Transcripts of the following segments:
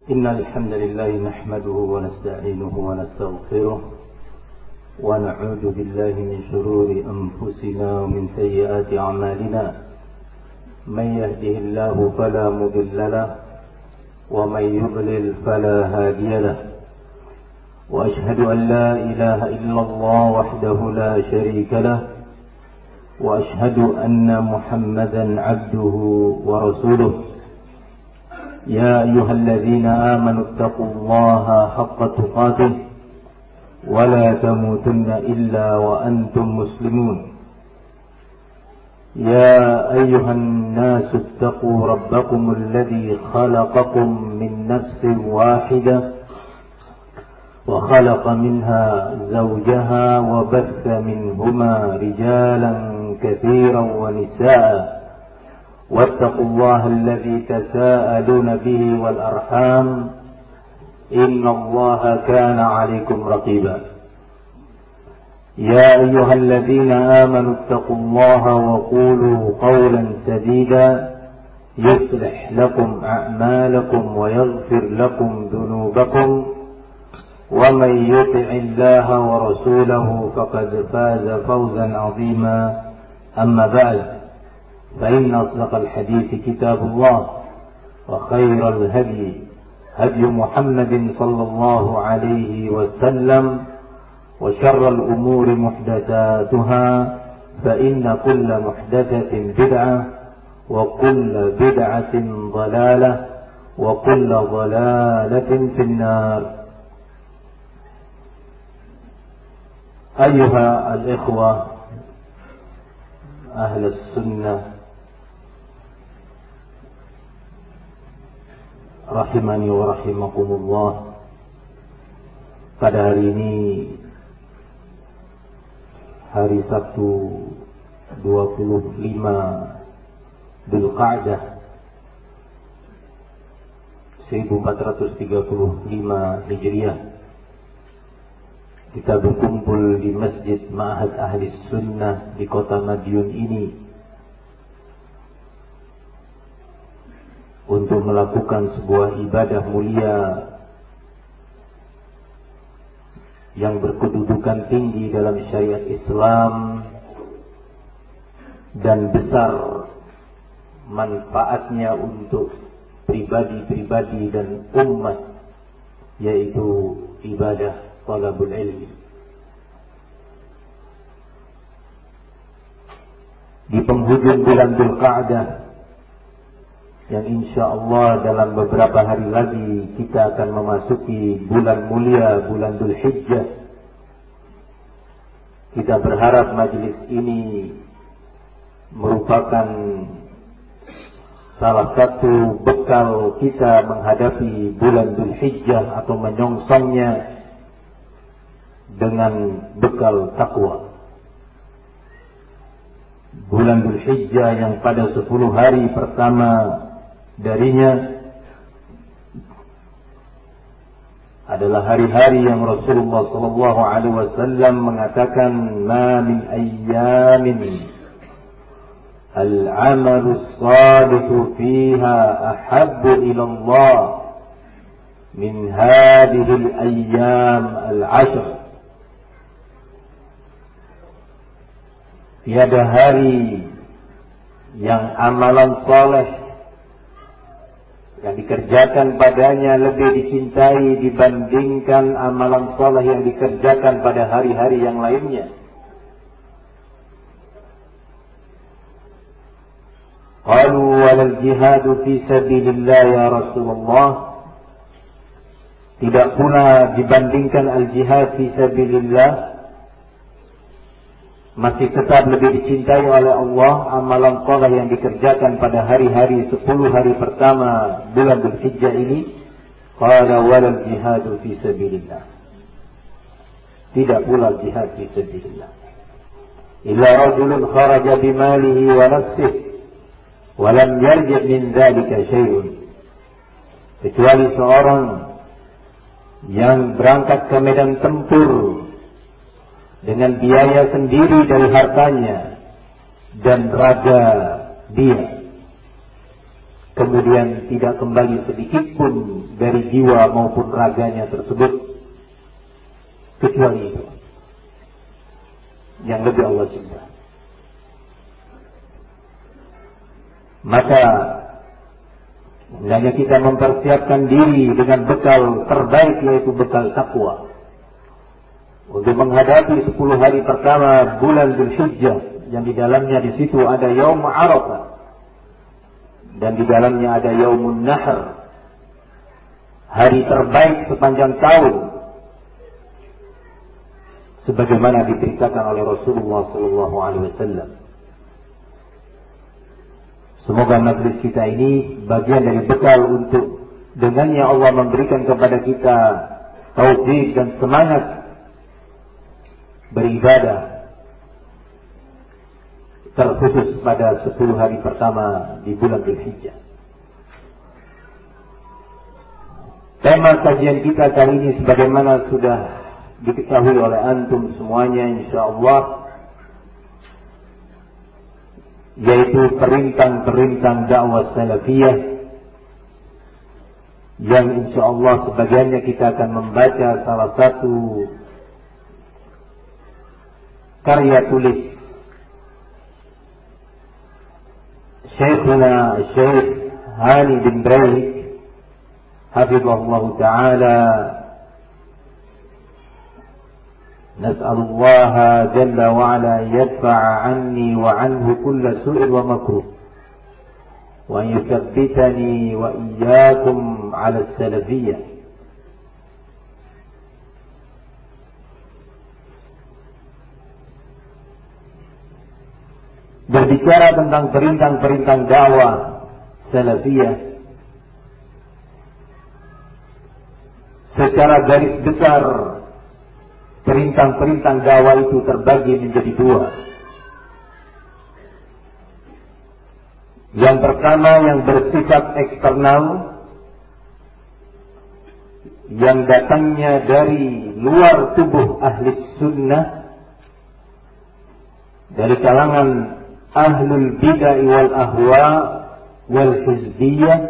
إن الحمد لله نحمده ونستعينه ونستغفره ونعوذ بالله من شرور أنفسنا ومن سيئات أعمالنا من يهده الله فلا مضل له ومن يضلل فلا هادي له وأشهد أن لا إله إلا الله وحده لا شريك له وأشهد أن محمدا عبده ورسوله يا أيها الذين آمنوا اتقوا الله حق تقاته ولا تموتن إلا وأنتم مسلمون يا أيها الناس اتقوا ربكم الذي خلقكم من نفس واحدة وخلق منها زوجها وبث منهما رجالا كثيرا ونساء واتقوا الله الذي تساءلون به والأرحام إن الله كان عليكم رقيبا يا أيها الذين آمنوا اتقوا الله وقولوا قولا سديدا يصلح لكم أعمالكم ويغفر لكم ذنوبكم ومن يطع الله ورسوله فقد فاز فوزا عظيما أما بعد فإن أصدق الحديث كتاب الله وخير الهدي هدي محمد صلى الله عليه وسلم وشر الأمور محدثاتها فإن كل محدثة بدعة وكل بدعة ضلالة وكل ضلالة في النار. أيها الإخوة أهل السنة rahimani wa rahimakumullah. Pada hari ini hari Sabtu 25 Dzulqa'dah 1435 Hijriah, kita berkumpul di Masjid Ma'had Ahli Sunnah di kota Madiun ini untuk melakukan sebuah ibadah mulia yang berkedudukan tinggi dalam syariat Islam dan besar manfaatnya untuk pribadi-pribadi dan umat, yaitu ibadah talabul ilmi. Di penghujung bulan Dzulqa'dah yang insya Allah dalam beberapa hari lagi kita akan memasuki bulan mulia, bulan Dzulhijjah. Kita berharap majelis ini merupakan salah satu bekal kita menghadapi bulan Dzulhijjah atau menyongsongnya dengan bekal takwa. Bulan Dzulhijjah yang pada 10 hari pertama darinya adalah hari-hari yang Rasulullah sallallahu alaihi wasallam mengatakan, "Ma min ayyamin al-'amalu as-salihu fiha ahabbu ila Allah min hadhihi al-ayyam al-'ashr." Tiada hari yang amalan saleh yang dikerjakan padanya lebih dicintai dibandingkan amalan saleh yang dikerjakan pada hari-hari yang lainnya. Qalu walal jihadu fi sabilillah ya Rasulullah. Tidak pula dibandingkan al-jihad fi sabilillah, masih tetap lebih dicintai oleh Allah amalan saleh yang dikerjakan pada hari-hari 10 hari pertama bulan Dzulhijjah ini. Qala walal jihadu fi sabilillah. Tidak pula jihad fi sabilillah. Illa rajulun kharaja bimalihi wa nafsihi wa lam yarji' min dzalika syai'un. Kecuali seorang yang berangkat ke medan tempur dengan biaya sendiri dari hartanya dan raga dia, kemudian tidak kembali sedikit pun dari jiwa maupun raganya tersebut, kecuali itu yang lebih Allah cinta. Maka hendaknya kita mempersiapkan diri dengan bekal terbaik, yaitu bekal takwa, untuk menghadapi 10 hari pertama bulan Dzulhijjah, yang di dalamnya di situ ada Yaum Arafah dan di dalamnya ada Yaumun Nahr, hari terbaik sepanjang tahun, sebagaimana diberitakan oleh Rasulullah SAW. Semoga majlis kita ini bagian dari bekal untuk dengannya Allah memberikan kepada kita taufik dan semangat beribadah, terkhusus pada 10 hari pertama di bulan Dzulhijjah. Tema kajian kita kali ini sebagaimana sudah diketahui oleh antum semuanya insyaallah, yaitu perintang-perintang dakwah salafiyah, yang insyaallah sebagiannya kita akan membaca salah satu karya tulis Syekhuna Syekh Hani bin Braik hafizahullah ta'ala. نسأل الله جل وعلا يدفع عني وعنه كل سوء ومكروه وأن يثبتني وإياكم على السلفية. Berbicara tentang perintah-perintah dakwah salafiyah, secara garis besar perintah-perintah dakwah itu terbagi menjadi 2. Yang pertama yang bersifat eksternal, yang datangnya dari luar tubuh ahli sunnah, dari kalangan ahlul bid'ah wal ahwa wal hizbiyah,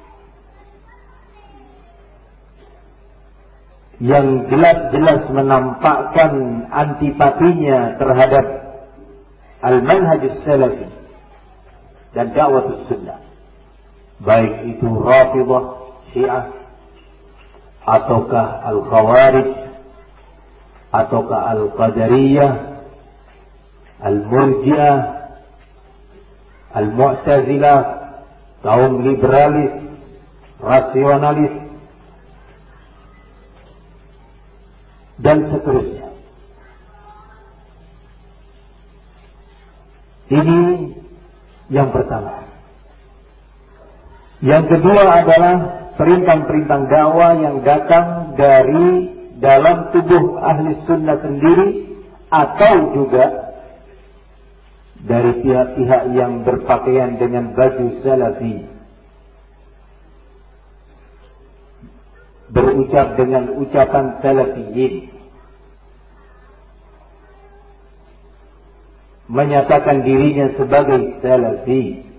yang jelas-jelas menampakkan antipatinya terhadap al-manhaj salafi dan dakwah sunnah, baik itu Rafidhah, Syiah, ataukah Al-Khawarij, ataukah Al-Qadariyah, Al-Murji'ah, Al-Mu'tazilah, kaum liberalis, rasionalis, dan seterusnya. Ini yang pertama. Yang kedua adalah perintah-perintah dakwah yang datang dari dalam tubuh ahli sunnah sendiri, atau juga dari pihak-pihak yang berpakaian dengan baju salafi, berucap dengan ucapan salafiyin, menyatakan dirinya sebagai salafi,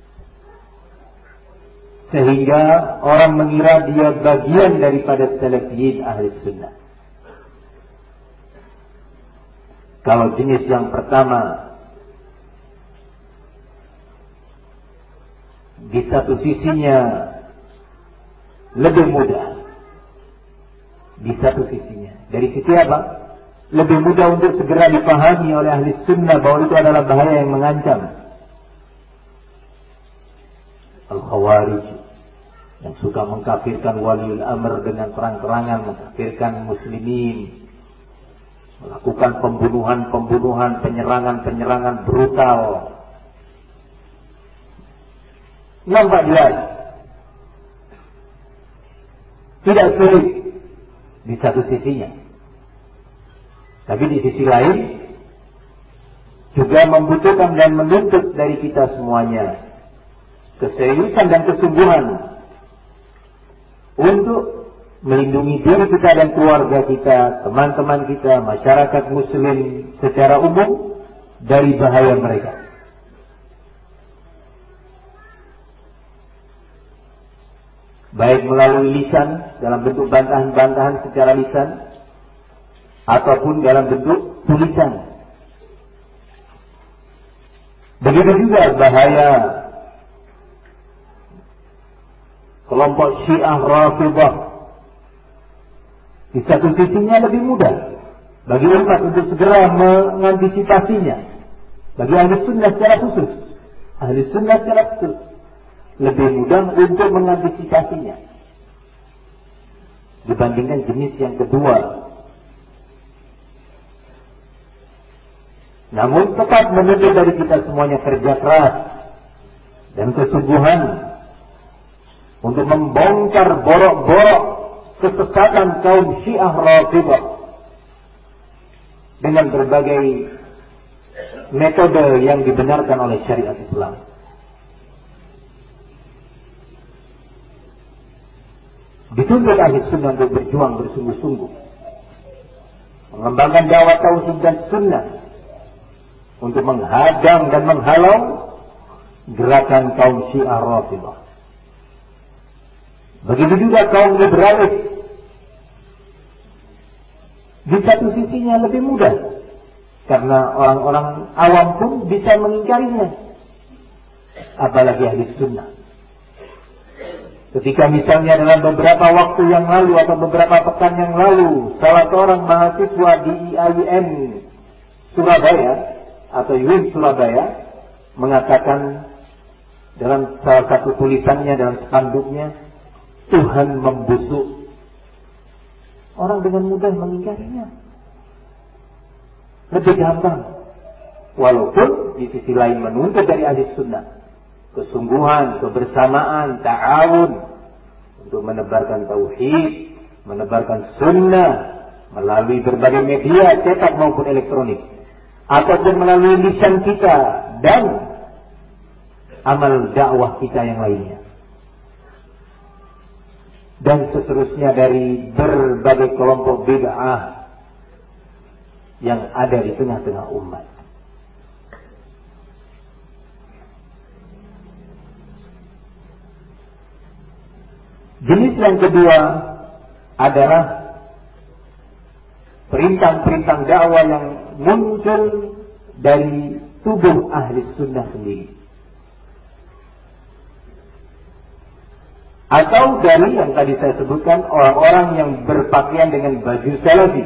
sehingga orang mengira dia bagian daripada salafiyin ahli sunnah. Kalau jenis yang pertama, di satu sisinya lebih mudah, di satu sisinya. Dari sisi apa? Lebih mudah untuk segera dipahami oleh ahli sunnah bahwa itu adalah bahaya yang mengancam. Al-Khawarij, yang suka mengkafirkan waliul amr dengan terang-terangan, mengkafirkan muslimin, melakukan pembunuhan-pembunuhan, penyerangan-penyerangan brutal. Nampak jelas, tidak sulit di satu sisinya, tapi di sisi lain juga membutuhkan dan menuntut dari kita semuanya keseriusan dan kesungguhan untuk melindungi diri kita dan keluarga kita, teman-teman kita, masyarakat muslim secara umum dari bahaya mereka. baik melalui lisan dalam bentuk bantahan-bantahan secara lisan ataupun dalam bentuk tulisan. Begitu juga bahaya kelompok Syiah Rafidhah. Di satu sisinya lebih mudah bagi umat untuk segera mengantisipasinya. Bagi ahli sunnah secara khusus, lebih mudah untuk mengantisipasinya dibandingkan jenis yang kedua. Namun tetap menuntut dari kita semuanya kerja keras dan kesungguhan untuk membongkar borok-borok kesesatan kaum Syiah Rafidhah dengan berbagai metode yang dibenarkan oleh syariat Islam. Dituntut ahli sunnah untuk berjuang bersungguh-sungguh mengembangkan dakwah tauhid dan sunnah untuk menghadang dan menghalau gerakan kaum Syiah Rafidhah. Begitu juga kaum liberalis. Di satu sisinya lebih mudah karena orang-orang awam pun bisa mengingkarinya, apalagi ahli sunnah. Ketika misalnya dalam beberapa waktu yang lalu atau beberapa pekan yang lalu, salah seorang mahasiswa di IAIN Surabaya atau UIN Surabaya mengatakan dalam salah satu tulisannya, dalam spanduknya, Tuhan membusuk. Orang dengan mudah mengingkarinya, lebih gampang. Walaupun di sisi lain menuntut dari ahli sunnah kesungguhan, kebersamaan, ta'awun untuk menebarkan tauhid, menebarkan sunnah melalui berbagai media cetak maupun elektronik, ataupun melalui lisan kita dan amal dakwah kita yang lainnya, dan seterusnya dari berbagai kelompok bid'ah yang ada di tengah-tengah umat. Jenis yang kedua adalah perintah-perintah dakwah yang muncul dari tubuh ahli sunnah sendiri, atau dari yang tadi saya sebutkan, orang-orang yang berpakaian dengan baju salafi.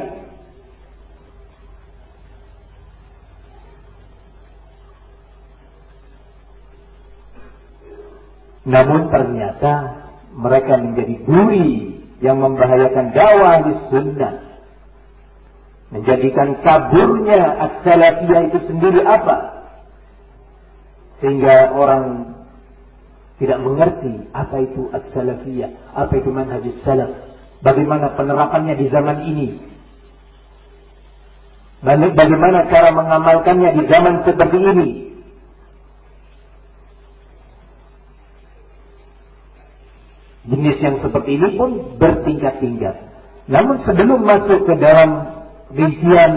Namun ternyata mereka menjadi duri yang membahayakan dakwah ahli sunnah, menjadikan kaburnya as-salafiyah itu sendiri apa, sehingga orang tidak mengerti apa itu as-salafiyah, apa itu manhajus salaf, bagaimana penerapannya di zaman ini, bagaimana cara mengamalkannya di zaman seperti ini. Jenis yang seperti ini pun bertingkat-tingkat. Namun sebelum masuk ke dalam rincian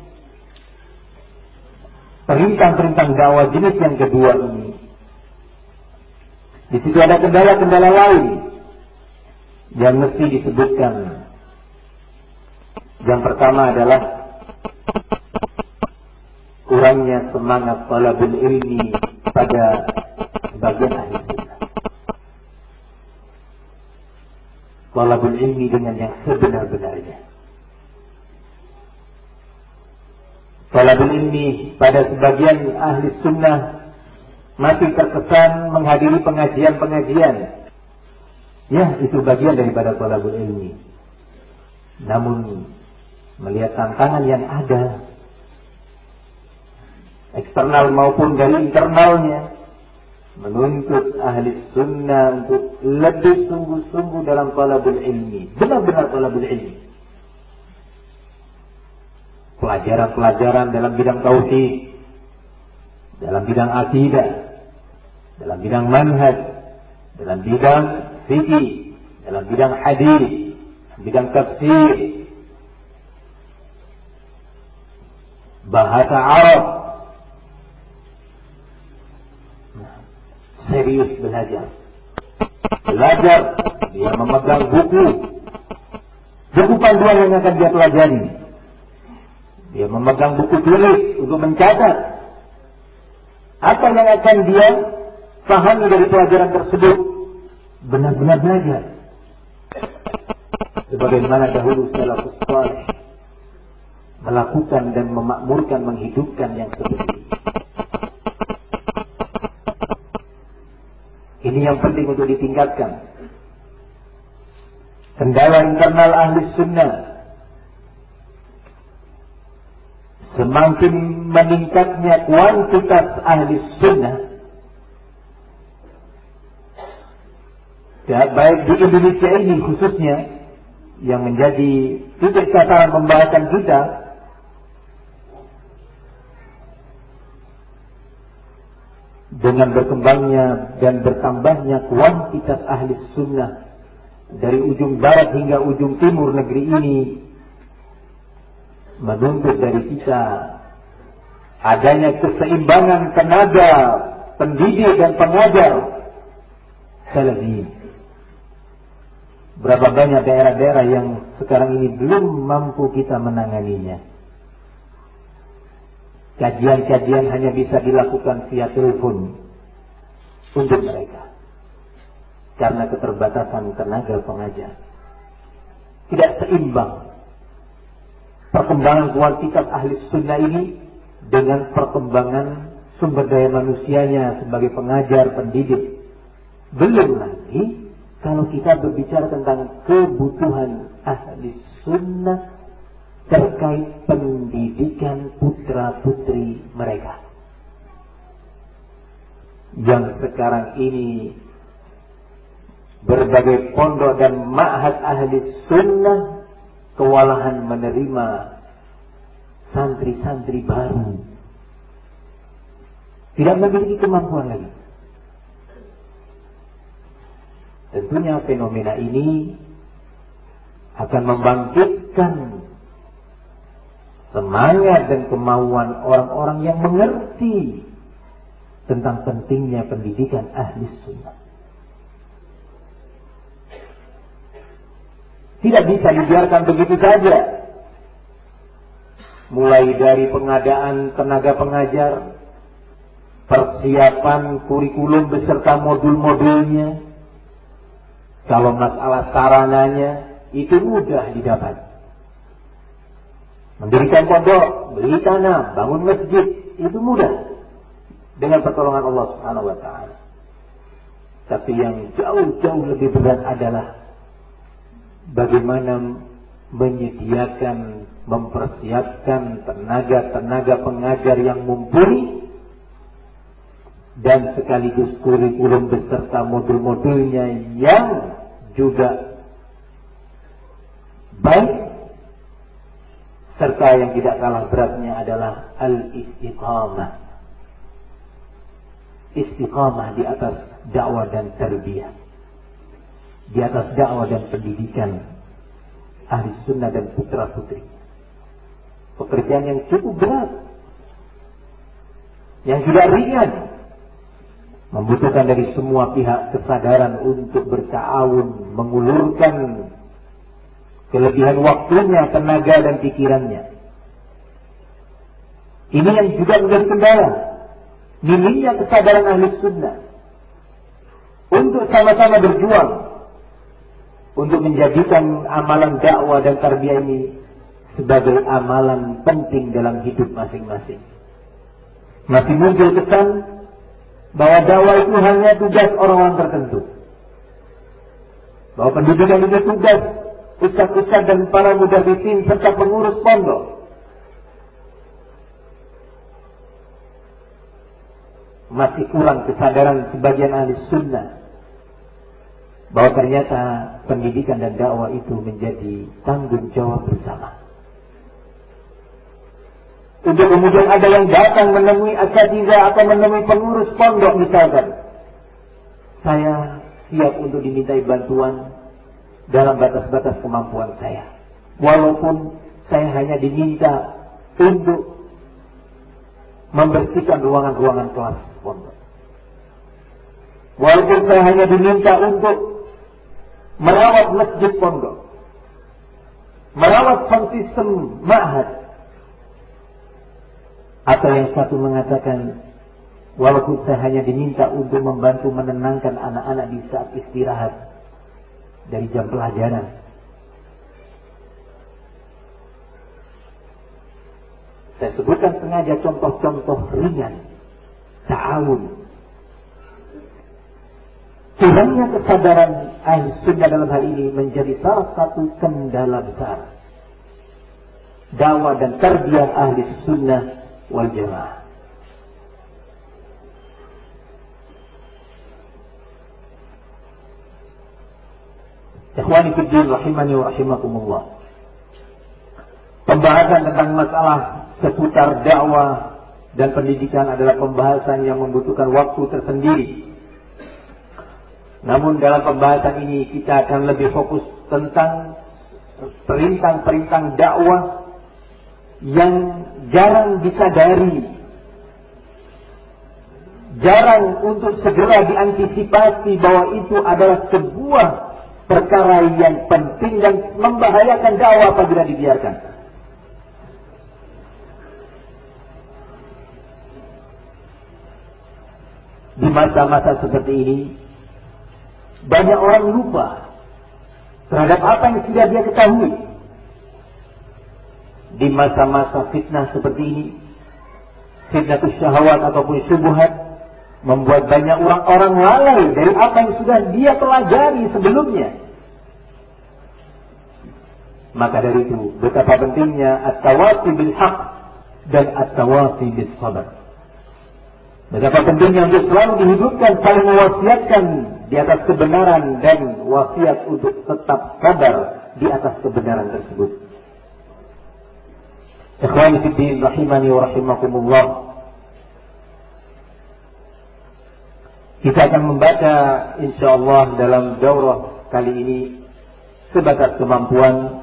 perintah-perintah dakwah jenis yang kedua ini, di situ ada kendala-kendala lain yang mesti disebutkan. Yang pertama adalah kurangnya semangat talabul ilmi pada sebagian ahli sunnah. Talabul ilmi dengan yang sebenar-benarnya. Talabul ilmi pada sebagian ahli sunnah masih terkesan menghadiri pengajian-pengajian. Ya, itu bagian daripada talabul ilmi. Namun melihat tantangan yang ada, eksternal maupun dari internalnya, menuntut ahli sunnah untuk lebih sungguh-sungguh dalam talabul ilmi, benar-benar talabul ilmi. Pelajaran-pelajaran dalam bidang tauhid, dalam bidang akidah, dalam bidang manhaj, dalam bidang fikih, dalam bidang hadis, bidang tafsir, bahasa Arab. Serius belajar Dia memegang buku panduan yang akan dia pelajari. Dia memegang buku tulis untuk mencatat apa yang akan dia pahami dari pelajaran tersebut. Benar-benar belajar. Sebagaimana dahulu salafus saleh melakukan dan memakmurkan, menghidupkan yang seperti ini. Ini yang penting untuk ditingkatkan. Kendala internal ahli sunnah, semakin meningkatnya kuantitas ahli sunnah, ya, baik di Indonesia ini khususnya, yang menjadi titik sasaran pembahasan kita, dengan berkembangnya dan bertambahnya kuantitas ahli sunnah dari ujung barat hingga ujung timur negeri ini, menuntut dari kita adanya keseimbangan tenaga pendidik dan pengajar salafi. Berapa banyak daerah-daerah yang sekarang ini belum mampu kita menanganinya. Kajian-kajian hanya bisa dilakukan via telepon untuk mereka karena keterbatasan tenaga pengajar. Tidak seimbang perkembangan kuantitas ahli sunnah ini dengan perkembangan sumber daya manusianya sebagai pengajar, pendidik. Belum lagi kalau kita berbicara tentang kebutuhan ahli sunnah terkait pendidikan putra-putri mereka. Yang sekarang ini berbagai pondok dan ma'had ahli sunnah kewalahan menerima santri-santri baru. Tidak memiliki kemampuan lagi. Tentunya fenomena ini akan membangkitkan semangat dan kemauan orang-orang yang mengerti tentang pentingnya pendidikan ahli sunnah. Tidak bisa dibiarkan begitu saja. Mulai dari pengadaan tenaga pengajar, persiapan kurikulum beserta modul-modulnya. Kalau masalah sarananya itu mudah didapat. Mendirikan pondok, beli tanah, bangun masjid, itu mudah dengan pertolongan Allah Subhanahu wa taala. Tapi yang jauh-jauh lebih berat adalah bagaimana menyediakan, mempersiapkan tenaga-tenaga pengajar yang mumpuni dan sekaligus kurikulum beserta modul-modulnya yang juga baik, serta yang tidak kalah beratnya adalah al-istiqamah. Istiqamah di atas dakwah dan tarbiyah, di atas dakwah dan pendidikan ahli sunnah dan putra putri. Pekerjaan yang cukup berat, yang tidak ringan, membutuhkan dari semua pihak kesadaran untuk berta'awun, mengulurkan kelebihan waktunya, tenaga dan pikirannya. Ini yang juga menjadi kendala, minimnya kesadaran ahli sunnah untuk sama-sama berjuang untuk menjadikan amalan dakwah dan tarbiyah ini sebagai amalan penting dalam hidup masing-masing. Masih muncul kesan bahwa dakwah itu hanya tugas orang-orang tertentu, bahwa pendidikan itu tugas ustaz-ustaz dan para mudarrisin serta pengurus pondok. Masih kurang kesadaran sebagian ahli sunnah bahwa ternyata pendidikan dan dakwah itu menjadi tanggung jawab bersama. Untuk kemudian ada yang datang menemui asatidzah atau menemui pengurus pondok misalkan, saya siap untuk dimintai bantuan dalam batas-batas kemampuan saya, walaupun saya hanya diminta untuk membersihkan ruangan-ruangan kelas pondok, walaupun saya hanya diminta untuk merawat masjid pondok, merawat sound system ma'had. Atau yang satu mengatakan, walaupun saya hanya diminta untuk membantu menenangkan anak-anak di saat istirahat dari jam pelajaran. Saya sebutkan sengaja contoh-contoh ringan, ta'awun. Kurangnya kesadaran ahli sunnah dalam hal ini menjadi salah satu kendala besar dakwah dan tarbiyah ahli sunnah wal jamaah. Ikhwani fiddin rahimani wa rahimakumullah. Pembahasan tentang masalah seputar dakwah dan pendidikan adalah pembahasan yang membutuhkan waktu tersendiri. Namun dalam pembahasan ini kita akan lebih fokus tentang perintah-perintah dakwah yang jarang disadari, jarang untuk segera diantisipasi bahwa itu adalah sebuah perkara yang penting dan membahayakan dakwah apabila dibiarkan. Di masa-masa seperti ini, banyak orang lupa terhadap apa yang sudah dia ketahui. Di masa-masa fitnah seperti ini, fitnah syahwat ataupun syubhat, membuat banyak orang lalai dari apa yang sudah dia pelajari sebelumnya. Maka dari itu, betapa pentingnya at-tawasi bil haq dan at-tawasi bis sabr. Betapa pentingnya untuk selalu dihidupkan, saling mewasiatkan di atas kebenaran dan wasiat untuk tetap sabar di atas kebenaran tersebut. Ikhwani fiddin rahimani wa rahimakumullah. Kita akan membaca insyaallah dalam daurah kali ini sebatas kemampuan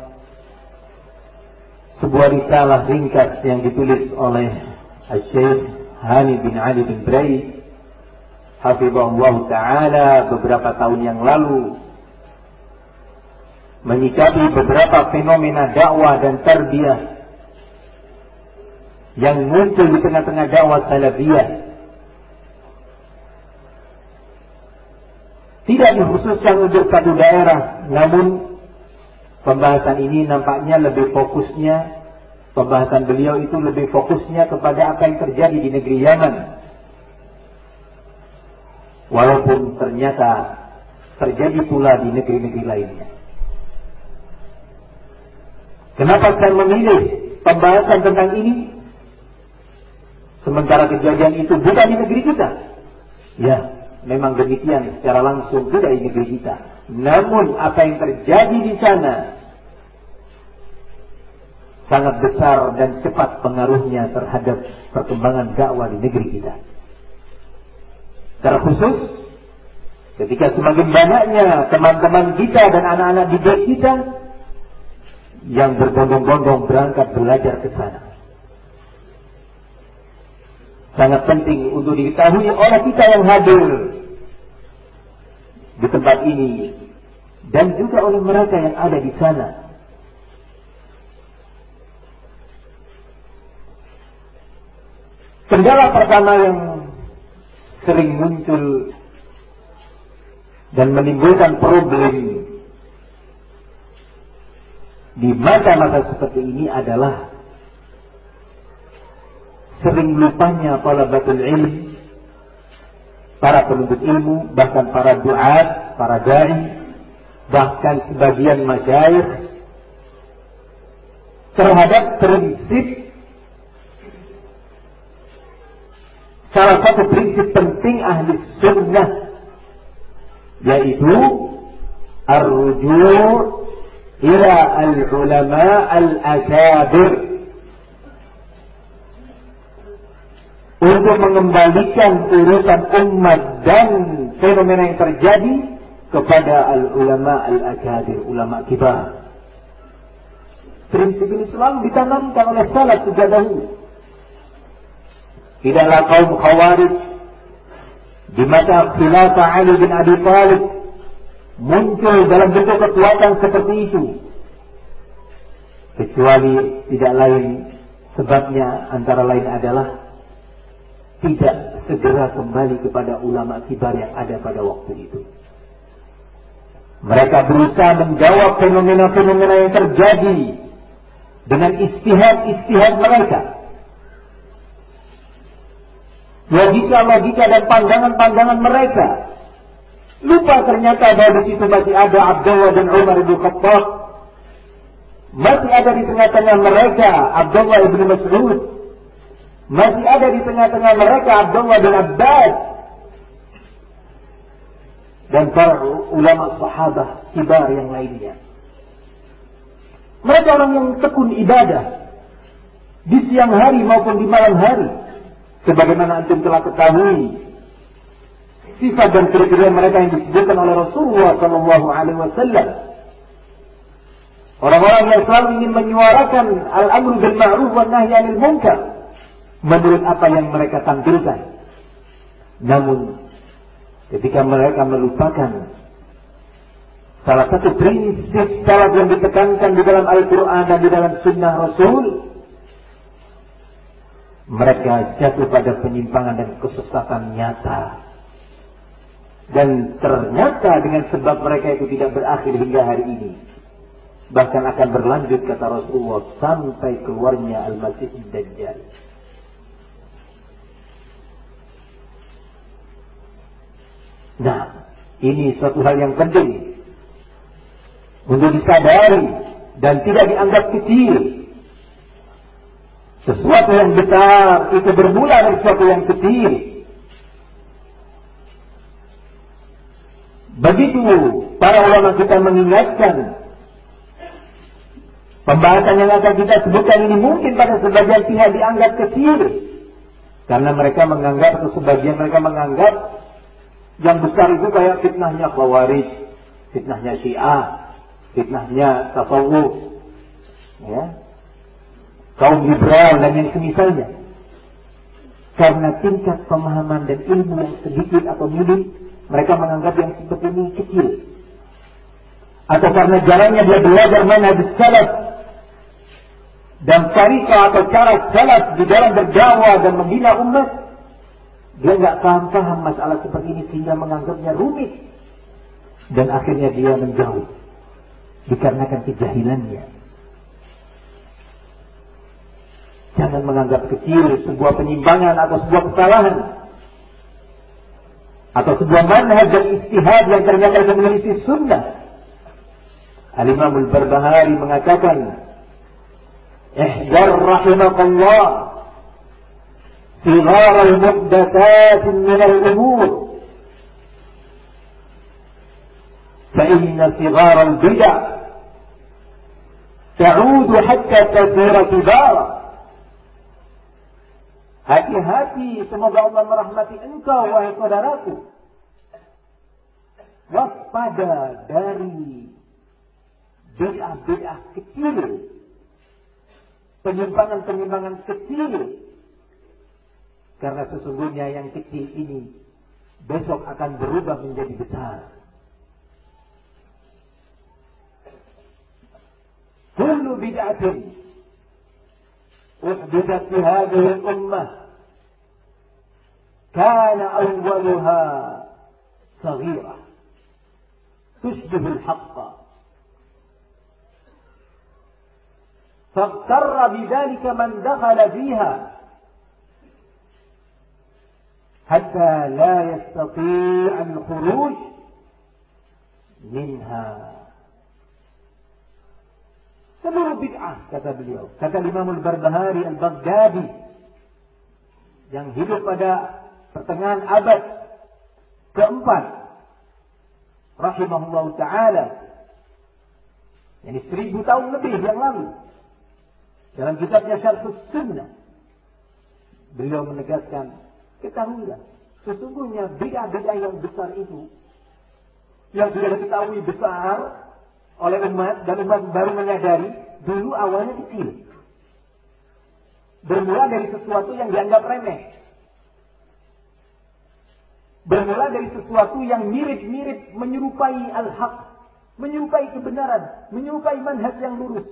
sebuah risalah ringkas yang ditulis oleh Syekh Hani bin Ali bin Brai hafizahullah ta'ala beberapa tahun yang lalu, menyikapi beberapa fenomena dakwah dan tarbiyah yang muncul di tengah-tengah dakwah salafiyah. Tidak dikhususkan untuk satu daerah, namun pembahasan ini nampaknya lebih fokusnya, pembahasan beliau itu lebih fokusnya kepada apa yang terjadi di negeri Yaman. Walaupun ternyata terjadi pula di negeri-negeri lainnya. Kenapa saya memilih pembahasan tentang ini? Sementara kejadian itu bukan di negeri kita. Ya, memang demikian secara langsung tidak di negeri kita. Namun apa yang terjadi di sana sangat besar dan cepat pengaruhnya terhadap perkembangan dakwah di negeri kita. Secara khusus, ketika semakin banyaknya teman-teman kita dan anak-anak didik kita yang berbondong-bondong berangkat belajar ke sana. Sangat penting untuk diketahui oleh kita yang hadir di tempat ini dan juga oleh mereka yang ada di sana. Kendala pertama yang sering muncul dan menimbulkan problem di masa-masa seperti ini adalah sering lupanya talabatul ilm, para penuntut ilmu, bahkan para duat, para da'i, bahkan sebagian masyayikh terhadap prinsip, salah satu prinsip penting ahli sunnah, yaitu ar-ruju' ila al-ulama al-akabir, untuk mengembalikan urusan umat dan fenomena yang terjadi kepada al-ulama al-akabir, ulama kibar. Prinsip ini selalu ditanamkan oleh salaf sejak dahulu. Tidaklah kaum Khawarij di masa khilafah Ali bin Abi Thalib muncul dalam bentuk kekuatan seperti itu. Kecuali tidak lain sebabnya antara lain adalah tidak segera kembali kepada ulama kibar yang ada pada waktu itu. Mereka berusaha menjawab fenomena-fenomena yang terjadi dengan istihad mereka. Logika-logika dan pandangan-pandangan mereka. Lupa ternyata bahwa di situ masih ada Abdullah dan Umar bin Khattab. Masih ada di tengah-tengah mereka Abdullah bin Mas'ud. Masih ada di tengah-tengah mereka Abdullah bin Abbas. Dan para ulama sahabat kibar yang lainnya. Mereka orang yang tekun ibadah di siang hari maupun di malam hari. Sebagaimana antum telah ketahui sifat dan kriteria mereka yang disebutkan oleh Rasulullah SAW. Orang-orang yang selalu ingin menyuarakan al-amru bil ma'ruf wa nahy 'anil munkar menurut apa yang mereka tampilkan. Namun ketika mereka melupakan salah satu prinsip salaf yang ditekankan di dalam Al-Quran dan di dalam Sunnah Rasul, mereka jatuh pada penyimpangan dan kesesatan nyata. Dan ternyata dengan sebab mereka itu tidak berakhir hingga hari ini. Bahkan akan berlanjut kata Rasulullah sampai keluarnya Al-Masih Ad-Dajjal. Nah, ini suatu hal yang penting untuk disadari dan tidak dianggap kecil. Sesuatu yang besar itu bermula dari sesuatu yang kecil. Begitu para ulama kita mengingatkan, pembahasan yang akan kita sebutkan ini mungkin pada sebagian pihak dianggap kecil. Karena mereka menganggap, atau sebagian mereka menganggap yang besar itu kayak fitnahnya Khawarij, fitnahnya Syiah, fitnahnya Tasawuf, ya, kaum liberal dan yang semisalnya. Karena tingkat pemahaman dan ilmu yang sedikit atau minim, mereka menganggap yang seperti ini kecil. Atau karena jarangnya dia belajar manhaj salaf dan tariqah atau cara salaf di dalam berdakwah dan membina umat, dia nggak paham masalah seperti ini sehingga menganggapnya rumit dan akhirnya dia menjauh dikarenakan kejahilannya. Jangan menganggap kecil sebuah penyimpangan atau sebuah kesalahan atau sebuah manhaj dan istihad yang ternyata menyelisih sunnah. Al-Imam Al-Barbahari mengatakan, "Ihdar rahimakallah sighar al-muhdatsat min al-umur, fa inna sighar al-bid'ah ta'ud hatta tasira kibara." Hati-hati, semoga Allah merahmati engkau wahai saudaraku. Waspada dari bid'ah-bid'ah kecil, penyimpangan-penyimpangan kecil. Karena sesungguhnya yang kecil ini besok akan berubah menjadi besar. Kullu bid'atin uhdithat fi hadhihi al-ummah kana awwaluha saghira tushbihu al-haqqa فاغتر بذلك من دخل فيها حتى لا يستطيع الخروج منها. Seluruh bid'ah, kata beliau, kata Imam Al-Barbahari Al-Baghdadi yang hidup pada pertengahan abad keempat rahimahullah ta'ala, yani 1000 tahun lebih yang lalu. Dalam kitabnya Syarhus Sunnah, beliau menegaskan, ketahuilah, sesungguhnya bid'ah-bid'ah yang besar itu, yang sudah diketahui besar oleh umat, dan umat baru menyadari, dulu awalnya kecil. Bermula dari sesuatu yang dianggap remeh. Bermula dari sesuatu yang mirip-mirip menyerupai al-haq, menyerupai kebenaran, menyerupai manhaj yang lurus.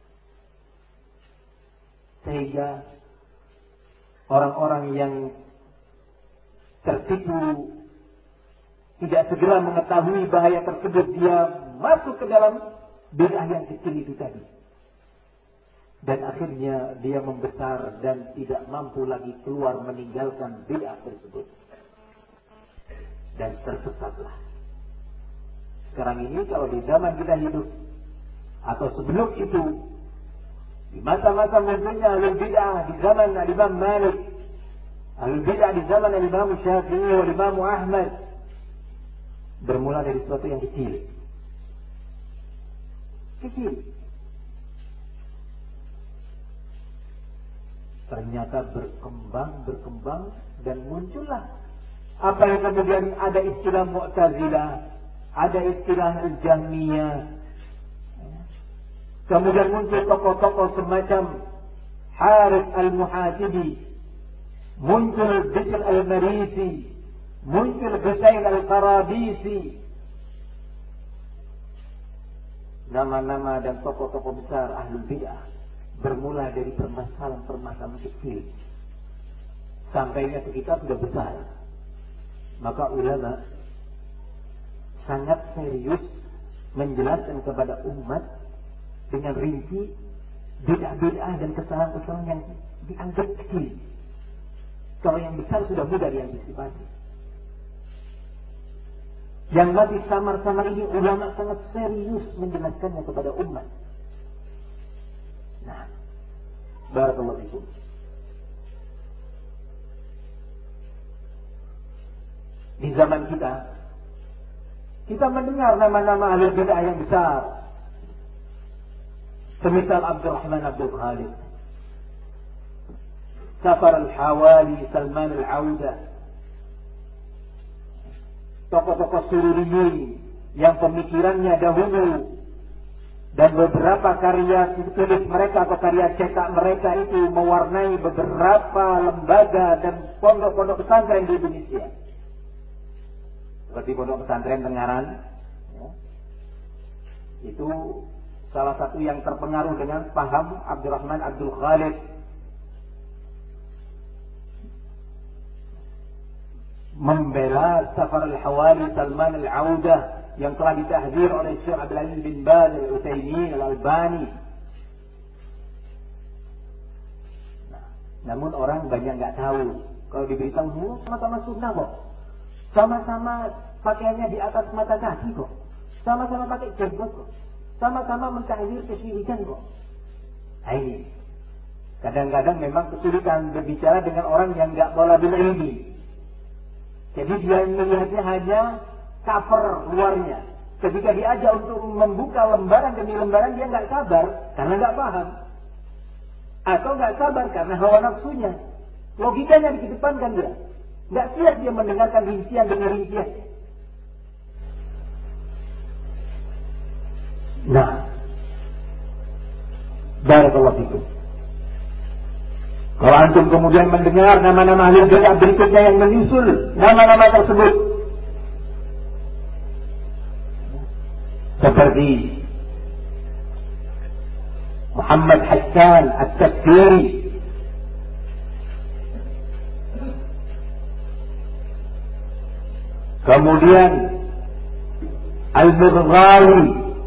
Sehingga orang-orang yang tertipu tidak segera mengetahui bahaya tersebut, dia masuk ke dalam bid'ah yang kecil itu tadi. Dan akhirnya dia membesar dan tidak mampu lagi keluar meninggalkan bid'ah tersebut. Dan tersesatlah. Sekarang ini kalau di zaman kita hidup, atau sebelum itu, di masa-masa munculnya ahlul bid'ah di zaman Imam Malik, ahlul bid'ah di zaman Imam Syafi'i dan Imam Ahmad, bermula dari sesuatu yang kecil. Kecil. Ternyata berkembang dan muncullah apa yang kemudian ada istilah Mu'tazilah, ada istilah Al-Jahmiyah. Kemudian muncul tokoh-tokoh semacam Harith Al-Muhasibi, muncul Bishr Al-Marisi, muncul Husain Al-Qarabisi. Nama-nama dan tokoh-tokoh besar ahlul bid'ah bermula dari permasalahan-permasalahan kecil. Sampainya ke kita sudah besar. Maka ulama sangat serius menjelaskan kepada umat dengan rinci bid'ah-bid'ah dan kesalahan-kesalahan yang dianggap kecil. Kalau yang besar sudah mudah diantisipasi. Yang masih samar-samar ini ulama sangat serius menjelaskannya kepada umat. Nah, barakallahu fikum. Di zaman kita mendengar nama-nama ahli bid'ah yang besar. Semisal Abdurrahman Abdul Khalid, Safar Al-Hawali, Salman Al-Auda, tokoh-tokoh Sururiyin yang pemikirannya dahulu dan beberapa karya tulis mereka atau karya cetak mereka itu mewarnai beberapa lembaga dan pondok-pondok pesantren di Indonesia. Seperti pondok pesantren Tengaran, ya. Itu salah satu yang terpengaruh dengan paham Abdurrahman Abdul Khalid. Membela Safar Al-Hawali, Salman Al-Audah yang telah ditahdzir oleh Syekh Abdul Aziz bin Baz, Al-Utsaimin, Al-Albani. Nah, namun orang banyak nggak tahu. Kalau diberitahu, sama-sama sunnah kok. Sama-sama pakaiannya di atas mata kaki kok. Sama-sama pakai jenggot kok. Sama-sama mentahdzir kesyirikan kok. Nah ini. Kadang-kadang memang kesulitan berbicara dengan orang yang nggak talabul ilmi. Jadi dia melihatnya hanya cover luarnya. Ketika diajak untuk membuka lembaran demi lembaran, dia nggak sabar karena nggak paham. Atau nggak sabar karena hawa nafsunya. Logikanya dikedepankan dia. Nggak siap dia mendengarkan rincian demi rincian. Nah, barakallahu fikum. Kalau antum kemudian mendengar nama-nama ahli bid'ah berikutnya yang menyusul nama-nama tersebut, seperti Muhammad Hassan At-Takfiri, kemudian Al-Murghawi,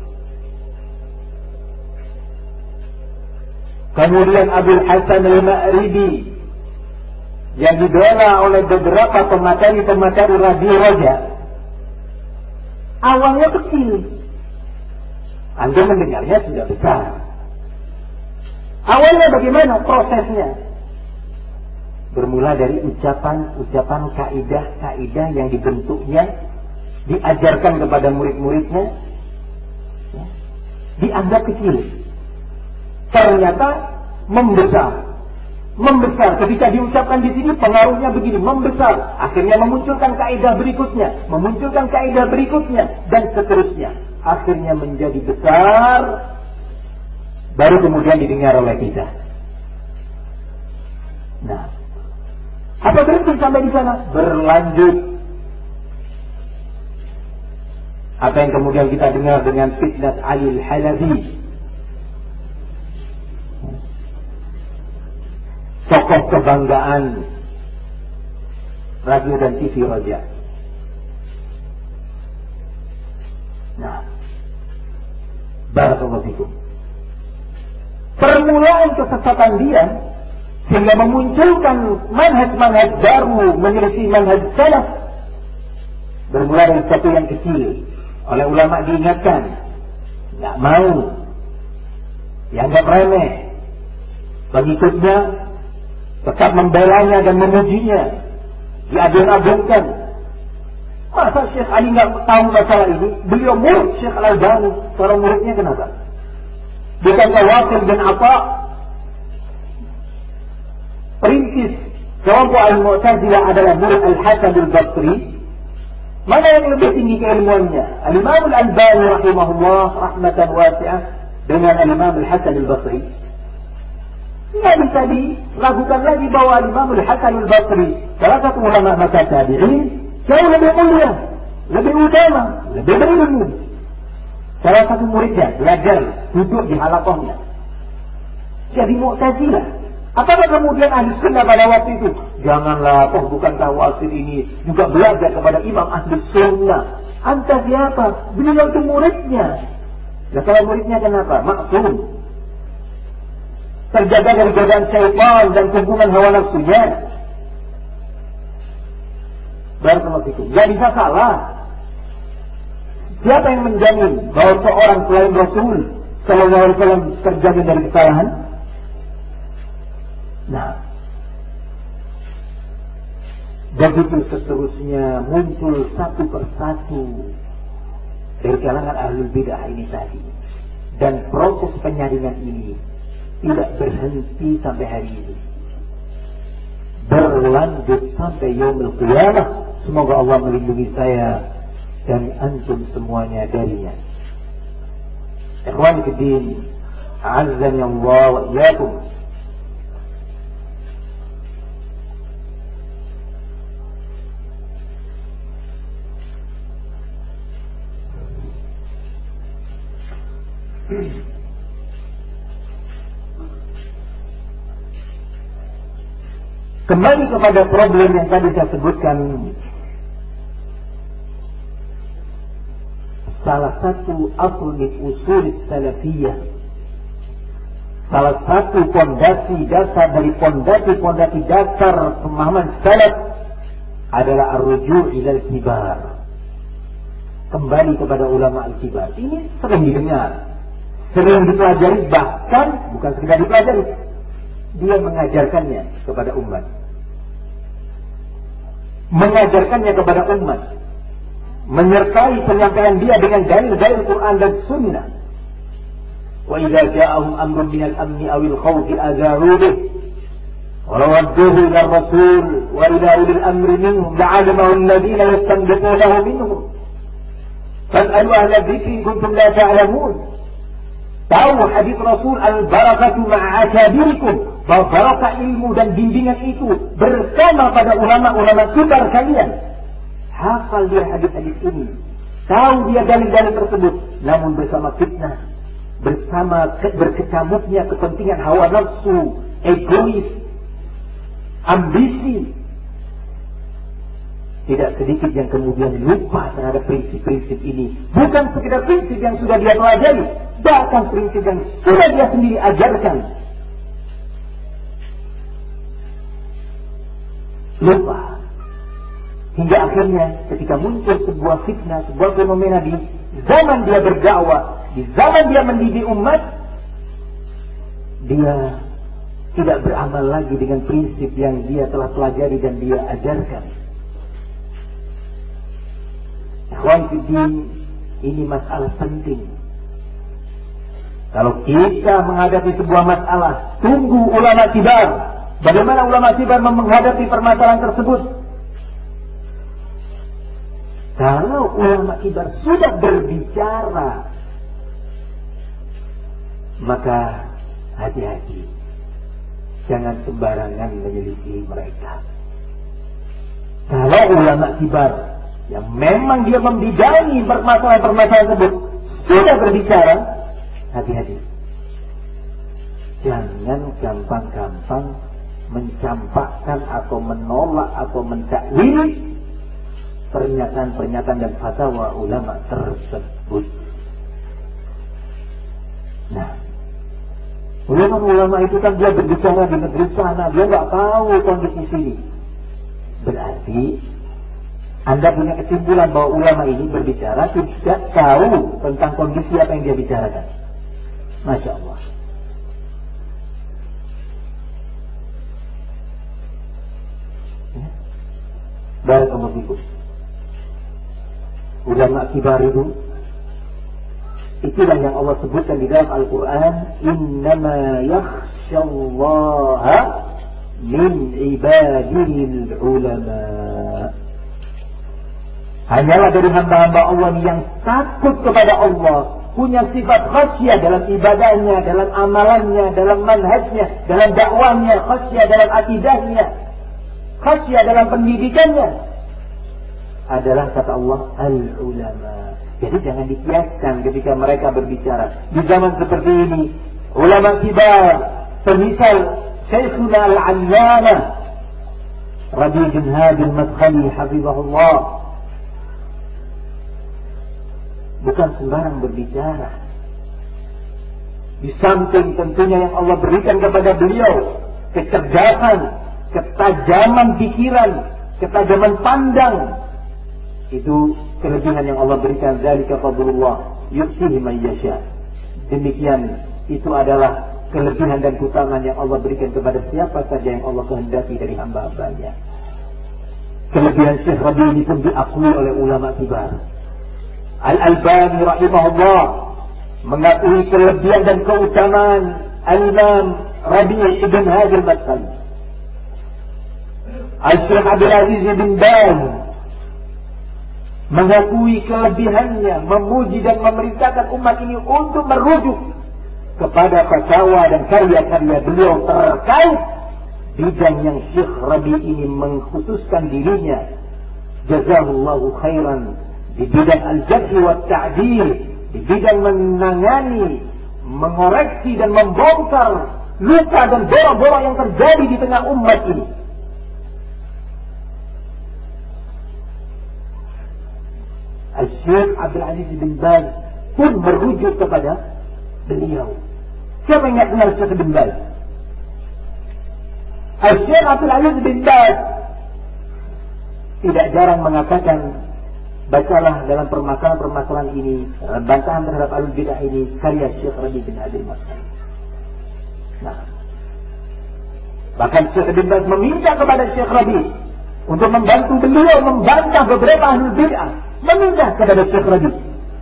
kemudian Abdul Hasan Al-Ma'ribi yang dibela oleh beberapa pemateri radio Raja. Awalnya kecil, Anda mendengarnya sudah besar. Awalnya bagaimana prosesnya? Bermula dari ucapan kaidah-kaidah yang dibentuknya, diajarkan kepada murid-muridnya, ya, dianggap kecil. Ternyata membesar. Ketika diucapkan di sini pengaruhnya begini, membesar. Akhirnya memunculkan kaidah berikutnya, dan seterusnya. Akhirnya menjadi besar, baru kemudian didengar oleh kita. Nah, apa berhenti sampai di sana? Berlanjut Apa yang kemudian kita dengar dengan fitnah Ali Al-Halabi, tokoh kebanggaan radio dan TV Raja. Nah, barakallahu fikum. Permulaan kesesatan dia sehingga memunculkan manhaj-manhaj baru menyelisih manhaj salaf. Bermula dari satu yang kecil, oleh ulama diingatkan, nggak mau, dianggap remeh, pengikutnya tetap membelanya dan memujinya, diagung-agungkan. Masa Syekh Ali nggak tahu masalah ini? Beliau murid Syekh Al-Albani, seorang muridnya kenapa? Bukankah Wasil bin Atha, perintis kelompok Al-Mu'tazilah, adalah murid Al-Hasan Al-Basri? Mana yang lebih tinggi keilmuannya? Al-Imam Al-Albani rahimahullah rahmatan wasi'ah dengan Al-Imam Al-Hasan Al-Basri? Tidak bisa diragukan lagi bahwa Al-Imam Al-Hasan Al-Basri, salah satu ulama masa tabi'in, jauh lebih mulia, lebih utama, lebih berilmu. Salah satu muridnya belajar, duduk di halaqahnya. Jadi Mu'tazilah. Apakah kemudian ahli sunnah pada waktu itu? Janganlah, bukankah Wasil ini juga belajar kepada imam ahli sunnah? Anta siapa? Beliau itu muridnya. Nah, kalau muridnya kenapa? Maksum. Terjaga dari godaan syaitan dan hubungan hawa nafsunya. Barakallahu fikum. Gak bisa salah. Siapa yang menjamin bahwa seorang selain Rasul sallallahu alaihi wasallam terjamin dari kesalahan? Nah, begitu seterusnya muncul satu persatu dari kalangan ahlul bidah ini tadi, dan proses penyaringan ini tidak berhenti sampai hari ini, berlanjut sampai yaumul qiyamah. Semoga Allah melindungi saya dan antum semuanya darinya. Ikhwani fiddin, a'azzani Allah wa iyyakum. Kembali kepada problem yang tadi saya sebutkan, salah satu asal min usul salafiyah, salah satu fondasi dasar dari fondasi dasar pemahaman salaf adalah ar-ruju' ila al-kibar, kembali kepada ulama al-kibar. Ini sering didengar, sering dipelajari, bahkan bukan sekedar dipelajari, dia mengajarkannya kepada umat, menyertai penyampaian dia dengan dalil-dalil Quran dan Sunnah. Wa idza ja'ahum amrun minal amni awil khawfi adzaru bih wa radduhu ila rasul wa ila ulil amri minhum la'alimahu alladhina yastanbitunahu minhum fas'alu ahla dzikri in kuntum la ta'lamun. Tahu hadis Rasul, al-barakatu ma'a akabirikum, bahwa barakah ilmu dan bimbingan itu bersama pada ulama-ulama kibar kalian. Hafal dia hadis-hadis ini, tahu dia dalil-dalil tersebut, namun bersama fitnah, bersama berkecamuknya kepentingan hawa nafsu, egois, ambisi, tidak sedikit yang kemudian lupa terhadap prinsip-prinsip ini. Bukan sekedar prinsip yang sudah dia pelajari, bahkan prinsip yang sudah dia sendiri ajarkan. Lupa. Hingga akhirnya ketika muncul sebuah fitnah, sebuah fenomena di zaman dia berdakwah, di zaman dia mendidik umat, dia tidak beramal lagi dengan prinsip yang dia telah pelajari dan dia ajarkan. Ikhwan fiddin, ini masalah penting. Kalau kita menghadapi sebuah masalah, tunggu ulama kibar. Bagaimana ulama kibar menghadapi permasalahan tersebut? Kalau ulama kibar sudah berbicara, maka hati-hati, jangan sembarangan menyelisih mereka. Kalau ulama kibar yang memang dia membidangi permasalahan-permasalahan tersebut sudah berbicara, hati-hati. Jangan gampang-gampang mencampakkan atau menolak atau mencakwil pernyataan-pernyataan dan fatwa ulama tersebut. Nah, ulama-ulama itu kan dia berbicara di negeri sana, dia nggak tahu kondisi sini. Berarti Anda punya kesimpulan bahwa ulama ini berbicara tidak tahu tentang kondisi apa yang dia bicarakan. Masya Allah. Barakallahu fikum. Ulama kibar itu, itulah yang Allah sebutkan di dalam Al-Quran, innama yakhshallaha min ibadihil ulama. Hanyalah dari hamba-hamba Allah yang takut kepada Allah, punya sifat khasyah dalam ibadahnya, dalam amalannya, dalam manhajnya, dalam dakwahnya, khasyah dalam akidahnya, khasyah dalam pendidikannya, adalah kata Allah al-ulama. Jadi jangan dikiaskan ketika mereka berbicara. Di zaman seperti ini, ulama kibar, semisal Syekhuna al-Allamah Rabi' bin Hadi al-Madkhali hafizahullah, bukan sembarang berbicara. Di samping tentunya yang Allah berikan kepada beliau kecerdasan, ketajaman pikiran, ketajaman pandang, itu kelebihan yang Allah berikan. Dzalika fadlullah yu'tihi man yasha. Demikian itu adalah kelebihan dan keutamaan yang Allah berikan kepada siapa saja yang Allah kehendaki dari hamba-hambanya. Kelebihan Syekh Rabi ini pun diakui oleh ulama kibar. Al-Albani rahimahullah mengakui kelebihan dan keutamaan Al-Imam Rabi' ibn Hadi al-Madkhali. Al-Syekh Abdul Aziz bin Baz mengakui kelebihannya, memuji dan memerintahkan umat ini untuk merujuk kepada fatwa dan karya-karya beliau terkait bidang yang Syekh Rabi ini mengkhususkan dirinya. Jazahullahu khairan di bidang al-jarh wa ta'dil, di bidang menangani, mengoreksi dan membongkar luka dan bola-bola yang terjadi di tengah umat ini. Al-Syekh Abdul Aziz bin Baz pun merujuk kepada beliau. Siapa yang tidak kenal Syekh bin Baz? Al-Syekh Abdul Aziz bin Baz tidak jarang mengatakan, bacalah dalam permasalahan-permasalahan ini, bantahan terhadap al-bidah ini, karya Syekh Rabi' bin Hadi al-Madkhali. Nah, bahkan Syekh bin Baz meminta kepada Syekh Rabi' untuk membantu beliau membantah beberapa ahli bid'ah, meminta kepada Syekh Rabi'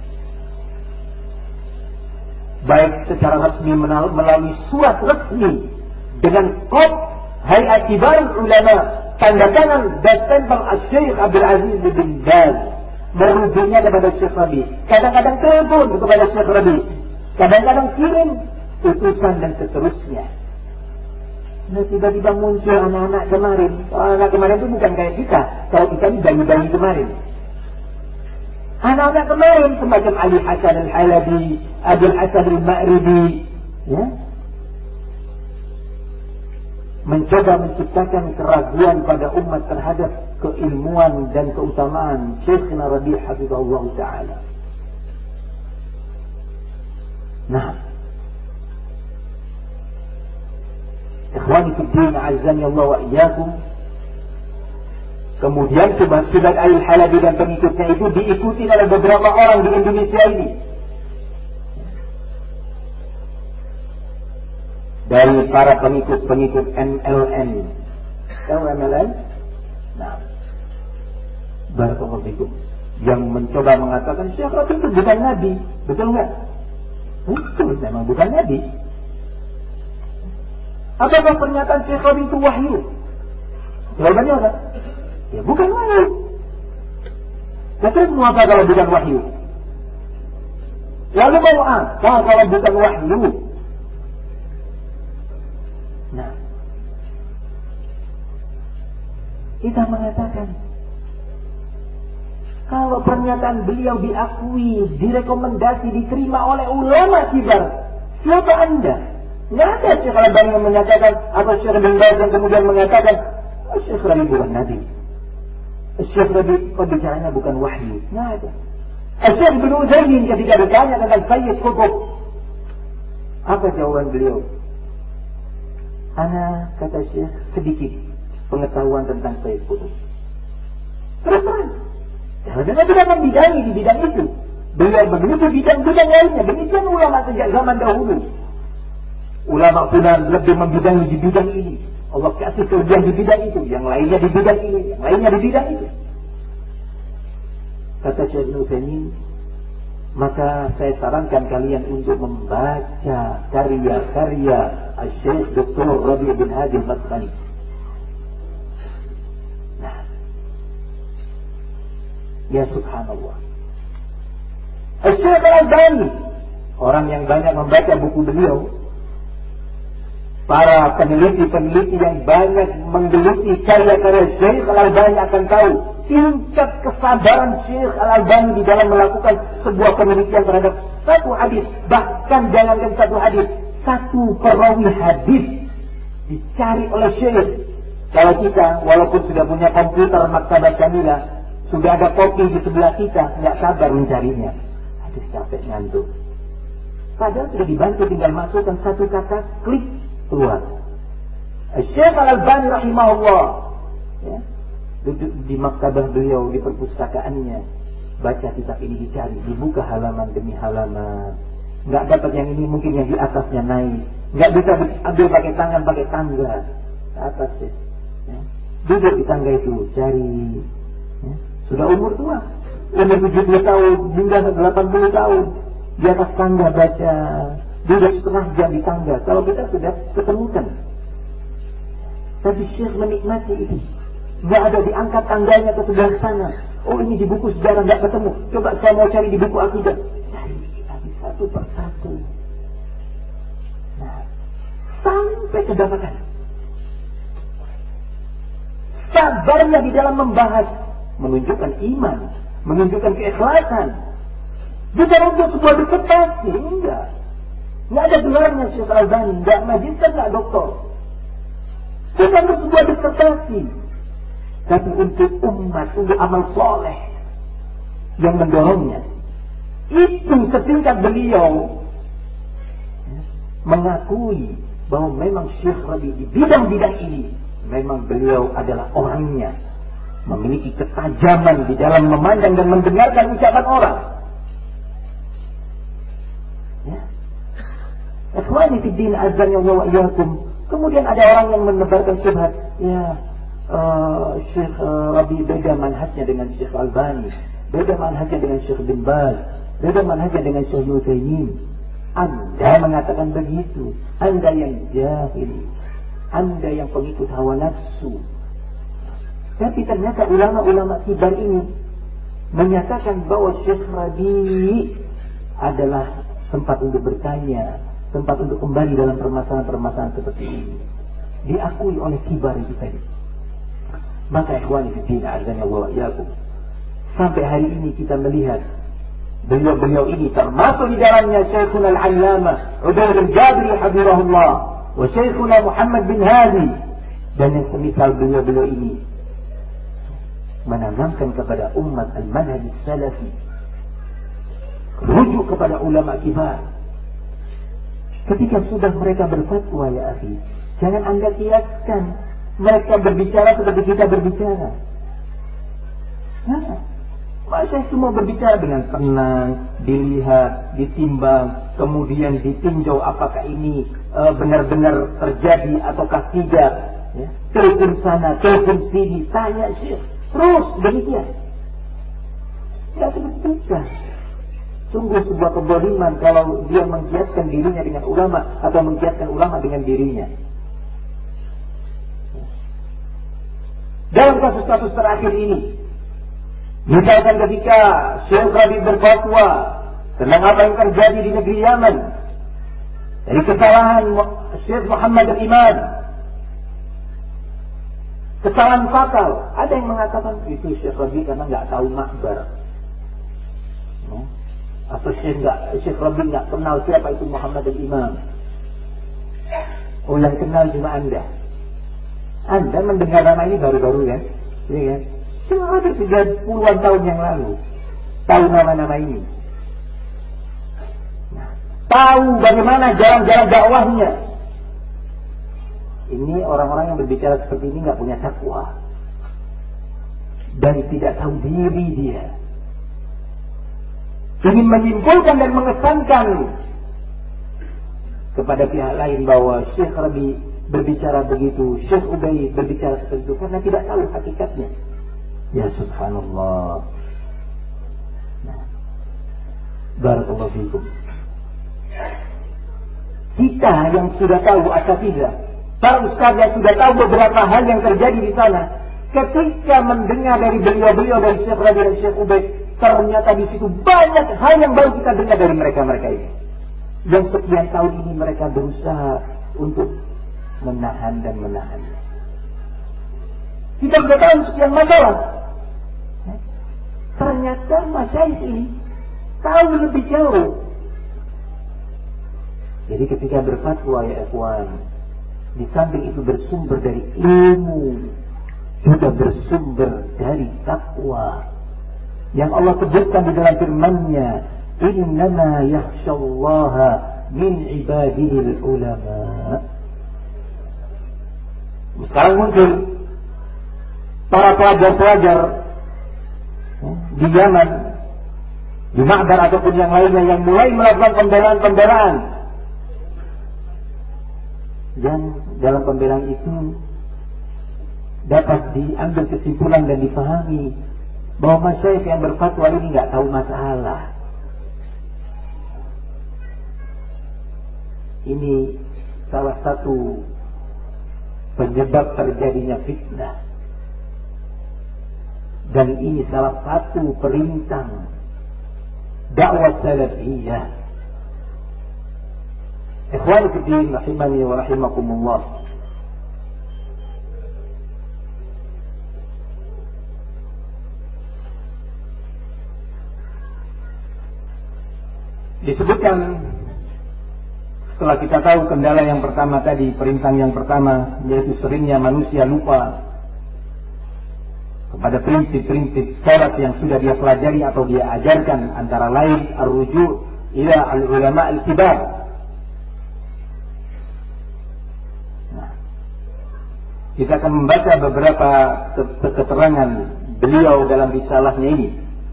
baik secara resmi melalui surat resmi dengan kod Hayat Kibar Ulama, tanda tangan dan stempel Syekh Abdul Aziz bin Baz, merujuknya kepada Syekh Rabi'. Kadang-kadang telepon kepada Syekh Rabi', kadang-kadang kirim utusan dan seterusnya. Nah, tiba-tiba muncul anak-anak kemarin. Anak kemarin itu bukan kayak kita. Kalau kita ini bayi-bayi kemarin. Anak-anak kemarin semacam Ali Hasan al-Halabi, Abdul Hasan al-Ma'ribi, ya, mencoba menciptakan keraguan pada umat terhadap keilmuan dan keutamaan Syekhna Rabi' hafizahullah ta'ala. Nah, ikhwani fiddin, a'azzani Allah wa iyyakum. Kemudian Subhat al-Halabi dan pengikutnya itu diikuti oleh beberapa orang di Indonesia ini. Dari para pengikut MLN. Tahu MLN? Nah, barakallahu fikum, yang mencoba mengatakan Syekh Rabi' itu bukan Nabi. Betul nggak? Betul, memang bukan Nabi. Apakah pernyataan Syekh Rabi' itu wahyu? Jawabannya apa? Ya bukan wahyu. Terus mau apa kalau bukan wahyu? Lalu mau apa kalau bukan wahyu? Nah, kita mengatakan pernyataan beliau diakui, direkomendasi, diterima oleh ulama kibar. Siapa Anda? Nggak ada Syekh Al-Albani yang menyatakan, atau Syekh Bin Baz yang kemudian mengatakan, Syekh Rabi bukan Nabi. Syekh Rabi pembicaranya bukan wahyu. Nggak ada. Syekh Ibnu Utsaimin ketika ditanya tentang Sayyid Qutb, apa jawaban beliau? Ana, kata Syekh, sedikit pengetahuan tentang Sayyid Qutb. Terus terang. Jangan tidak membidangi di bidang itu. Beliau begitu bidang-bidang lainnya. Demikian ulama sejak zaman dahulu. Ulama Fulan lebih membidangi di bidang ini. Allah kasih kelebihan di bidang itu. Yang lainnya di bidang ini. Yang lainnya di bidang itu. Kata Syekh Utsaimin, maka saya sarankan kalian untuk membaca karya-karya Syekh Dr. Rabi' bin Hadi Al-Madkhali. Nah, ya subhanallah. Syekh Al-Albani, orang yang banyak membaca buku beliau, para peneliti-peneliti yang banyak menggeluti karya-karya Syekh Al-Albani akan tahu tingkat kesabaran Syekh Al-Albani di dalam melakukan sebuah penelitian terhadap satu hadis. Bahkan jangankan satu hadis, satu perawi hadis dicari oleh Syekh. Kalau kita, walaupun sudah punya komputer Maktabat Syamilah, sudah ada kopi di sebelah kita, nggak sabar mencarinya. Aduh, capek ngantuk. Padahal sudah dibantu, tinggal masukkan satu kata, klik, keluar. Syekh Al-Albani rahimahullah, ya, duduk di maktabah beliau, di perpustakaannya, baca kitab ini, dicari, dibuka halaman demi halaman. Nggak dapat yang ini, mungkin yang di atasnya naik. Nggak bisa diambil pakai tangan, pakai tangga ke atas. Ya. Duduk di tangga itu, cari. Ya. Sudah umur tua, umur 70 tahun hingga 80 tahun, di atas tangga baca. Duduk setengah jam di tangga. Kalau kita sudah ketemukan. Tapi Syekh menikmati itu. Nggak ada, diangkat tangganya ke sebelah sana. Oh, ini di buku sejarah nggak ketemu. Coba saya mau cari di buku akidah. Cari satu persatu. Nah, sampai kedapatan. Sabarnya di dalam membahas, menunjukkan iman, menunjukkan keikhlasan. Bukan untuk sebuah disertasi, enggak. Nggak ada gelarnya Syekh Al-Albani, nggak magister, nggak doktor. Bukan untuk sebuah disertasi, tapi untuk umat, untuk amal soleh yang mendorongnya. Itu setingkat beliau mengakui bahwa memang Syekh Rabi di bidang-bidang ini, memang beliau adalah orangnya, memiliki ketajaman di dalam memandang dan mendengarkan ucapan orang. Ya. Ikhwani fi din, azan ya Allah wa iyyakum. Kemudian ada orang yang menebarkan syubhat, ya Syekh Rabi beda manhajnya dengan Syekh Albani, beda manhajnya dengan Syekh Bin Baz, beda manhajnya dengan Syekh Utsaimin. Anda mengatakan begitu, Anda yang jahil, Anda yang pengikut hawa nafsu. Tapi ternyata ulama-ulama kibar ini menyatakan bahwa Syekh Rabi adalah tempat untuk bertanya, tempat untuk kembali dalam permasalahan-permasalahan seperti ini. Diakui oleh kibar itu tadi. Maka ikhwani fillah, azan Allah wa iyyakum, sampai hari ini kita melihat beliau-beliau ini, termasuk di dalamnya Syekhuna Al-Allamah Ubaid Al-Jabiri hafizahullah, wa Syekhuna Muhammad bin Hadi, dan yang semisal beliau-beliau ini menanamkan kepada umat al-manhaj salafi, rujuk kepada ulama kibar. Ketika sudah mereka berfatwa, ya akhi, jangan Anda kiaskan mereka berbicara seperti kita berbicara. Nah, masa semua berbicara dengan tenang, dilihat, ditimbang, kemudian ditinjau apakah ini benar-benar terjadi ataukah tidak. Ya. Telepon sana, telepon sini, tanya Syekh, terus demikian. Tidak seperti kita. Sungguh sebuah kezaliman kalau dia mengkiaskan dirinya dengan ulama atau mengkiaskan ulama dengan dirinya. Dalam kasus-kasus terakhir ini, misalkan ketika Syekh Rabi berfatwa tentang apa yang terjadi di negeri Yaman, dari kesalahan Syekh Muhammad Al-Imam, kesalahan fatal. Ada yang mengatakan itu Syekh Rabi karena nggak tahu makbar. Atau Syekh Rabi nggak kenal siapa itu Muhammad al-Imam. Oh, yang kenal cuma Anda. Anda mendengar nama ini baru-baru kan? Iya kan? Cuma ada 30-an tahun yang lalu tahu nama-nama ini. Nah, tahu bagaimana jalan-jalan dakwahnya. Ini orang-orang yang berbicara seperti ini nggak punya takwa dan tidak tahu diri dia. Ingin menyimpulkan dan mengesankan kepada pihak lain bahwa Syekh Rabi berbicara begitu, Syekh Ubay berbicara seperti itu karena tidak tahu hakikatnya. Ya subhanallah. Nah, barakallahu fikum. Kita yang sudah tahu asatidzah, para ustaz yang sudah tahu beberapa hal yang terjadi di sana, ketika mendengar dari beliau-beliau dari Syekh Rabi dan Syekh Ubay, ternyata di situ banyak hal yang baru kita dengar dari mereka-mereka ini. Dan sekian tahun ini mereka berusaha untuk menahan dan menahannya. Kita sudah tahu sekian masalah. Ternyata masyayikh ini tahu lebih jauh. Jadi ketika berfatwa ya ikhwan, di samping itu bersumber dari ilmu, juga bersumber dari takwa. Yang Allah sebutkan di dalam firman-Nya, innama yakhshallaha min ibadihil ulama. Sekarang muncul para pelajar-pelajar di Yaman, di Ma'bar ataupun yang lainnya yang mulai melakukan pembelaan-pembelaan. Dan dalam pembelaan itu dapat diambil kesimpulan dan dipahami bahwa masyayikh yang berfatwa ini nggak tahu masalah. Ini salah satu penyebab terjadinya fitnah. Dan ini salah satu perintang dakwah salafiyah. Ikhwani fi din, rahimani wa rahimakumullah. Disebutkan setelah kita tahu kendala yang pertama tadi, perintang yang pertama, yaitu seringnya manusia lupa kepada prinsip-prinsip salaf yang sudah dia pelajari atau dia ajarkan, antara lain ar-ruju' ila al-ulama al-kibar. Nah, kita akan membaca beberapa keterangan beliau dalam risalahnya ini.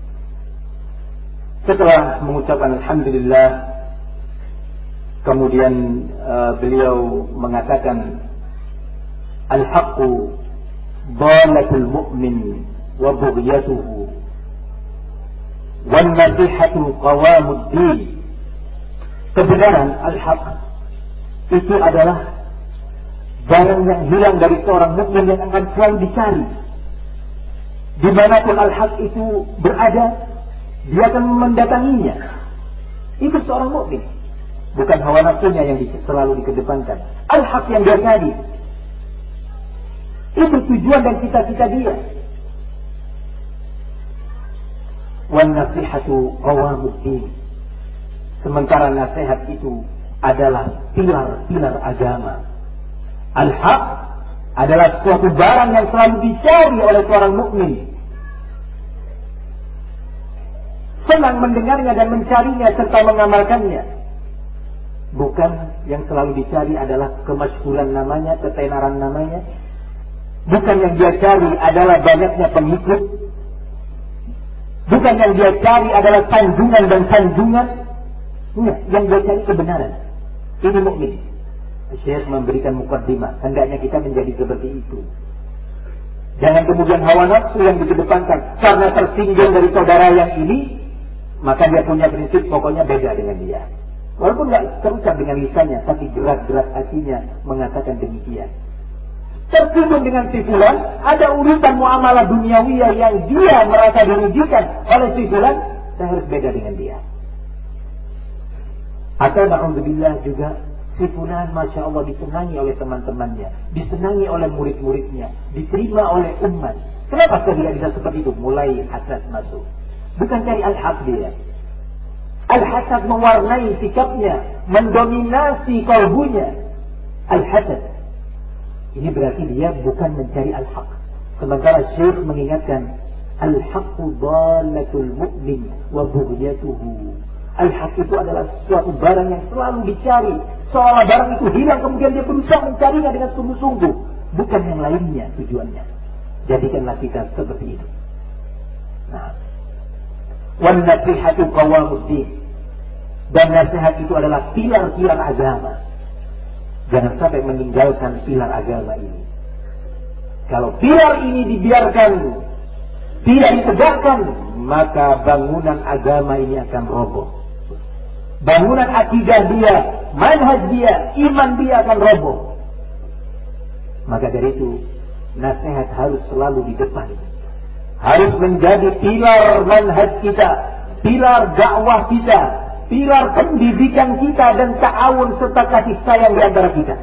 Setelah mengucapkan alhamdulillah, kemudian beliau mengatakan al-haqqu dhalatul mu'min wa bughyatuhu wan nasihatu qawamud din. Kebenaran al-haq itu adalah barang yang hilang dari seorang mukmin yang akan selalu dicari. Dimanapun al-haq itu berada, dia akan mendatanginya. Itu seorang mukmin. Bukan hawa nafsunya yang selalu dikedepankan. Al-haq yang dia cari. Itu tujuan dan cita-cita dia. Wan nasihatu qawamuddin. Sementara nasihat itu adalah pilar-pilar agama. Al-haq adalah suatu barang yang selalu dicari oleh seorang mukmin. Senang mendengarnya dan mencarinya serta mengamalkannya. Bukan yang selalu dicari adalah kemasyhuran namanya, ketenaran namanya. Bukan yang dia cari adalah banyaknya pengikut. Bukan yang dia cari adalah sanjungan dan sanjungan. Enggak, yang dia cari kebenaran. Ini mukmin. Syekh memberikan mukaddimah, hendaknya kita menjadi seperti itu. Jangan kemudian hawa nafsu yang dikedepankan karena tersinggung dari saudara yang ini, maka dia punya prinsip pokoknya beda dengan dia. Walaupun nggak terucap dengan lisannya, tapi gerak-gerak hatinya mengatakan demikian. Tersinggung dengan si fulan, ada urusan muamalah duniawiyah yang dia merasa dirugikan oleh si fulan, saya harus beda dengan dia. Atau na'udzubillah juga, si fulan Masya Allah disenangi oleh teman-temannya, disenangi oleh murid-muridnya, diterima oleh umat. Kenapa saya tidak bisa seperti itu? Mulai hasad masuk. Bukan cari al-haq dia. Al-hasad mewarnai sikapnya, mendominasi kalbunya. Al-hasad. Ini berarti dia bukan mencari al-haq. Sementara Syekh mengingatkan, al-haqqu dhalatul mu'min wa bughyatuhu. Al-haq itu adalah suatu barang yang selalu dicari. Seolah barang itu hilang, kemudian dia berusaha mencarinya dengan sungguh-sungguh. Bukan yang lainnya tujuannya. Jadikanlah kita seperti itu. Nah, wan nasihatu qawamuddin. Dan nasihat itu adalah pilar-pilar agama. Jangan sampai meninggalkan pilar agama ini. Kalau pilar ini dibiarkan, tidak ditegakkan, maka bangunan agama ini akan roboh. Bangunan akidah dia, manhaj dia, iman dia akan roboh. Maka dari itu, nasihat harus selalu di depan. Harus menjadi pilar manhaj kita, pilar dakwah kita, pilar pendidikan kita dan ta'awun serta kasih sayang di antara kita.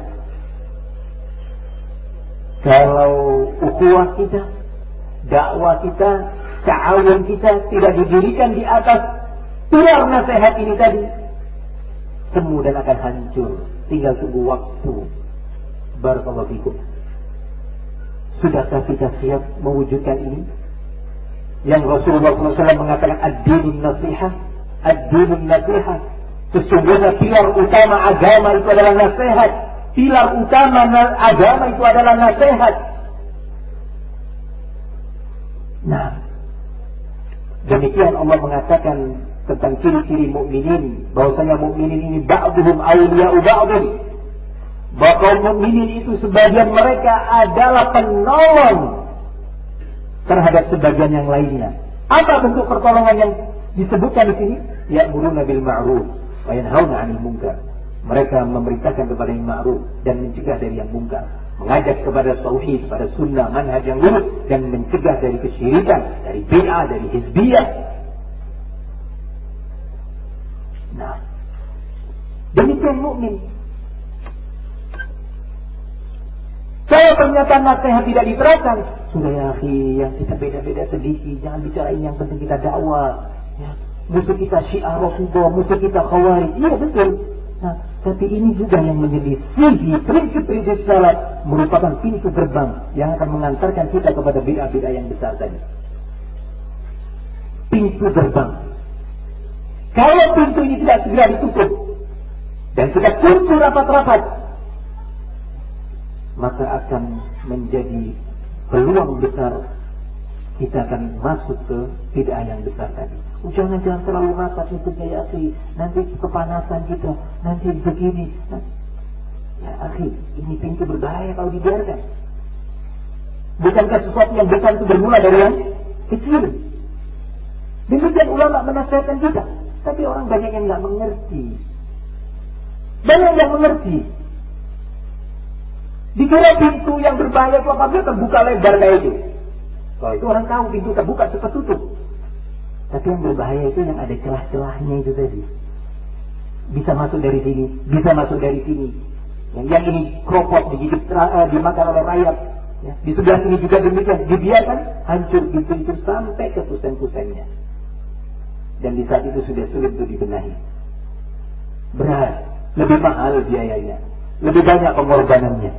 Kalau ukhuwah kita, dakwah kita, ta'awun kita tidak didirikan di atas pilar nasihat ini tadi, semu dan akan hancur. Tinggal tunggu waktu. Barakallahu fikum. Sudahkah kita siap mewujudkan ini? Yang Rasulullah SAW mengatakan ad-dinun nasihah, ad-dinun nasihah. Sesungguhnya pilar utama agama itu adalah nasihat. Pilar utama agama itu adalah nasihat. Nah, demikian Allah mengatakan tentang ciri-ciri mukminin, bahwasanya mukminin ini ba'duhum awliya'u ba'dun. Bahwa kaum mukminin itu sebagian mereka adalah penolong terhadap sebagian yang lainnya. Apa bentuk pertolongan yang disebutkan di sini? Ya'muruna bil ma'ruf wa yanhauna 'anil munkar. Mereka memerintahkan kepada yang ma'ruf dan mencegah dari yang munkar, mengajak kepada tauhid, pada sunnah, manhaj yang lurus, dan mencegah dari kesyirikan, dari bid'ah, dari hizbiyah. Nah, demikian mukmin. Kalau ternyata nasihat tidak diterapkan, sudah ya akhi, yang kita beda-beda sedikit, jangan bicarain yang penting kita dakwah. Ya, musuh kita Syiah Rasulullah, musuh kita Khawarij. Iya betul. Nah, tapi ini juga yang menyelisihi prinsip-prinsip salaf, merupakan pintu gerbang yang akan mengantarkan kita kepada bid'ah-bid'ah yang besar tadi. Pintu gerbang. Kalau pintu ini tidak segera ditutup dan kita kunci rapat-rapat, maka akan menjadi peluang besar kita akan masuk ke bid'ah yang besar tadi. Jangan terlalu rapat itu ya akhi, nanti kepanasan kita, nanti begini. Ya akhi, ini pintu berbahaya kalau dibiarkan. Bukankah sesuatu yang besar itu bermula dari yang kecil? Demikian ulama menasihatkan kita, tapi orang banyak yang nggak mengerti. Banyak yang mengerti. Dikira pintu yang berbahaya itu apabila terbuka lebar kayak itu. Kalau itu orang tahu pintu terbuka cepat tutup. Tapi yang berbahaya itu yang ada celah-celahnya itu tadi. Bisa masuk dari sini, bisa masuk dari sini. Yang ini keropos digigit, dimakan oleh rayap. Ya. Di sebelah sini juga demikian, dibiarkan hancur pintu itu sampai ke kusen-kusennya. Dan di saat itu sudah sulit untuk dibenahi. Berat, lebih mahal biayanya, lebih banyak pengorbanannya.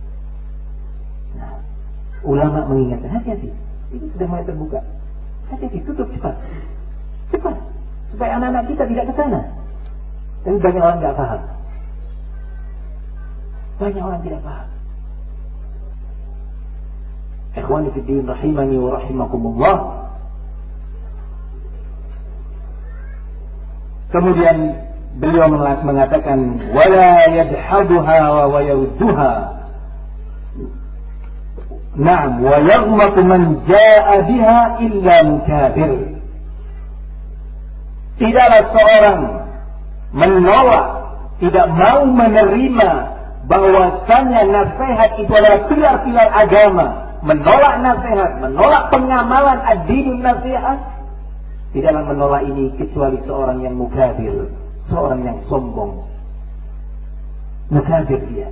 Nah, ulama mengingatkan, hati-hati, ini sudah mulai terbuka. Hati-hati, tutup cepat. Cepat. Supaya anak-anak kita tidak ke sana. Tapi banyak orang tidak paham. Banyak orang tidak paham. Ikhwani fi din rahimani wa rahimakumullah. Kemudian beliau mengatakan wala yadhaduha wa yarudduha. Naam, wa yaghmatu man jaa biha illa mukabir. Tidaklah seorang menolak, tidak mau menerima bahwasanya nasihat itu adalah pilar-pilar agama. Menolak nasihat, menolak pengamalan ad-dinun nasihat, tidaklah menolak ini kecuali seorang yang mukabir, seorang yang sombong. Mukabir dia.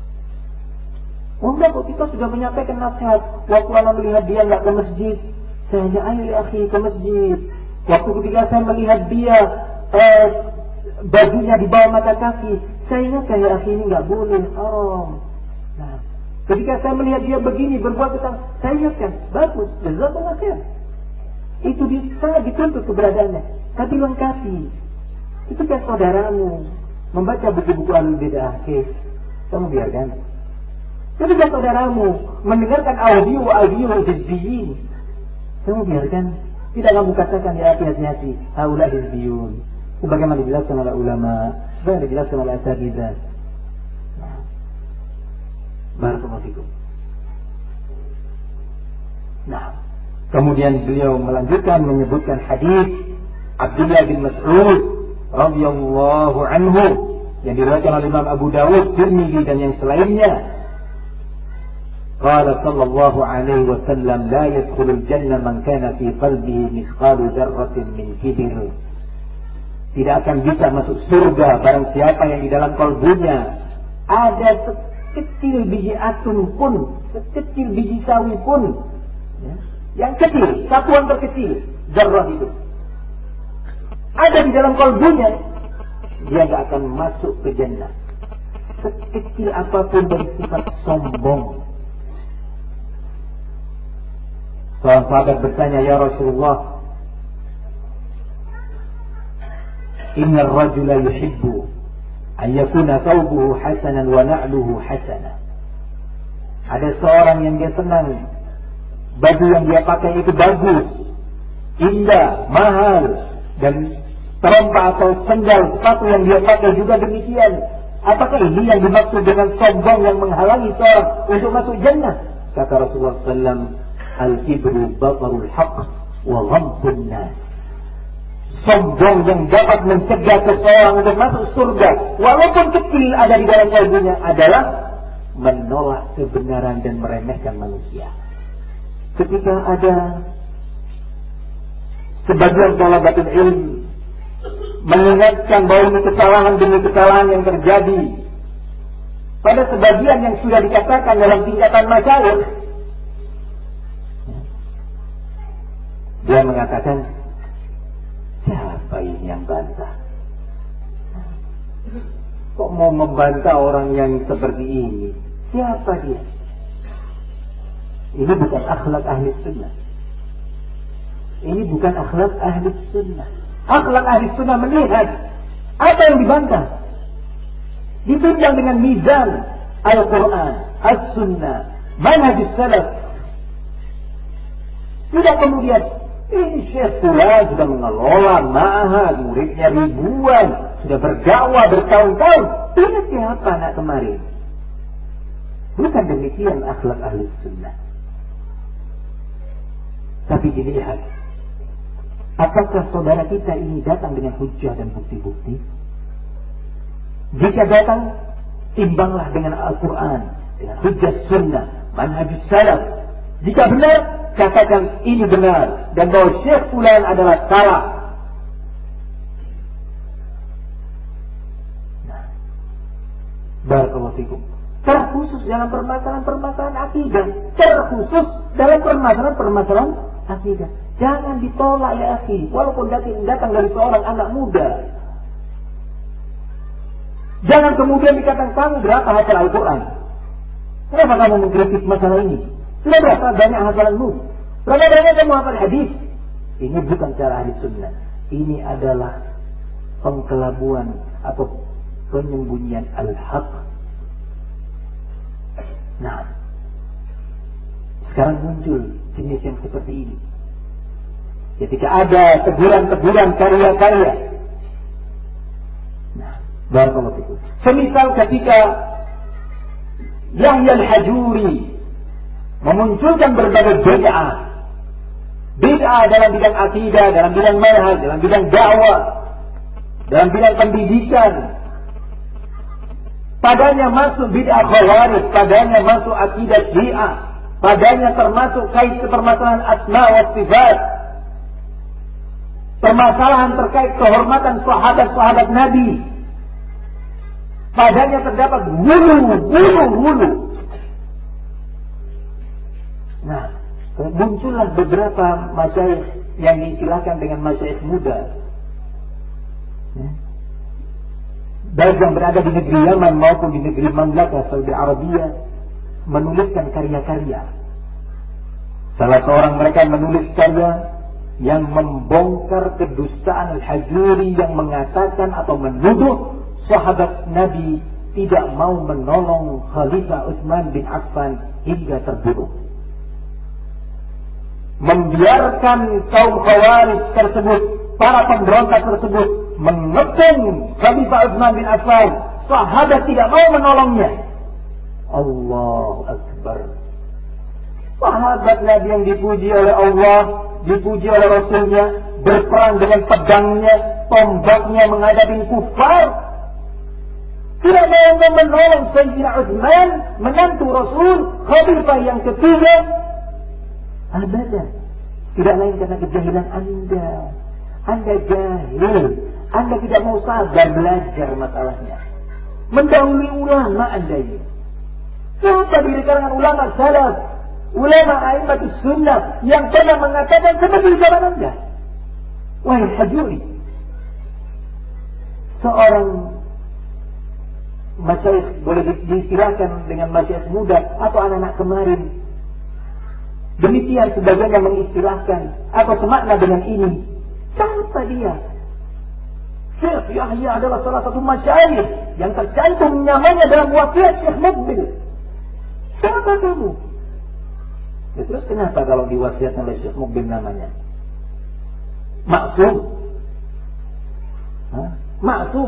Enggak kok, kita sudah menyampaikan nasihat. Waktu anak melihat dia enggak ke masjid, Saya ayo ya akhi ke masjid. Waktu ketika saya melihat dia bajunya di bawah mata kaki, saya ingat ya akhi ini nggak boleh, haram. Nah, ketika saya melihat dia begini berbuat kesalahan, saya ingatkan, bagus, jazakallahu khair. Itu sangat dituntut keberadaannya. Tapi lengkapi. Itu kayak saudaramu membaca buku-buku ahlul bidah, kamu biarkan. Itu kayak saudaramu mendengarkan audio hizbiyin, kamu biarkan. Tidak kamu katakan ya hati-hati, haula hizbiyun. Sebagaimana dijelaskan oleh ulama, sebagaimana dijelaskan oleh asatidzah. Barakallahu fikum. Nah, kemudian beliau melanjutkan menyebutkan hadis Abdullah bin Mas'ud radhiyallahu anhu yang diriwayatkan oleh Imam Abu Dawud, Tirmidzi dan yang selainnya. Qala sallallahu alaihi wasallam la yadkhulul jannah man kana fi qalbihi mithqalu dzarratin min kibr. Tidak akan bisa masuk surga barang siapa yang di dalam kalbunya ada sekecil biji atom pun, sekecil biji sawi pun, ya, yang kecil, satuan terkecil, zarrah itu ada di dalam kalbunya, dia tidak akan masuk ke jannah. Sekecil apapun dari sifat sombong. Seorang sahabat bertanya, ya Rasulullah, inna ar-rajula yuhibbu an yakuna thawbuhu hasanan wa na'luhu hasanah. Ada seorang yang dia senang baju yang dia pakai itu bagus, indah, mahal, dan terompa atau sendal sepatu yang dia pakai juga demikian. Apakah ini yang dimaksud dengan sombong yang menghalangi seorang untuk masuk jannah? Kata Rasulullah SAW, al-kibru batarul haqq wa ghamtun nas. Sombong yang dapat mencegah seseorang untuk masuk surga walaupun kecil ada di dalam kalbunya adalah menolak kebenaran dan meremehkan manusia. Ketika ada sebagian thalabatul ilm mengingatkan bahwa ini kesalahan demi kesalahan yang terjadi pada sebagian yang sudah dikatakan dalam tingkatan masyayikh, dia mengatakan, siapa ini yang bantah? Kok mau membantah orang yang seperti ini? Siapa dia? Ini bukan akhlak ahli sunnah. Ini bukan akhlak ahli sunnah. Akhlak ahli sunnah melihat apa yang dibantah, ditunjang dengan mizan Al-Quran, As-Sunnah, manhaj salaf. Tidak kemudian ini Syekh Fulan sudah mengelola ma'had, muridnya ribuan, sudah berdakwah bertahun-tahun. Ini siapa nak kemarin? Bukan demikian akhlak ahli sunnah. Tapi dilihat, apakah saudara kita ini datang dengan hujjah dan bukti-bukti? Jika datang, timbanglah dengan Al-Quran, dengan hujjah sunnah, manhaj salaf. Jika benar, katakan ini benar, dan bahwa Syekh Fulan adalah salah. Nah, barakallahu fikum. Terkhusus dalam permasalahan-permasalahan akidah, terkhusus dalam permasalahan-permasalahan akidah. Jangan ditolak ya akhi, walaupun datang dari seorang anak muda. Jangan kemudian dikatakan kamu berapa hafal Al-Quran? Kenapa kamu mengkritik masalah ini? Sudah berapa banyak hafalanmu? Berapa banyak kamu hafal hadis? Ini bukan cara ahli sunnah. Ini adalah pengkelabuan atau penyembunyian al-haq. Nah, sekarang muncul jenis yang seperti ini. Ketika ada teguran-teguran karya-karya. Nah, barakallahu fikum. Semisal ketika Yahya al-Hajuri memunculkan berbagai bid'ah. Bid'ah dalam bidang akidah, dalam bidang manhaj, dalam bidang dakwah, dalam bidang pendidikan. Padanya masuk bid'ah khawarij, padanya masuk akidah Syiah, padanya termasuk kait permasalahan asma wa sifat. Permasalahan terkait kehormatan sahabat-sahabat Nabi. Padanya terdapat wulu. Nah, muncullah beberapa masyayikh yang diistilahkan dengan masyayikh muda, baik yang berada di negeri Yaman maupun di negeri Mamlakah Saudi Arabia, menuliskan karya-karya. Salah seorang mereka menulis karya yang membongkar kedustaan Al-Hajuri yang mengatakan atau menuduh sahabat Nabi tidak mau menolong Khalifah Utsman bin Affan hingga terbunuh. Membiarkan kaum Khawarij tersebut, para pemberontak tersebut mengepung Khalifah Utsman bin Affan, sahabat tidak mau menolongnya. Allahu Akbar. Sahabat Nabi yang dipuji oleh Allah, dipuji oleh Rasulnya, berperang dengan pedangnya, tombaknya menghadapi kufar, tidak mau menolong Sayyidina Utsman, menantu Rasul, Khalifah yang ketiga. Abadan. Tidak lain karena kejahilan Anda. Anda jahil. Anda tidak mau sabar belajar masalahnya. Mendahului ulama Anda ini. Siapa diri kalangan ulama salaf, ulama a'immatus sunnah yang pernah mengatakan seperti ucapan Anda? Wahai Hajuri, seorang masyayikh boleh diistilahkan dengan masyayikh muda atau anak-anak kemarin. Demikian sebagian yang mengistilahkan atau semakna dengan ini. Siapa dia? Syekh Yahya adalah salah satu masyayikh yang tercantum namanya dalam wasiat Syekh Mukbil. Siapa kamu? Ya, terus kenapa kalau diwasiatkan oleh Syekh Mukbil namanya? Maksum. Maksum.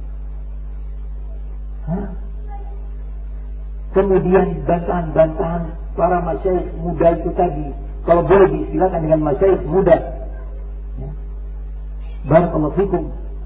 Kemudian bantahan-bantahan para masyayikh muda itu tadi, kalau boleh diistilahkan dengan masyayikh muda, barakallahu fikum,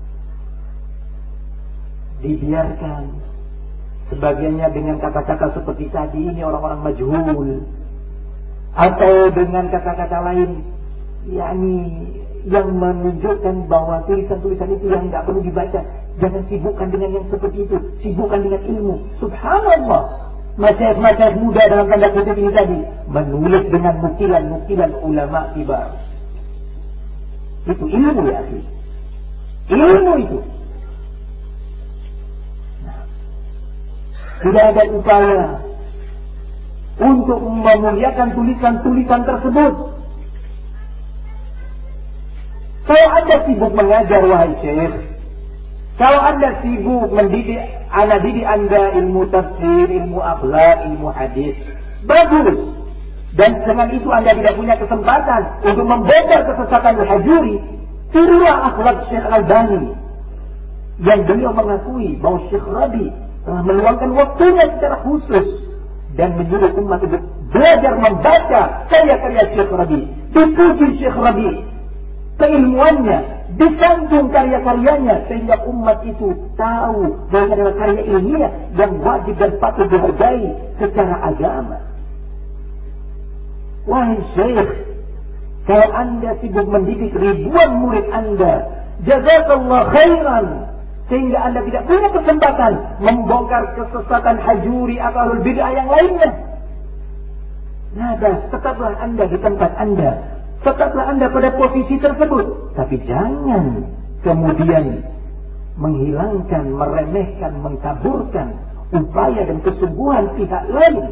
dibiarkan sebagiannya dengan kata-kata seperti tadi, ini orang-orang majhul, atau dengan kata-kata lain yakni yang menunjukkan bahwa tulisan-tulisan itu yang tidak perlu dibaca. Jangan sibukkan dengan yang seperti itu, sibukkan dengan ilmu. Subhanallah, masyayikh muda dalam tanda kutip ini tadi menulis dengan nukilan-nukilan ulama kibar. Itu ilmu ya akhi. Ilmu itu. Tidak ada upaya untuk memuliakan tulisan-tulisan tersebut. Kalau Anda sibuk mengajar, wahai syekh, kalau Anda sibuk mendidik anak didik Anda ilmu tafsir, ilmu akhlak, ilmu hadis, bagus. Dan dengan itu Anda tidak punya kesempatan untuk membongkar kesesatan Al-Hajuri, tirulah akhlak Syekh Al-Albani yang beliau mengakui bahwa Syekh Rabi telah meluangkan waktunya secara khusus dan menyuruh umat untuk belajar membaca karya-karya Syekh Rabi. Dipuji Syekh Rabi keilmuannya, disanjung karya-karyanya sehingga umat itu tahu bahwa adalah karya ilmiah yang wajib dan patut dihargai secara agama. Wahai syekh, kalau Anda sibuk mendidik ribuan murid Anda, jazakallah khairan, sehingga Anda tidak punya kesempatan membongkar kesesatan Hajuri atau ahlul bid'ah yang lainnya. Nada, tetaplah Anda di tempat Anda, tetaplah Anda pada posisi tersebut, tapi jangan kemudian menghilangkan, meremehkan, mengkaburkan upaya dan kesungguhan pihak lain.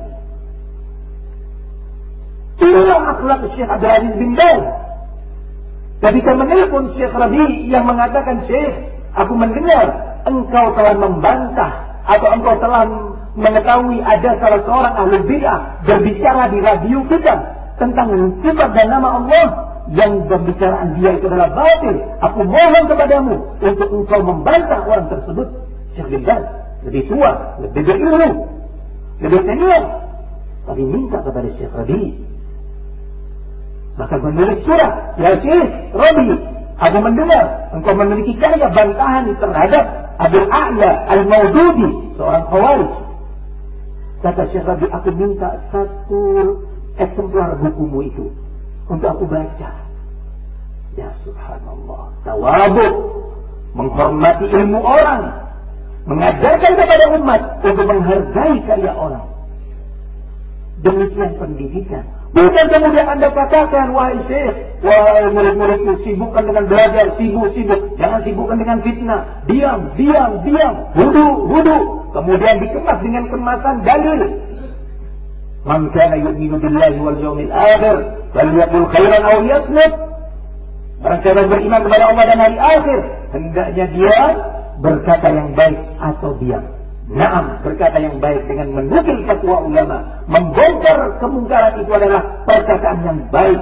Itulah akhlak Syekh Abdul Aziz bin Baz. Ketika menelpon Syekh Rabi yang mengatakan, Syekh, aku mendengar engkau telah membantah atau engkau telah mengetahui ada salah seorang ahli bid'ah berbicara di radio kita tentang sifat dan nama Allah yang pembicaraan dia itu adalah batil. Aku mohon kepadamu untuk engkau membantah orang tersebut. Syekh bin Baz lebih tua, lebih berilmu, lebih senior, tapi minta kepada Syekh Rabi, bahkan menulis surat, ya Syekh Rabi, aku mendengar engkau memiliki karya bantahan terhadap Abul A'la Al-Maududi, seorang Khawarij. Kata Syekh Rabi, aku minta satu eksemplar bukumu itu untuk aku baca. Ya subhanallah, tawadhu, menghormati ilmu orang, mengajarkan kepada umat untuk menghargai karya orang. Demikian pendidikan. Bukan kemudian Anda katakan, wahai Syekh, wahai murid-muridku, sibukkan dengan belajar, sibuk. Jangan sibukkan dengan fitnah. Diam. Wudu. Kemudian dikemas dengan kemasan dalil. Man kana yu'minu billahi wal yawmil akhir, falyaqul khairan aw liyasmut. Barang siapa beriman kepada Allah dan hari akhir, hendaknya dia berkata yang baik atau diam. Naam, berkata yang baik dengan menukil fatwa ulama, membongkar kemungkaran itu adalah perkataan yang baik.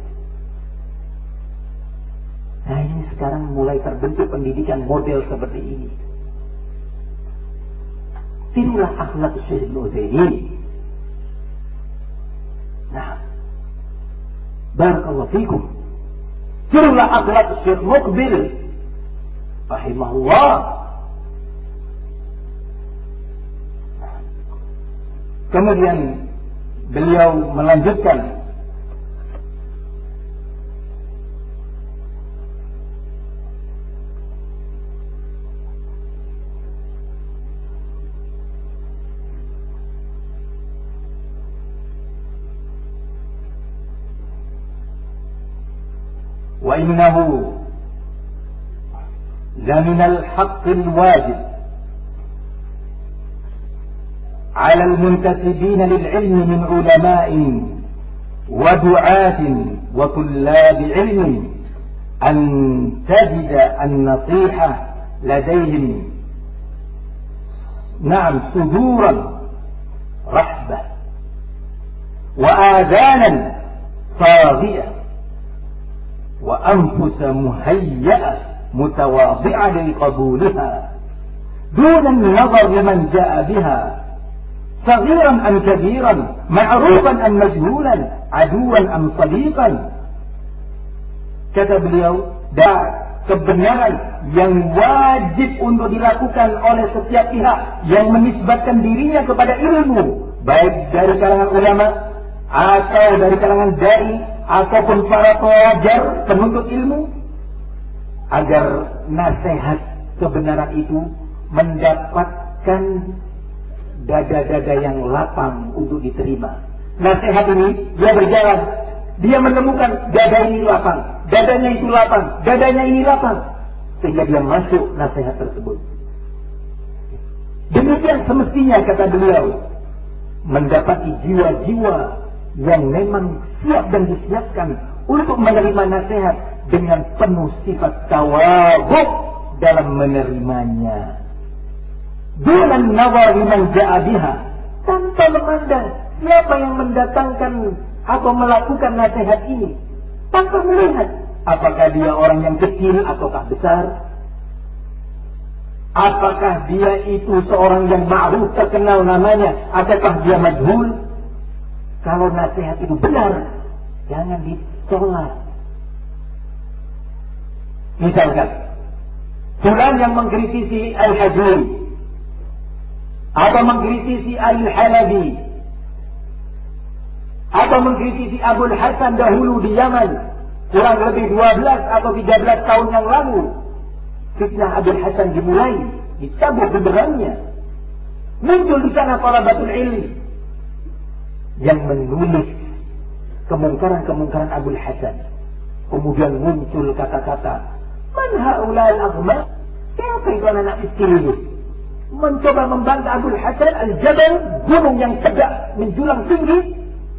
Nah, ini sekarang mulai terbentuk pendidikan model seperti ini. Inilah akhlak Syekh Ibnu Utsaimin. Nah, barakallahu fikum. Inilah akhlak Syekh Muqbil rahimahullah. Kemudian beliau melanjutkan wa innahu laminal haqqil wajib على المنتسبين للعلم من علماء ودعاة وطلاب علم أن تجد النصيحة لديهم صدورا رحبة وآذانا صاغية وأنفس مهيئة متواضعة لقبولها دون النظر لمن جاء بها صغيرا أم كبيرا معروفا أم مجهولا عدوا أم صديقا. Kata beliau, kebenaran yang wajib untuk dilakukan oleh setiap pihak yang menisbatkan dirinya kepada ilmu, baik dari kalangan ulama atau dari kalangan dai ataupun para pelajar penuntut ilmu, agar nasihat kebenaran itu mendapatkan dada-dada yang lapang untuk diterima. Nasihat ini dia berjalan, dia menemukan dada ini lapang, dadanya itu lapang, dadanya ini lapang, sehingga dia masuk nasihat tersebut. Demikian semestinya, kata beliau, mendapati jiwa-jiwa yang memang siap dan disiapkan untuk menerima nasihat dengan penuh sifat tawadhu dalam menerimanya. Dengan nawar liman ja'a biha, tanpa memandang siapa yang mendatangkan atau melakukan nasihat ini, tanpa melihat apakah dia orang yang kecil ataukah besar, apakah dia itu seorang yang ma'ruf terkenal namanya ataukah dia majhul. Kalau nasihat itu benar, jangan ditolak. Misalkan fulan yang mengkritisi Al-Hajuri atau mengkritisi Al-Halabi atau mengkritisi Abul Hasan dahulu di Yaman, kurang lebih 12 atau 13 tahun yang lalu, fitnah Abul Hasan dimulai, dicabut benderangnya. Muncul di sana thalabatul ilmi yang menulis kemungkaran-kemungkaran Abul Hasan. Kemudian muncul kata-kata, man haula'il aghma, siapa itu anak miskin ini? Mencoba membantah Abul Hasan Al-Jabal, gunung yang tegak menjulang tinggi.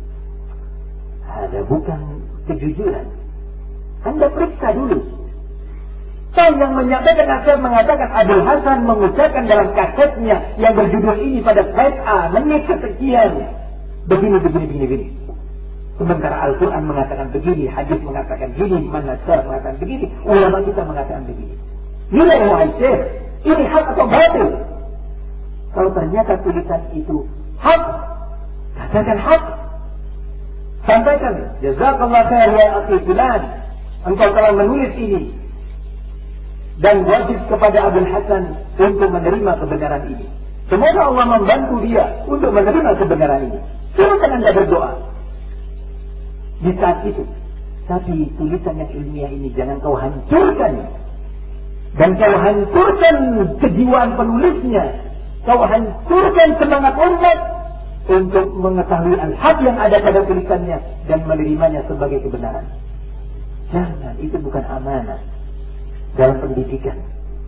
Ada bukan kejujuran. Anda periksa dulu. Tahun yang menyampaikan nasihat mengatakan Abul Hasan mengucapkan dalam kasetnya yang berjudul ini pada slide A, menit kesekian, begini. Sementara Al-Quran mengatakan begini, hadis mengatakan begini, manasar mengatakan begini, ulama kita mengatakan begini. Nilai wahai Syekh, ini hak atau batil? Kalau ternyata tulisan itu hak, katakan hak. Sampaikan, jazakallah khair ya akhi fulan, engkau telah menulis ini. Dan wajib kepada Abul Hasan untuk menerima kebenaran ini. Semoga Allah membantu dia untuk menerima kebenaran ini. Silakan Anda berdoa di saat itu. Tapi tulisan yang ilmiah ini jangan kau hancurkan. Dan kau hancurkan kejiwaan penulisnya. Kau hancurkan semangat umat. untuk mengetahui al-haq yang ada pada tulisannya dan menerimanya sebagai kebenaran. Jangan, itu bukan amanah dalam pendidikan.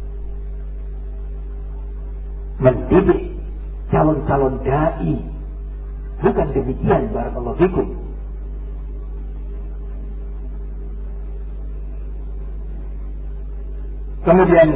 Mendidik calon-calon dai bukan demikian. Barakallahu fikum. Kemudian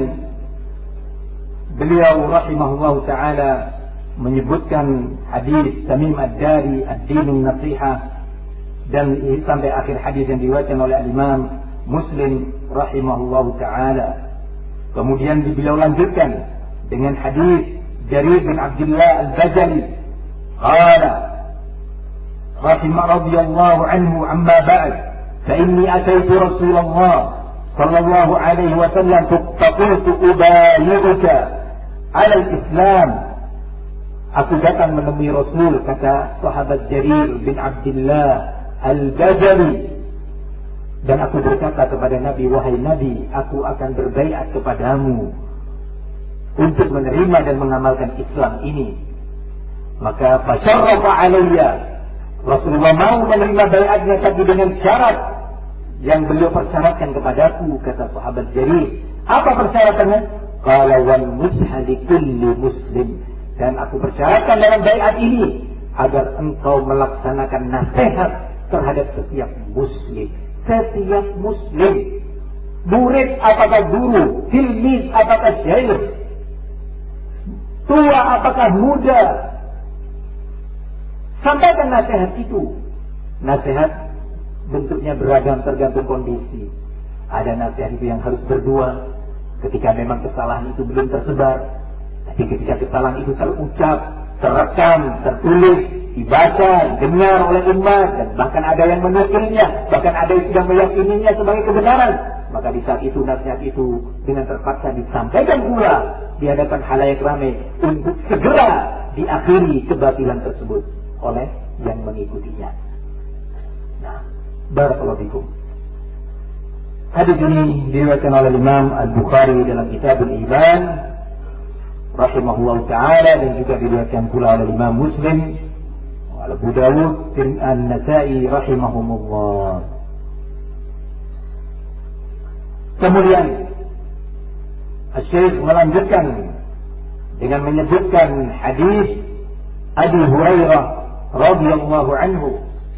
beliau rahimahullah ta'ala menyebutkan hadis Tamim Ad-Dari Ad-Dinun Nasihah, dan sampai akhir hadis yang diriwayatkan oleh Imam Muslim rahimahullah ta'ala. Kemudian beliau lanjutkan dengan hadis Jarir bin Abdullah Al-Bajali qala radhiyallahu anhu amma ba'd fa inni ataitu Rasulullah sallallahu alaihi wasallam faqultu ubayyuka 'ala al-Islam. Aku datang menemui Rasul, kata sahabat Jarir bin Abdullah Al-Bajali, dan aku berkata kepada Nabi, wahai Nabi, aku akan berbaiat kepadamu untuk menerima dan mengamalkan Islam ini. Maka fasyarrafa alayya, Rasulullah mau menerima baiatnya, tapi dengan syarat yang beliau persyaratkan kepadaku, kata sahabat Jarir. Apa persyaratannya? Qala wal nusha li kulli muslim, dan aku persyaratkan dalam baiat ini agar engkau melaksanakan nasihat terhadap setiap muslim. Setiap muslim, murid apakah guru, tilmiz apakah syaikh, tua apakah muda, sampaikan nasihat itu. Nasihat bentuknya beragam tergantung kondisi. Ada nasihat itu yang harus berdua ketika memang kesalahan itu belum tersebar, tapi ketika kesalahan itu terucap, terekam, tertulis, dibaca, dengar oleh umat, dan bahkan ada yang menukilnya, bahkan ada yang sudah meyakininya sebagai kebenaran, maka di saat itu nasihat itu dengan terpaksa disampaikan pula di hadapan khalayak ramai untuk segera diakhiri kebatilan tersebut oleh yang mengikutinya. Nah, barakallahu fikum. Hadis ini diriwayatkan oleh Imam Al-Bukhari dalam Kitabul Iman rahimahullah ta'ala, dan juga diriwayatkan pula oleh Imam Muslim, Abu Dawud, An-Nasa'i rahimahumullah. Kemudian Asy-Syaikh melanjutkan dengan menyebutkan hadis Abi Hurairah radhiyallahu anhu.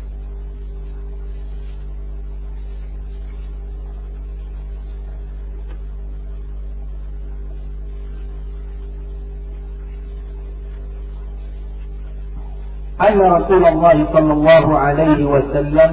أن رسول الله صلى الله عليه وسلم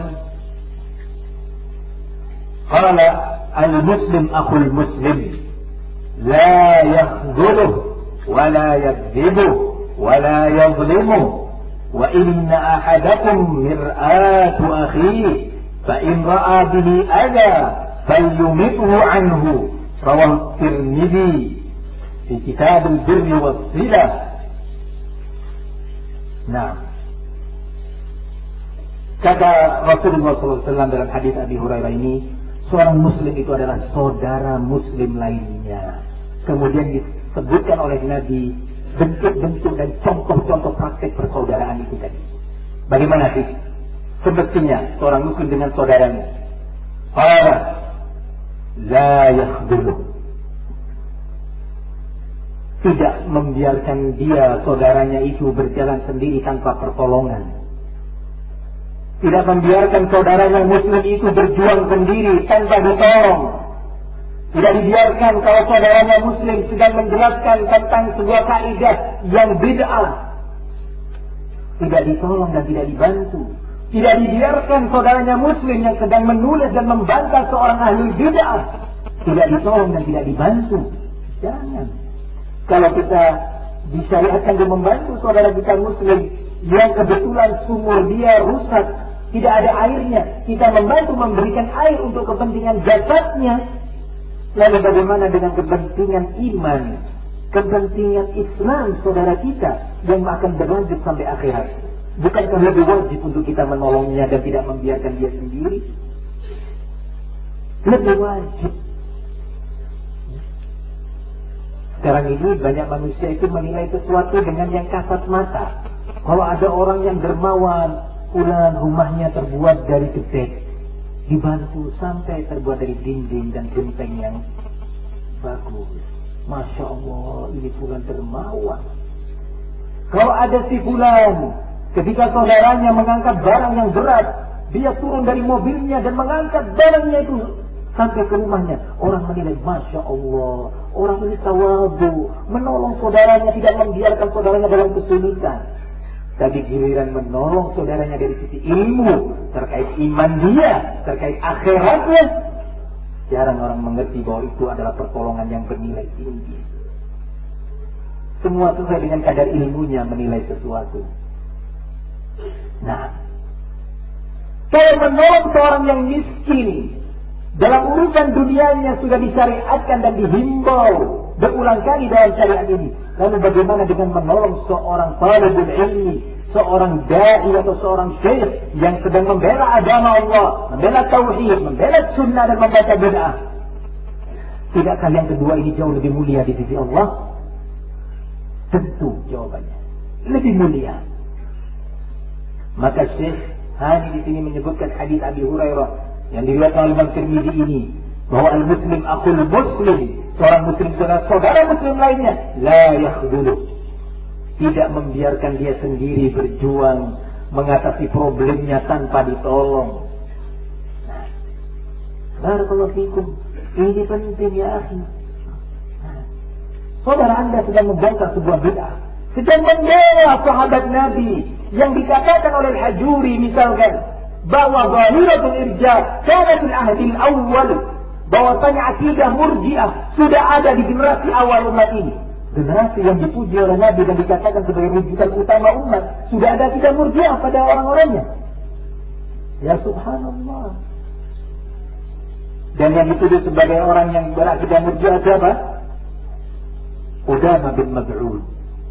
قال المسلم أخو المسلم لا يخذله ولا يكذبه ولا يظلمه وإن أحدكم مرآة أخيه فإن رأى به أذى فليمته عنه. رواه الترمذي في كتاب البر والصلة. Nah, kata Rasulullah SAW dalam hadis Abi Hurairah ini, seorang muslim itu adalah saudara muslim lainnya. Kemudian disebutkan oleh Nabi bentuk-bentuk dan contoh-contoh praktek persaudaraan itu tadi. Bagaimana sih semestinya seorang muslim dengan saudaranya? Qala la yakhdhuluh, tidak membiarkan dia, saudaranya itu, berjalan sendiri tanpa pertolongan. Tidak membiarkan saudaranya muslim itu berjuang sendiri tanpa ditolong. Tidak dibiarkan kalau saudaranya muslim sedang menjelaskan tentang sebuah kaidah yang bid'ah, tidak ditolong dan tidak dibantu. Tidak dibiarkan saudaranya muslim yang sedang menulis dan membantah seorang ahli bid'ah, tidak ditolong dan tidak dibantu. Jangan. Kalau kita disyariatkan untuk membantu saudara kita muslim yang kebetulan sumur dia rusak, tidak ada airnya, kita membantu memberikan air untuk kepentingan jasadnya. Lalu bagaimana dengan kepentingan iman, kepentingan Islam saudara kita yang akan berlanjut sampai akhirat? Bukankah lebih wajib untuk kita menolongnya dan tidak membiarkan dia sendiri? Lebih wajib. Sekarang ini banyak manusia itu menilai sesuatu dengan yang kasat mata. Kalau ada orang yang dermawan, fulan rumahnya terbuat dari gedek, dibantu sampai terbuat dari dinding dan genteng yang bagus. Masya Allah, ini fulan dermawan. Kalau ada si fulan, ketika saudaranya mengangkat barang yang berat, dia turun dari mobilnya dan mengangkat barangnya itu sampai ke rumahnya. Orang menilai, Masya Allah, orang ini tawadu, menolong saudaranya, tidak membiarkan saudaranya dalam kesulitan. Tapi giliran menolong saudaranya dari sisi ilmu, terkait iman dia, terkait akhiratnya, jarang orang mengerti bahwa itu adalah pertolongan yang bernilai tinggi. Semua sesuai dengan kadar ilmunya menilai sesuatu. Nah, kalau menolong seorang yang miskin dalam urusan dunianya sudah disyariatkan dan dihimbau berulang kali dalam syariat ini. Lalu bagaimana dengan menolong seorang talibul ilmi, seorang da'i atau seorang syekh yang sedang membela agama Allah, membela tauhid, membela sunnah dan membaca bid'ah? Tidakkah yang kedua ini jauh lebih mulia di sisi Allah? Tentu jawabannya lebih mulia. Maka Syekh Hani di sini menyebutkan hadis Abi Hurairah yang diriwayatkan oleh Imam Tirmidzi ini, bahwa al-muslim akhul muslim, seorang muslim saudara muslim lainnya, la yakhdhulu, tidak membiarkan dia sendiri berjuang mengatasi problemnya tanpa ditolong. Nah, barakallahu fikum, ini penting ya akhi. Saudara Anda sedang membongkar sebuah bid'ah, sedang membela sahabat Nabi yang dikatakan oleh Al-Hajuri misalkan bahwa zahiratul irja kana fil ahdi al-awwal, bahwasanya akidah murji'ah sudah ada di generasi awal umat ini. Generasi yang dipuji oleh Nabi dan dikatakan sebagai rujukan utama umat, sudah ada akidah murji'ah pada orang-orangnya. Ya subhanallah. Dan yang dituduh sebagai orang yang berakidah murji'ah siapa? Qudamah bin Maz'un,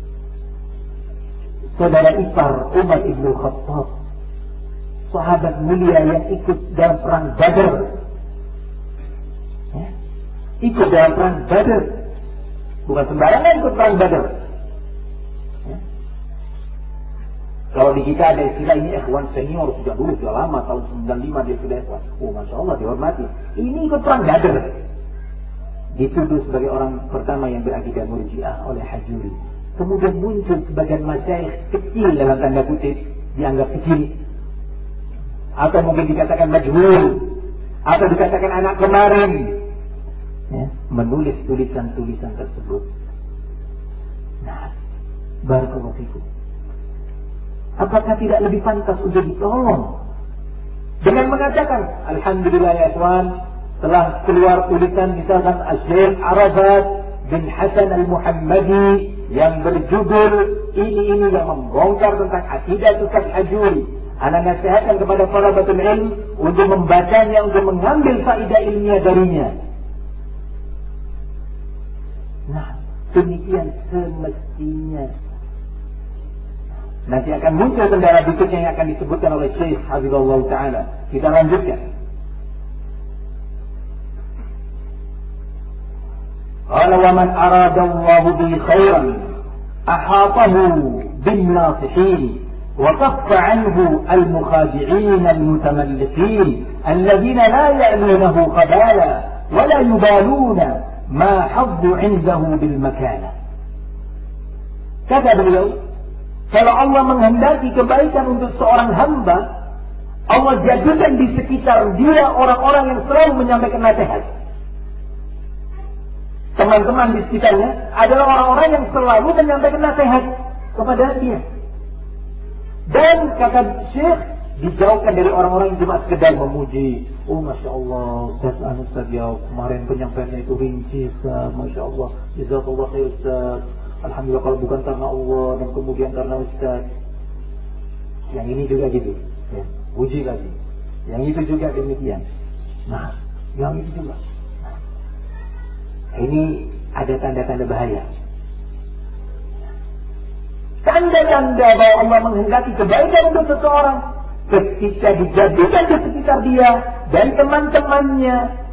saudara ipar Umar ibn Khattab, sahabat mulia yang ikut dalam perang Badar. Ya? Ikut dalam perang Badar, bukan sembarangan ikut perang Badar. Ya? Kalau di kita ada istilah ini ikhwan senior, sudah dulu, sudah lama, tahun 95 dia sudah ikhwan. Oh Masya Allah, dihormati. Ini ikut perang Badar. Dituduh sebagai orang pertama yang berakidah murji'ah oleh Hajuri. Kemudian muncul sebagian masyayikh kecil dalam tanda kutip, dianggap kecil, atau mungkin dikatakan majhul, atau dikatakan anak kemarin, ya, menulis tulisan-tulisan tersebut. Nah, barakallahu fikum, apakah tidak lebih pantas untuk ditolong dengan mengatakan alhamdulillah ya ikhwan, telah keluar tulisan misalkan Syekh Arafat bin Hasan al-Muhammadi yang berjudul ini yang membongkar tentang akidah Ustaz Hajuri. Ana nasihatkan kepada para batul ilm untuk membacanya, untuk mengambil faedah ilmiah darinya. Nah, demikian semestinya. Nanti akan muncul kendala berikutnya yang akan disebutkan oleh Syekh Hafizahullah Ta'ala. Kita lanjutkan. قال ومن أراد الله به خيرا أحاطه بالناصحين وكف عنه المخادعين المتملقين الذين لا يعلونه خبالا ولا يبالون ما حظ عنده بالمكانة. Kata beliau, kalau Allah menghendaki kebaikan untuk seorang hamba, Allah jadikan di sekitar dia orang-orang yang selalu menyampaikan nasihat. Teman-teman di sekitarnya adalah orang-orang yang selalu menyampaikan nasihat kepada dia. Dan kata Syekh, dijauhkan dari orang-orang yang cuma sekedar memuji. Oh Masya Allah, Ustaz ya, kemarin penyampaiannya itu rinci, Ustaz. Masya Allah, jazakallah khair Ustaz. Alhamdulillah, kalau bukan karena Allah dan kemudian karena Ustaz. Yang ini juga gitu, ya, puji lagi. Yang itu juga demikian. Nah, yang itu juga. Ini ada tanda-tanda bahaya. Tanda-tanda bahwa Allah menghendaki kebaikan untuk seseorang ketika dijadikan di sekitar dia dari teman-temannya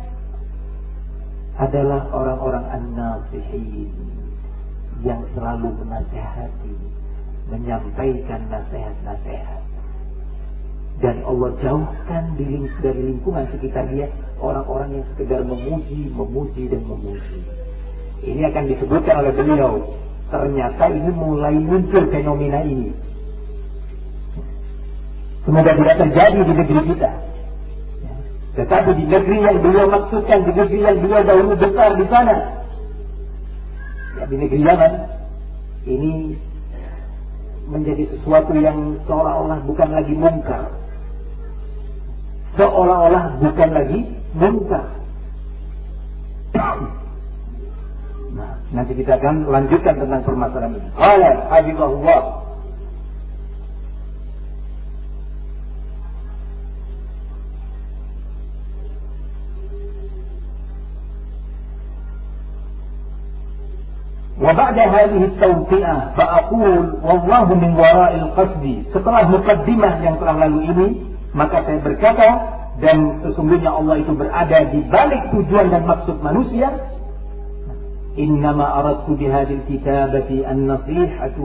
adalah orang-orang an-nasihin yang selalu menasihati, menyampaikan nasihat-nasihat. Dan Allah jauhkan dari lingkungan sekitar dia orang-orang yang sekedar memuji dan memuji. Ini akan disebutkan oleh beliau. Ternyata ini mulai muncul fenomena ini. Semoga tidak terjadi di negeri kita. Tetapi di negeri yang beliau maksudkan, di negeri yang beliau dahulu besar di sana, ya, di negeri Yaman, ini menjadi sesuatu yang seolah-olah bukan lagi mungkar. Nah, nanti kita akan lanjutkan tentang permasalahan ini. Qala habibullah, وبعد هذه التوطئة فأقول والله من وراء القصد. Setelah mukaddimah yang telah lalu ini, maka saya berkata, dan sesungguhnya Allah itu berada di balik tujuan dan maksud manusia. إنما أردت بهذه الكتابة النصيحة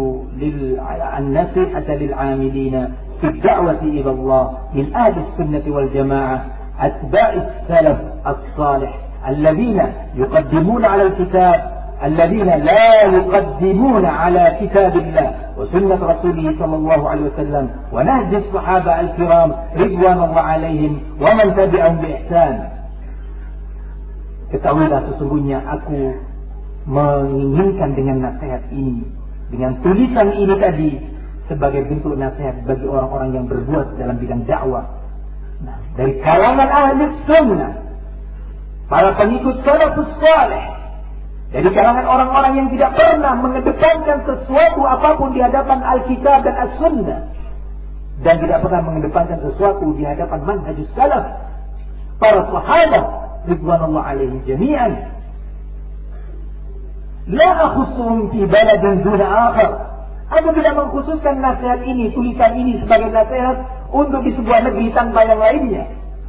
للعاملين في الدعوة إلى الله من أهل السنة والجماعة أتباع السلف الصالح الذين يقدمون على الكتاب، الذين لا يقدمون على كتاب الله وسنة رسوله صلى الله عليه وسلم ونهج الصحابة الكرام رضوان الله عليهم ومن تبعهم بإحسان. Ketahuilah sesungguhnya aku menginginkan dengan nasihat ini, dengan tulisan ini tadi, sebagai bentuk nasihat bagi orang-orang yang berbuat dalam bidang dakwah. Nah, dari kalangan ahli sunnah, para pengikut salafus salih, dari kalangan orang-orang yang tidak pernah mengedepankan sesuatu apapun di hadapan Alkitab dan As-Sunnah, dan tidak pernah mengedepankan sesuatu di hadapan manhajus salaf, para sahabat ridwanullah alaihim jami'an. La akhussuhum fi baladin duna akhar. Aku tidak mengkhususkan nasihat ini, tulisan ini sebagai nasihat untuk di sebuah negeri tanpa yang lainnya.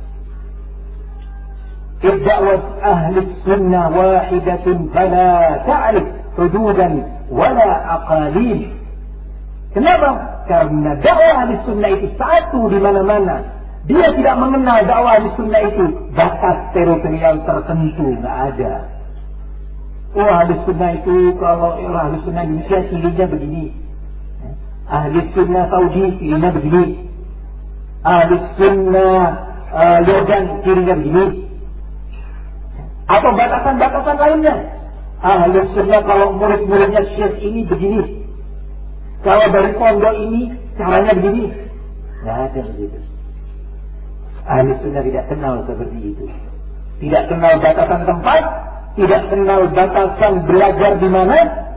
Da'wat ahli sunnah wahidatun fala ta'rif hududan wala aqalim. Kenapa? Karena dakwah ahli sunnah itu satu di mana-mana. Dia tidak mengenal dakwah ahli sunnah itu batas teritorial tertentu, nggak ada. Oh, ahli sunnah itu, kalau ahli sunnah Indonesia cirinya begini, ahli sunnah Saudi cirinya begini, ahli sunnah Yordan cirinya begini, atau batasan-batasan lainnya. Ahli sunnah kalau murid-muridnya syekh ini begini, kalau dari pondok ini caranya begini. Nggak ada begitu. Ahli sunnah tidak kenal seperti itu. Tidak kenal batasan tempat, tidak kenal batasan belajar di mana.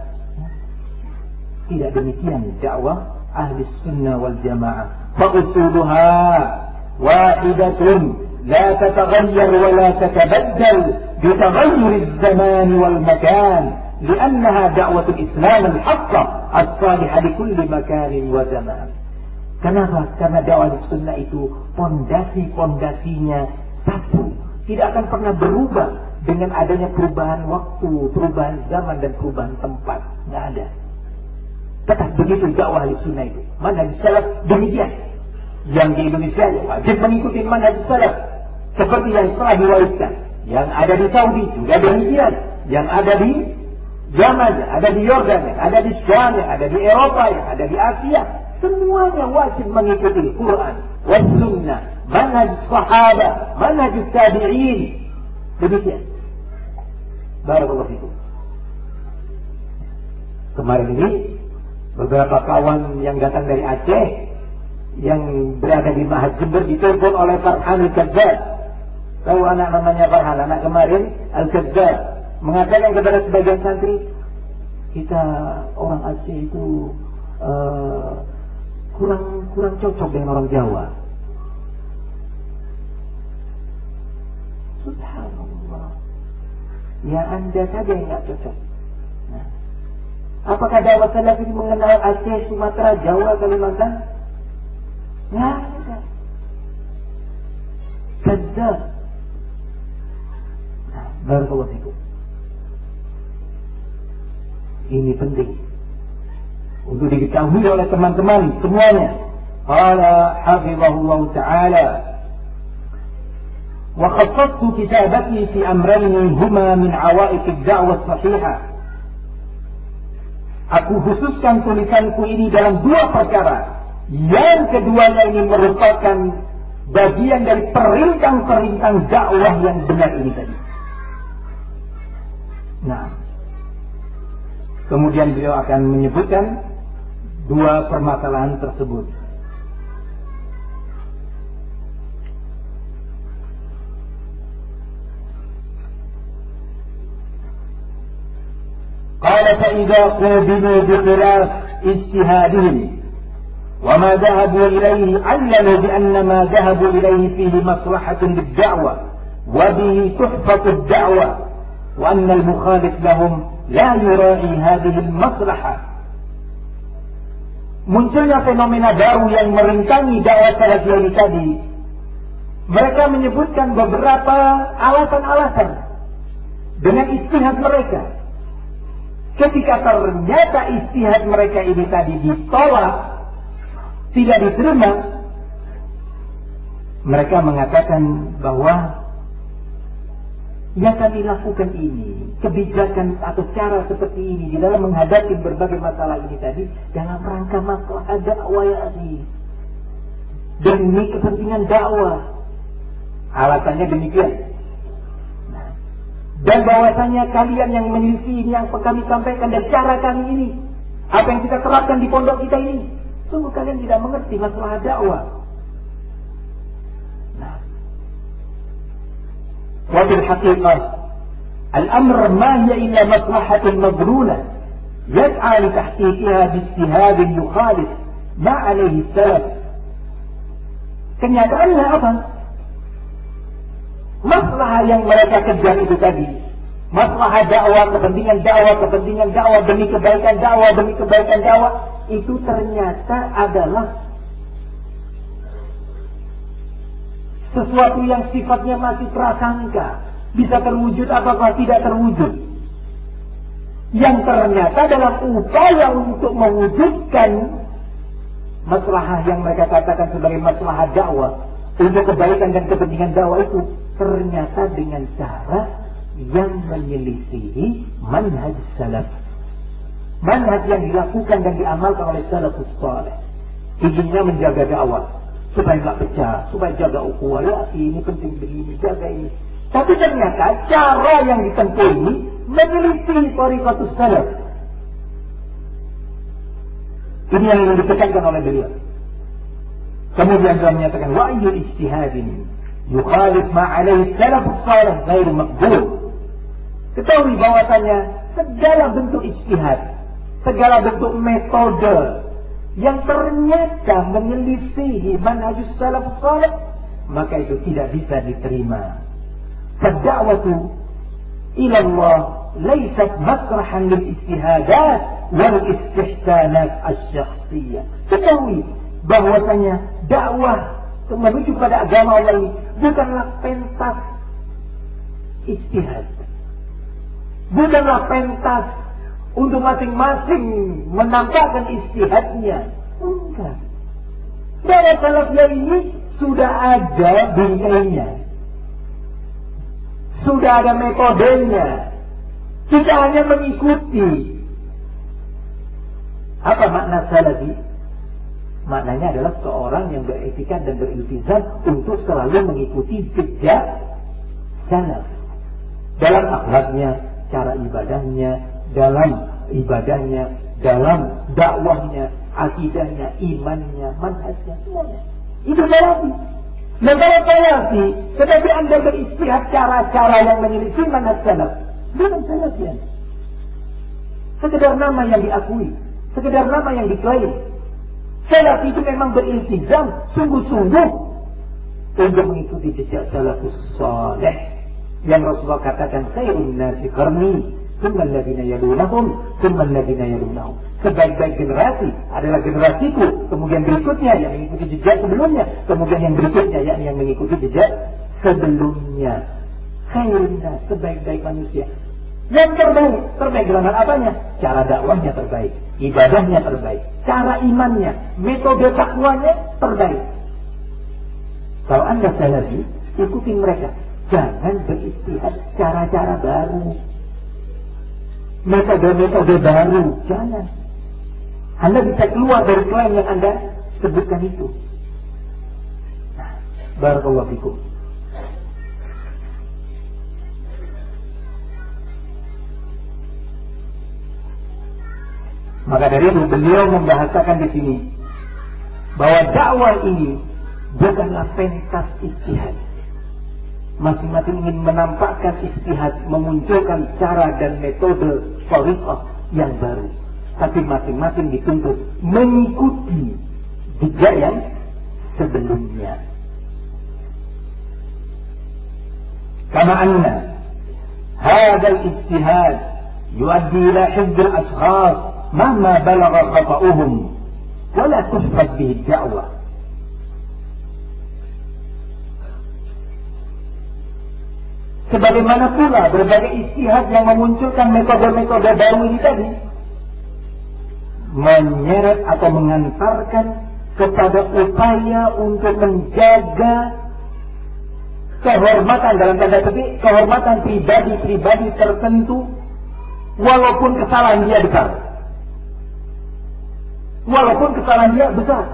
Tidak demikian dakwah ahli sunnah wal jamaah. Fa'usuluha wahidatun la tataghayyar wa la tatabaddal bitaghayyur az-zaman wal makan, li'annaha da'watul Islam al-haqqa as-salihah li kulli makanin wa zaman. Kenapa? Karena dakwah ahli sunnah itu pondasi-pondasinya satu, tidak akan pernah berubah dengan adanya perubahan waktu, perubahan zaman, dan perubahan tempat. Nggak ada. Tetap begitu dakwah ahli sunnah itu. Manhaj salaf demikian. Yang di Indonesia wajib mengikuti manhaj salaf seperti yang telah diwariskan. Yang ada di Saudi juga demikian. Yang ada di Yaman, yang ada di Yordan, yang ada di Syam, yang ada di Eropa, yang ada di Asia, semuanya wajib mengikuti Quran was sunnah, manhaj sahabat, manhaj tabi'in. Demikian. Barakallahu fikum. Kemarin ini beberapa kawan yang datang dari Aceh yang berada di Mahat Jember ditelepon oleh Farhan Al-Kadzab. Tahu anak namanya Farhan, anak kemarin Al-Kadzab, mengatakan kepada sebagian santri, kita orang Aceh itu kurang cocok dengan orang Jawa. Subhanallah. Ya Anda saja yang tidak cocok. Nah, apakah dakwah salaf ini mengenal Aceh, Sumatera, Jawa, Kalimantan? Ya, tidak. Kadzab. Nah, barakallahu fikum. Ini penting untuk diketahui oleh teman-teman semuanya. Qala hafizahullah ta'ala wa khassatu kitabati fi amrayn huma min awaiq ad-da'wah sahihah. Aku khususkan tulisanku ini dalam dua perkara. Yang keduanya ini merupakan bagian dari perintang-perintang dakwah yang benar ini tadi. Nah, kemudian beliau akan menyebutkan dua permasalahan tersebut. Qala fa idza qubilu bi khilaf ijtihadihim wa ma dhahabu ilayhi 'allamu bi anna ma dhahabu ilayhi fihi maslahatun lid-da'wah wa bihi tuhfatu ad-da'wah wa anna al-mukhalif lahum la yura'i hadhihi al-maslahah. Munculnya fenomena baru yang merentangi dakwah salafiyah ini tadi. Mereka menyebutkan beberapa alasan-alasan dengan ijtihad mereka. Ketika ternyata ijtihad mereka ini tadi ditolak, tidak diterima, mereka mengatakan bahwa yang kami lakukan ini, kebijakan atau cara seperti ini di dalam menghadapi berbagai masalah ini tadi dalam rangka masalah dakwah ya akhi. Demi kepentingan dakwah. Alasannya demikian. Dan bahwasanya kalian yang menyelisih ini yang kami sampaikan dan cara kami ini, apa yang kita terapkan di pondok kita ini, sungguh kalian tidak mengerti masalah dakwah. وبالحقيقة الأمر ما هي إلا مصلحة مظنونة يسعى لتحقيقها باجتهاد يخالف ما عليه السلف. Kenyataannya apa? Masalah yang mereka kejar itu tadi, masalah dakwah, kepentingan dakwah demi kebaikan dakwah, itu ternyata adalah sesuatu yang sifatnya masih prasangka, bisa terwujud apakah tidak terwujud. Yang ternyata dalam upaya untuk mewujudkan maslahah yang mereka katakan sebagai maslahah dakwah, untuk kebaikan dan kepentingan dakwah itu, ternyata dengan cara yang menyelisihi manhaj salaf. Manhaj yang dilakukan dan diamalkan oleh salafus saleh. Inginnya menjaga dakwah supaya nggak pecah, supaya jaga ukhuwah, ya ini penting begini, jaga ini. Tapi ternyata cara yang ditempuh ini menyelisih thariqatus salaf. Ini yang ditekankan oleh beliau. Kemudian beliau menyatakan wa ayyu ijtihadin yukhalif ma 'alaihi salafus salih ghairu maqbul. Ketahui bahwasanya segala bentuk ijtihad, segala bentuk metode yang ternyata menyelisihi manhajus salafus salih, maka itu tidak bisa diterima. Fad-da'watu ila Allah laysat masrahan lil ijtihadat wal istihsanat asy-syakhsiyah. Ketahui bahwasanya dakwah menuju pada agama Allah ini bukanlah pentas ijtihad, bukanlah pentas untuk masing-masing menampakkan ijtihadnya. Enggak. Dakwah salafiyah ini sudah ada bingkainya, sudah ada metodenya. Kita hanya mengikuti. Apa makna salafi? Maknanya adalah seorang yang beretika dan beriltizam untuk selalu mengikuti jejak salaf dalam akhlaknya, cara ibadahnya, dalam dakwahnya, akidahnya, imannya, manhajnya, semuanya. Itu salafi. Negara salafi, tetapi Anda beristihad cara-cara yang menyelisih manhaj salaf, bukan salafian. Sekedar nama yang diakui, sekedar nama yang diklaim. Salaf itu memang beriltizam sungguh-sungguh untuk mengikuti jejak salafus salih yang Rasulullah katakan khairun nasi qarni thumma alladziina yalunahum thumma alladziina yalunahum. Sebaik-baik generasi adalah generasiku, kemudian berikutnya yang mengikuti jejak sebelumnya, kemudian yang berikutnya yakni yang mengikuti jejak sebelumnya. Khairun nas, sebaik-baik manusia. Yang terbaik dalam hal apanya? Cara dakwahnya terbaik, ibadahnya terbaik, cara imannya, metode takwanya terbaik. Kalau Anda salafi, ikuti mereka. Jangan beristihad cara-cara baru, metode-metode baru, jangan. Anda bisa keluar dari klaim yang Anda sebutkan itu. Nah, barakallahu fikum. Maka dari itu beliau membahasakan di sini bahwa dakwah ini bukanlah pentas ijtihad. Masing-masing ingin menampakkan ijtihad, memunculkan cara dan metode thariqah yang baru. Tapi masing-masing dituntut mengikuti jejak yang sebelumnya. Kama anna hadha al-ijtihad yuaddi ila hifdz al-ashkhas mahma balagha khata'uhum wa la tuhfad bihi ad-da'wah. Sebagaimana pula berbagai ijtihad yang memunculkan metode-metode baru ini tadi menyeret atau mengantarkan kepada upaya untuk menjaga kehormatan, dalam tanda petik kehormatan pribadi-pribadi tertentu, walaupun kesalahan dia besar. Walaupun kesalahan dia besar.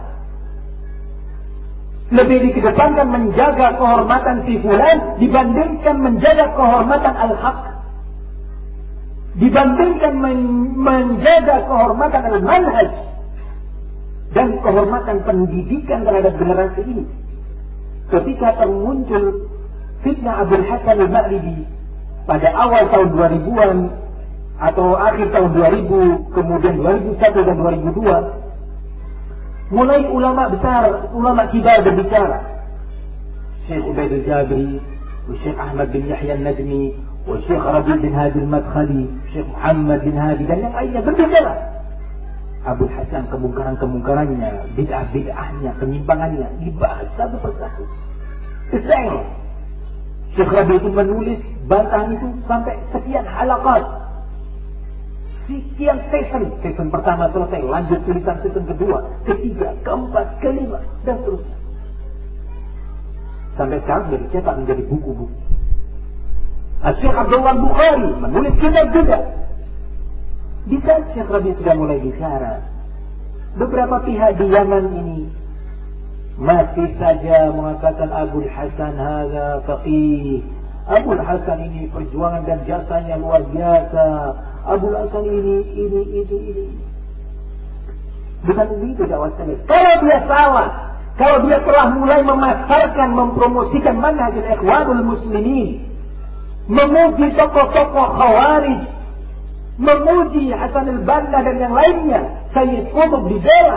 Lebih dikedepankan menjaga kehormatan si fulan dibandingkan menjaga kehormatan al-haq. Dibandingkan menjaga kehormatan al-manhaj dan kehormatan pendidikan terhadap generasi ini. Ketika termuncul fitnah Abul Hasan al-Ma'ribi pada awal tahun 2000-an atau akhir tahun 2000, kemudian 2001 dan 2002, mulai ulama besar, ulama kibar berbicara. Syekh Ubaid al-Jabri, Syekh Ahmad bin Yahya al-Najmi, Syekh Rabi bin Hadi al-Madkhali, Syekh Muhammad bin Hadi dan yang lainnya berbicara. Abu Hasan, kemungkarannya, bid'ah-bid'ahnya, penyimpangannya dibahas satu persatu. Detail. Syekh Rabi itu menulis bantahan itu sampai sekian halaqat. Sekian season pertama selesai, lanjut tulisan season kedua, ketiga, keempat, kelima, dan seterusnya. Sampai sekarang sudah dicetak menjadi buku-buku. Syekh Abdullah Bukhari menulis kitab juga. Di saat Syekh Rabi sudah mulai bicara, beberapa pihak di Yaman ini masih saja mengatakan Abul Hasan hadza faqih. Abul Hasan ini perjuangan dan jasanya luar biasa. Abul Hasan ini. Bukan begitu dakwah salaf. Kalau dia salah, kalau dia telah mulai memasarkan, mempromosikan manhajul ikhwanul muslimin, memuji tokoh-tokoh khawarij, memuji Hasan al-Banna dan yang lainnya, Sayyid Qutb dibela.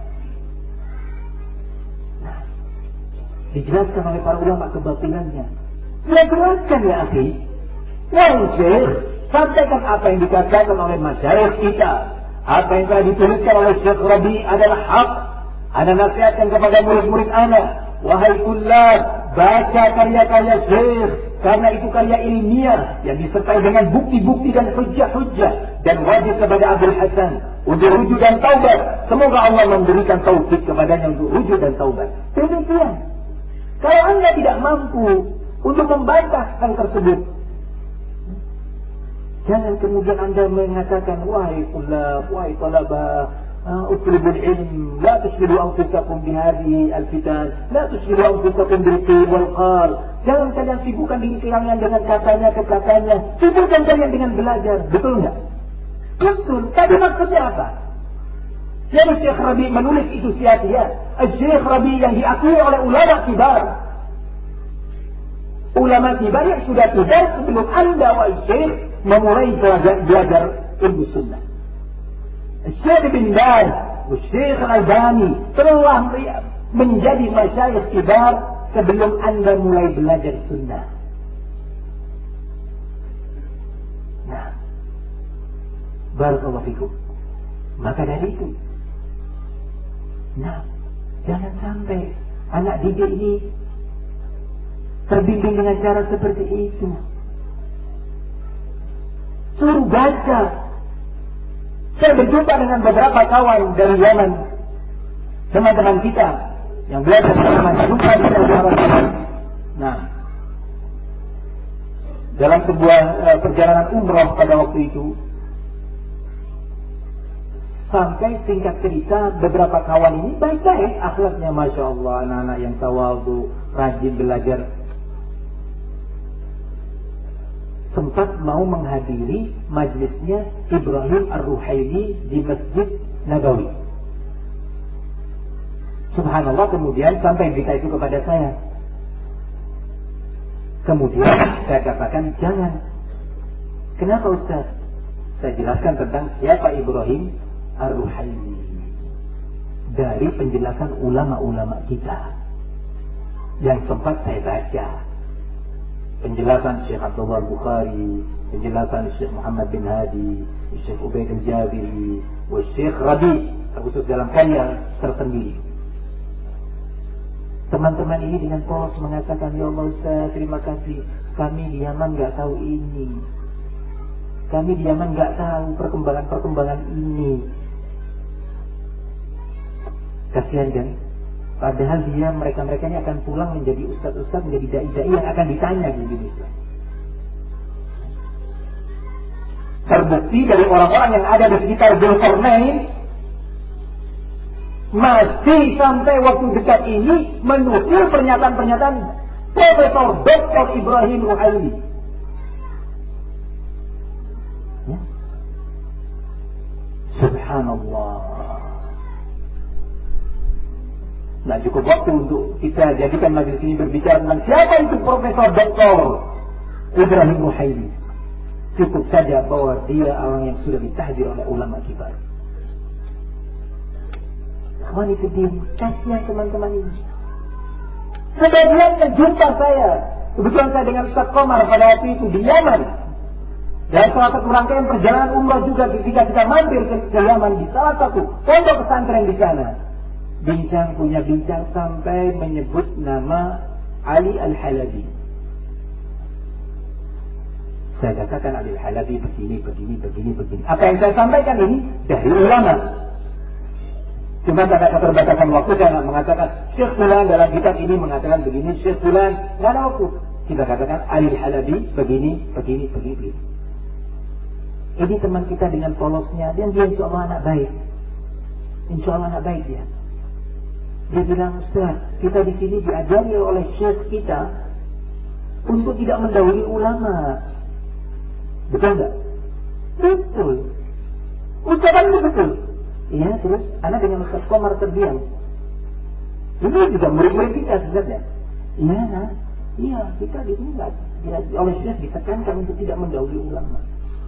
Nah, dijelaskan oleh para ulama kebatilannya. Dia jelaskan ya akhi, wahai Syekh, sampaikan apa yang dikatakan oleh masyayikh kita, apa yang telah dituliskan oleh Syekh Rabi adalah hak. Ana nasihatkan kepada murid-murid ana, wahai kullab, baca karya-karya Syekh, karena itu karya ilmiah yang disertai dengan bukti-bukti dan hujjah-hujjah, dan wajib kepada Abul Hasan untuk rujuk dan taubat. Semoga Allah memberikan taufik kepadanya untuk rujuk dan taubat. Demikian. Kalau Anda tidak mampu untuk membantah hal tersebut, jangan kemudian Anda mengatakan, wahai kullab, wahai talabah, utlubul ilm, la tushghilu anfusakum bihadhihi al-fitan, la tushghilu anfusakum bil-qil wal-qal. Jangan kalian sibukkan diri kalian dengan katanya, sibukkan kalian dengan belajar. Betul enggak? Betul. Tapi maksudnya apa? Jadi Syekh Rabi menulis itu sia-sia. Syekh Rabi yang diakui oleh ulama kibar. Ulama kibar yang sudah kibar sebelum Anda wa Syekh memulai belajar ilmu sunnah. Syekh bin Baz, Syekh Al-Albani telah menjadi masyayikh kibar sebelum Anda mulai belajar sunnah. Nah, barakallahu fikum. Maka dari itu, nah, jangan sampai anak didik ini terbimbing dengan cara seperti itu. Suruh baca. Saya berjumpa dengan beberapa kawan dari Yaman, teman-teman kita yang belajar bersama jumpa di dalam. Nah, dalam sebuah perjalanan umrah pada waktu itu, sampai singkat cerita beberapa kawan ini baik-baik akhlaknya, masya Allah, anak-anak yang tawadhu, rajin belajar, sempat mau menghadiri majlisnya Ibrahim Ar-Ruhaili di Masjid Nabawi. Subhanallah, kemudian sampai berita itu kepada saya. Kemudian saya katakan, jangan. Kenapa Ustaz? Saya jelaskan tentang siapa Ibrahim Ar-Ruhaili dari penjelasan ulama-ulama kita yang sempat saya baca. Penjelasan Syekh Abdullah Bukhari, penjelasan Syekh Muhammad bin Hadi, Syekh Ubaid al-Jabiri, Syekh Rabi, terkhusus dalam karya tersendiri. Teman-teman ini dengan polos mengatakan, ya Allah Ustaz, terima kasih, kami di Yaman gak tahu ini, kami di Yaman gak tahu perkembangan-perkembangan ini. Kasihan kan? Padahal mereka ini akan pulang menjadi ustaz-ustaz, menjadi dai-dai yang akan ditanya di Indonesia. Terbukti dari orang-orang yang ada di sekitar Zulkarnain, masih sampai waktu dekat ini menukil pernyataan-pernyataan Profesor Dr. Ibrahim Ruhaili. Ya? Subhanallah. Nah, cukup waktu untuk kita jadikan majelis ini berbicara tentang siapa itu Profesor Dr. Ibrahim Ruhaili. Cukup saja bahwa dia orang yang sudah ditahdir oleh ulama kibar. Ikhwan fillah, kasihan teman-teman ini. Sebagian jumpa saya, kebetulan saya dengan Ustaz Komar pada waktu itu di Yaman. Dan salah satu rangkaian perjalanan umrah juga ketika kita mampir ke Yaman di salah satu pondok pesantren di sana. Punya bincang sampai menyebut nama Ali Al-Halabi. Saya katakan Ali Al-Halabi begini. Apa yang saya sampaikan ini dari ulama. Cuma karena keterbatasan waktu saya tidak mengatakan Syekh Fulan dalam kitab ini mengatakan begini, Syekh Fulan, tidak ada waktu. Kita katakan Ali Al-Halabi begini. Ini teman kita dengan polosnya, dan dia insya Allah anak baik. Insya Allah anak baik dia. Dia bilang, Ustaz, kita di sini diajari oleh syekh kita untuk tidak mendahului ulama. Betul enggak? Betul. Ucapan itu betul. Iya, terus anak dengan Ustaz Komar terdiam. Ini juga murid-murid kita sebenarnya. Iya, kita di sini enggak oleh syekh ditekankan untuk tidak mendahului ulama.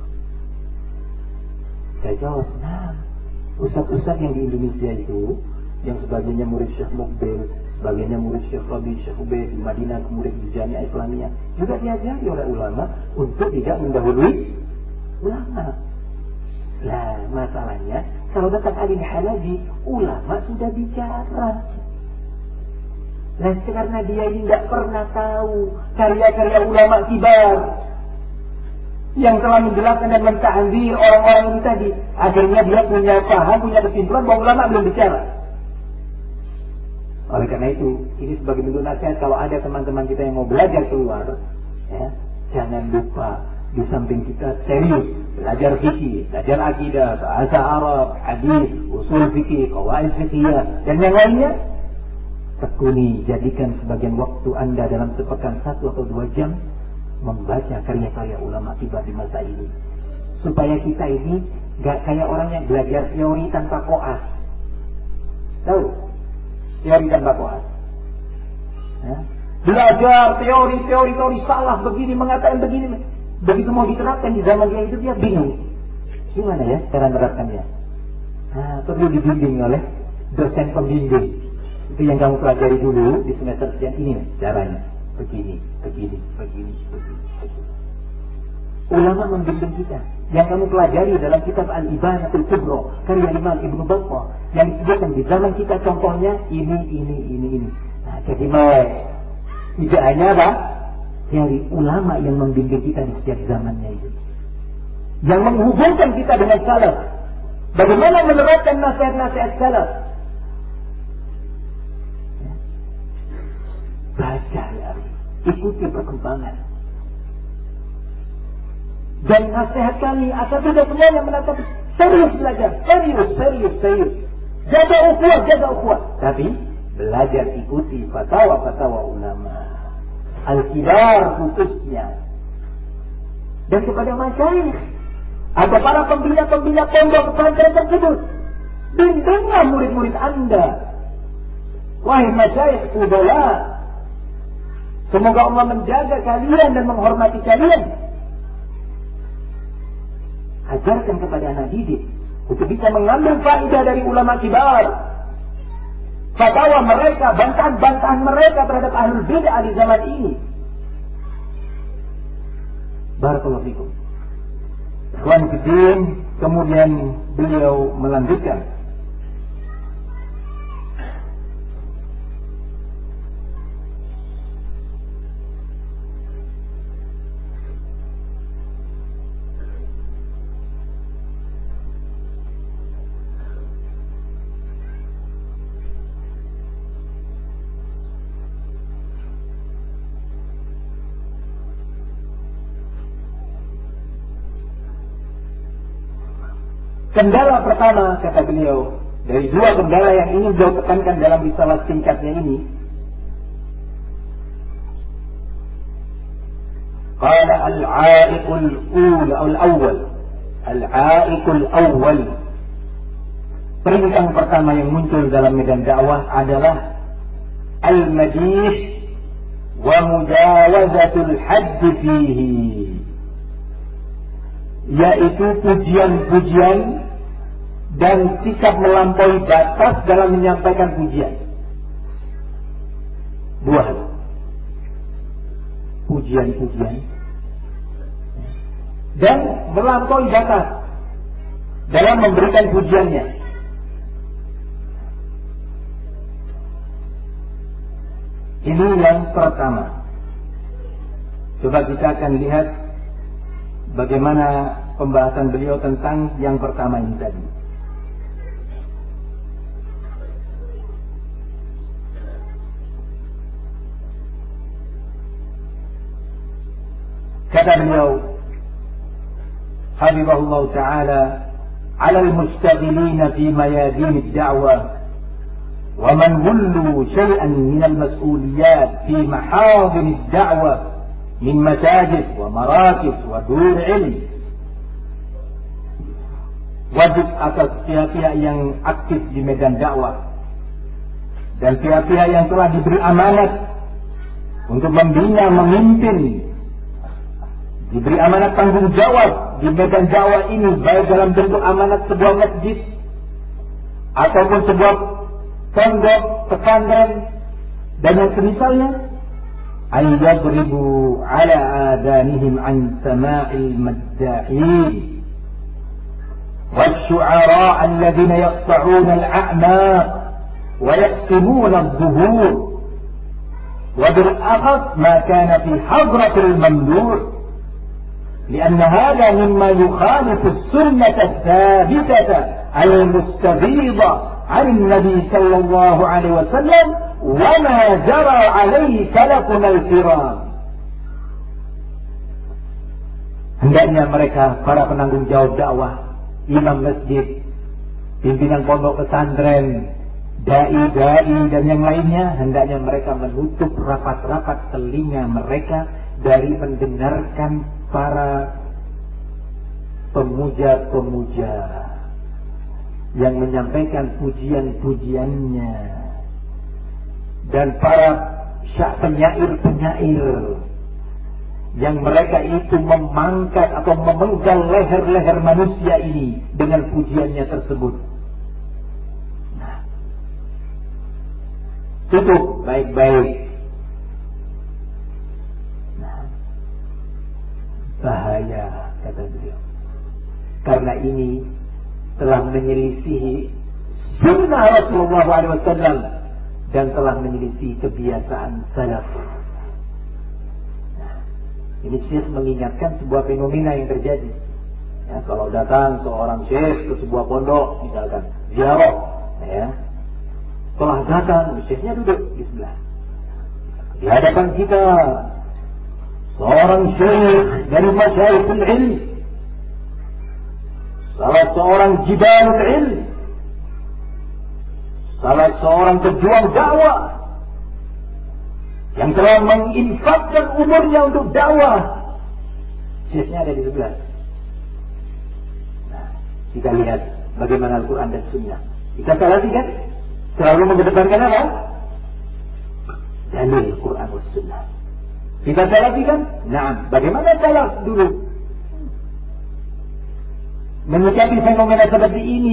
Saya jawab, ustaz-ustaz yang di Indonesia itu, yang sebagiannya murid Syekh Mukbil, sebagiannya murid Syekh Rabi, Syekh Ubaid di Madinah, kemudian di Jamiah Islamiyah, juga diajari oleh ulama untuk tidak mendahului ulama. Nah, masalahnya kalau datang Ali Al-Halabi, ulama sudah bicara. Nah, karena dia ini tidak pernah tahu karya-karya ulama kibar yang telah menjelaskan dan mentahdir orang-orang ini tadi, akhirnya dia punya paham, punya kesimpulan bahwa ulama belum bicara. Oleh karena itu, ini sebagai bentuk nasihat, kalau ada teman-teman kita yang mau belajar keluar, ya, jangan lupa di samping kita serius belajar fikih, belajar akidah, bahasa Arab, hadis, usul fikih, qawaid fiqhiyah, dan yang lainnya, tekuni, jadikan sebagian waktu Anda dalam sepekan 1 atau 2 jam membaca karya-karya ulama kibar di masa ini, supaya kita ini gak kayak orang yang belajar teori tanpa koas. Tahu? Teori tanpa koas. Ya? Belajar teori salah begini, mengatakan begini. Begitu mau diterapkan di zaman dia itu, dia bingung. Gimana ya cara menerapkannya? Perlu dibimbing oleh dosen pembimbing. Itu yang kamu pelajari dulu di semester sekian, ini caranya. Begini. Ulama membimbing kita. Yang kamu pelajari dalam kitab Al-Ibanatul Kubra karya Imam Ibnu Battah yang disebutkan di zaman kita, contohnya ini. Nah, jadi tidak hanya apa? Dari ulama yang membimbing kita di setiap zamannya itu. yang menghubungkan kita dengan salaf. Bagaimana menerapkan nasihat-nasihat salaf? Baca ya, ikuti perkembangan. Dan nasihat kami agar tidak semuanya menatap serius belajar, serius. Jaga ukhuwah. Tapi belajar ikuti fatwa ulama, al-kibar khususnya. Dan kepada masyayikh, ada para pembina pondok pesantren tersebut, bimbinglah murid-murid Anda. Wahai masyayikh fudala, semoga Allah menjaga kalian dan menghormati kalian. Ajarkan kepada anak didik untuk bisa mengambil faedah dari ulama kibar. Fatwa mereka, bantahan-bantahan mereka terhadap ahlul bid'ah di zaman ini. Barakallahu fikum. Ikhwan fillah, kemudian beliau melanjutkan. Kendala pertama, kata beliau, dari dua kendala yang ingin beliau tekankan dalam risalah singkatnya ini, qala al-'a'iqul awwal. Peringkat pertama yang muncul dalam medan dakwah adalah al-madih wa mujawazatul hadd fihi, yaitu pujian-pujian dan sikap melampaui batas dalam menyampaikan pujian. Dua hal. Pujian-pujian dan melampaui batas dalam memberikan pujiannya. Ini yang pertama. Coba kita akan lihat bagaimana pembahasan beliau tentang yang pertama ini tadi. Kata beliau, hafizahullah ta'ala, 'ala al-mustaghilina fi mayadin ad-da'wah wa man hullu shay'an min al-mas'uliyat fi mahadin ad-da'wah min masajid wa marakis wa dur ilm. Wajib atas pihak-pihak yang aktif di medan dakwah dan pihak-pihak yang telah diberi amanat untuk membina, memimpin, diberi amanat tanggung jawab di medan dakwah ini, baik dalam bentuk amanat sebuah masjid ataupun sebuah pondok, pesantren dan yang semisalnya, an yadribu ala adanihim an sama'il madda'in wasyu'ara alladhina yaqta'una al-a'naq wa yaqsimuna adh-dhuhur wa bil akhas ma kana fi hadratil mamduh. لأن هذا مما يخالف السنة الثابتة المستفيضة عن النبي صلى الله عليه وسلم وما جرى عليه سلفنا الكرام. Hendaknya mereka, para penanggung jawab dakwah, imam masjid, pimpinan pondok pesantren, dai-dai dan yang lainnya, hendaknya mereka menutup rapat-rapat telinga mereka dari mendengarkan para pemuja-pemuja yang menyampaikan pujian-pujiannya dan para penyair-penyair yang mereka itu memangkat atau memenggal leher-leher manusia ini dengan pujiannya tersebut. Nah, tutup baik-baik. Bahaya, kata beliau, karena ini telah menyelisihi sunnah Rasulullah SAW dan telah menyelisihi kebiasaan salaf. Nah, ini Syekh mengingatkan sebuah fenomena yang terjadi. Ya, kalau datang seorang syekh ke sebuah pondok, misalkan ziarah, ya, setelah datang, syekhnya duduk di sebelah. Di hadapan kita seorang syekh dari masyayikhul ilm, salah seorang jibalul ilm, salah seorang pejuang dakwah yang telah menginfakkan umurnya untuk dakwah. Syekhnya ada di sebelah. Nah, kita lihat bagaimana Al-Quran dan Sunnah. Kita salafi kan? Selalu mengedepankan apa? Dalil Quran dan Sunnah. Kita salafi kan? Nah, bagaimana salaf dulu menyikapi fenomena seperti ini?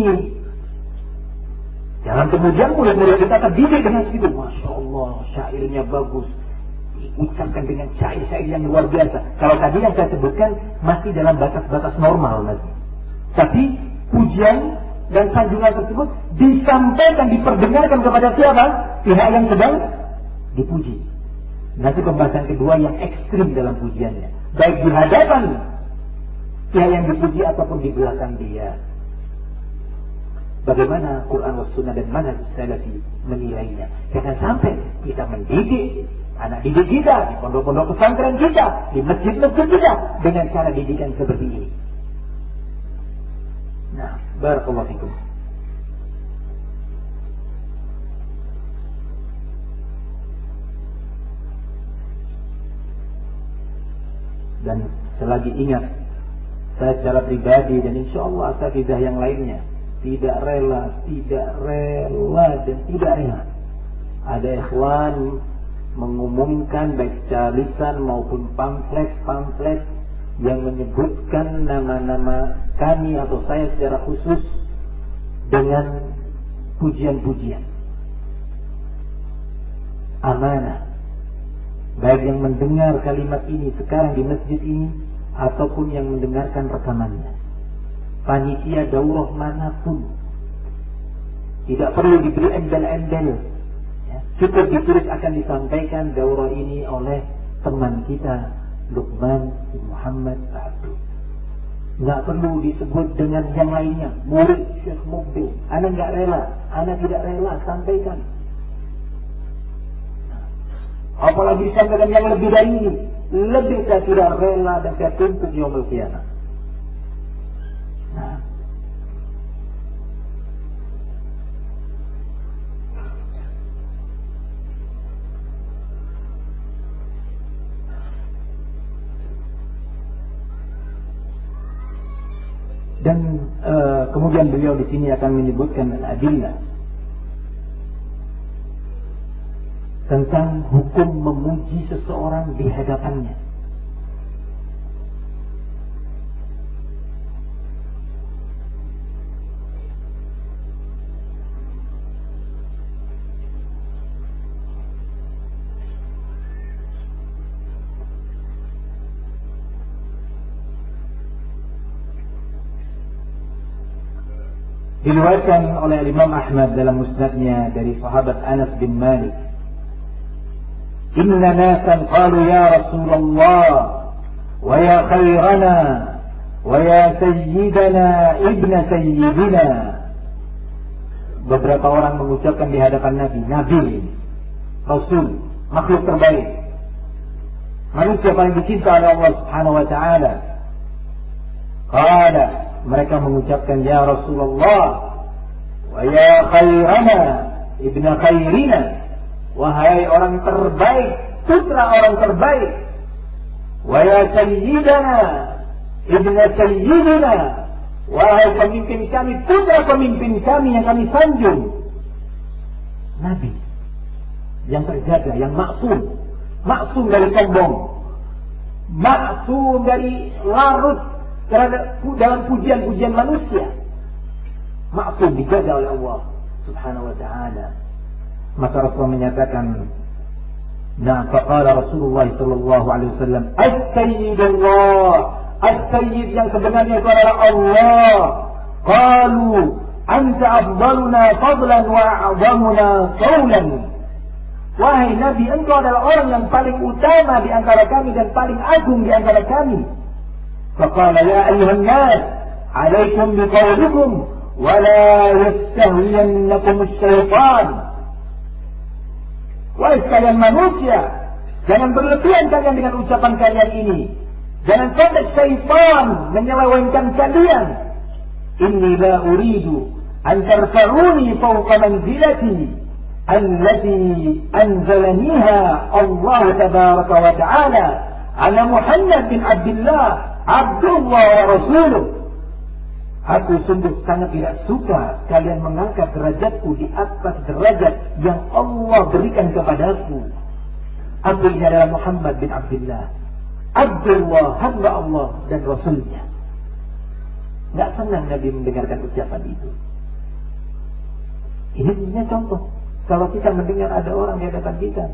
Jangan kemudian murid-murid kita terdidik dengan situ. Masya Allah, syairnya bagus. Ucapkan dengan syair-syair yang luar biasa. Kalau tadi yang saya sebutkan masih dalam batas-batas normal nanti. Tapi pujian dan sanjungan tersebut disampaikan, diperdengarkan kepada siapa? Pihak yang sedang dipuji. Nanti pembahasan kedua yang ekstrim dalam pujiannya. Baik di hadapan pihak yang dipuji ataupun di belakang dia. Bagaimana Quran was Sunnah dan manhaj salafi menilainya. Jangan sampai kita mendidik anak didik kita di pondok-pondok pesantren kita, di masjid-masjid kita dengan cara didikan seperti ini. Nah, barakallahu fikum. Dan selagi ingat, saya secara pribadi dan insya Allah asatidzah yang lainnya tidak rela dan tidak rela ada ikhwan mengumumkan baik secara lisan maupun pamflet yang menyebutkan nama-nama kami atau saya secara khusus dengan pujian-pujian. Amanah baik yang mendengar kalimat ini sekarang di masjid ini ataupun yang mendengarkan rekamannya, panitia daurah manapun tidak perlu diberi embel-embel, ya, cukup ditulis akan disampaikan daurah ini oleh teman kita Luqman bin Muhammad Abdul. Nggak perlu disebut dengan yang lainnya, murid Syekh Mukbil. Ana nggak rela, ana tidak rela sampaikan. Apalagi disampaikan yang lebih dari ini, lebih saya tidak rela dan saya tuntut yaumul qiyamah. Nah, dan kemudian beliau di sini akan menyebutkan al-adillah tentang hukum memuji seseorang di hadapannya. Diriwayatkan oleh Imam Ahmad dalam musnadnya dari sahabat Anas bin Malik, inna nasan qalu ya Rasulullah wa ya khairana wa ya sayyidana ibna sayyidina. Beberapa orang mengucapkan di hadapan Nabi, Rasul, makhluk terbaik, manusia paling dicinta oleh Allah Subhanahu wa taala. Qala, mereka mengucapkan ya Rasulullah wa ya khairana ibna khairina, wahai orang terbaik, putra orang terbaik, wa ya sayyidana ibna sayyidina, wahai pemimpin kami, putra pemimpin kami yang kami sanjung. Nabi yang terjaga, yang maksum dari sombong, maksum dari larut dalam pujian-pujian manusia, maksum dijaga oleh Allah Subhanahu wa ta'ala. Maka Rasulullah menyatakan, nah, faqala Rasulullah sallallahu alaihi wasallam, as-sayyidullah, as-sayyid yang sebenarnya itu adalah Allah. Qalu anta afdaluna fadlan wa a'zamuna qawlan. Wahai Nabi, engkau adalah orang yang paling utama di antara kami dan paling agung di antara kami. Faqala ya ayyuhan nas alaikum biqaulikum wa la yastahwiyannakum asy-syaitan. Wahai sekalian manusia, jangan berlebihan kalian dengan ucapan kalian ini. Jangan sampai syaitan menyelewengkan kalian. Inni la uridu an tarfa'uni fawqa manzilati allati anzalaniha Allah tabaraka wa ta'ala ala Muhammad bin Abdullah Abdullah wa Rasuluh. Aku sungguh sangat tidak suka kalian mengangkat derajatku di atas derajat yang Allah berikan kepadaku. Aku ini adalah Muhammad bin Abdullah, Abdullah, hamba Allah dan Rasulnya. Nggak senang Nabi mendengarkan ucapan itu. Ini punya contoh. Kalau kita mendengar ada orang di hadapan kita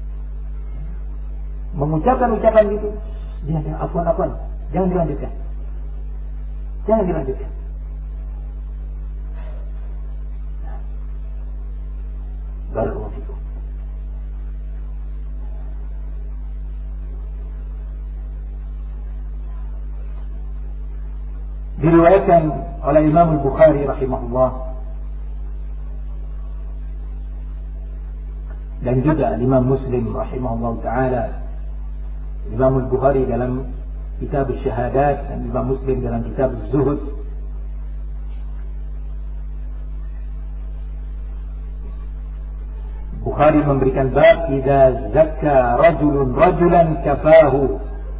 mengucapkan ucapan itu, dia afwan, jangan dilanjutkan. Jangan dilanjutkan. Barakallahu fikum. Diriwayatkan oleh Imam Al-Bukhari rahimahullah dan juga Imam Muslim rahimahullah taala. Imam Al-Bukhari dalam kitab Syahadat dan Imam Muslim dalam kitab Zuhud. Bukhari memberikan bab idza zakka rajulun rajulan kafahu.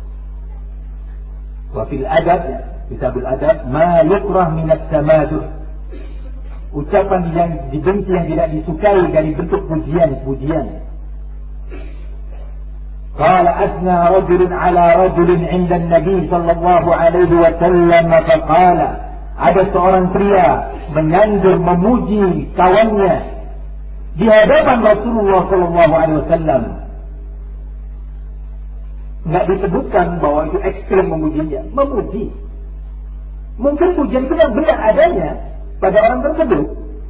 Wa fil adab, kitabul adab, ma yukrah min at-tamaduh. Ucapan yang dibenci, yang tidak disukai dari bentuk pujian. Qala asna rajulun ala rajulin 'inda an-nabi sallallahu alaihi wasallam faqala, ada seorang pria menyanjung memuji kawannya di hadapan Rasulullah sallallahu alaihi wasallam. Enggak disebutkan bahwa itu ekstrem memujinya, memuji. Mungkin pujian itu benar adanya pada orang tersebut.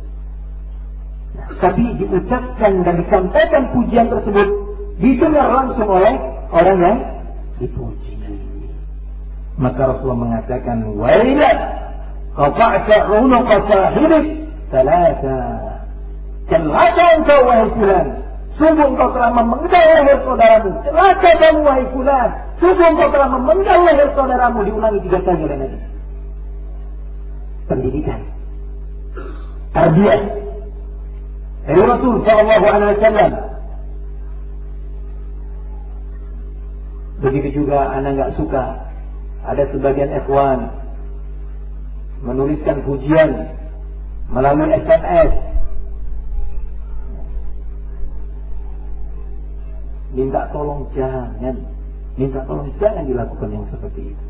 Tapi diucapkan dan disampaikan pujian tersebut didengar langsung oleh orang yang dipuji. Maka Rasulullah mengatakan, "Wailak, qata'ta 'unuqa sahibik thalatha." Celaka engkau wahai fulan, sungguh engkau telah memenggal leher saudaramu. Celaka kamu wahai fulan, sungguh engkau telah memenggal leher saudaramu. Diulangi 3 kali oleh Nabi. Pendidikan, tarbiyah dari Rasul sallallahu alaihi wasallam. Begitu juga anak enggak suka ada sebagian ikhwan menuliskan pujian melalui SMS, minta tolong jangan dilakukan yang seperti itu.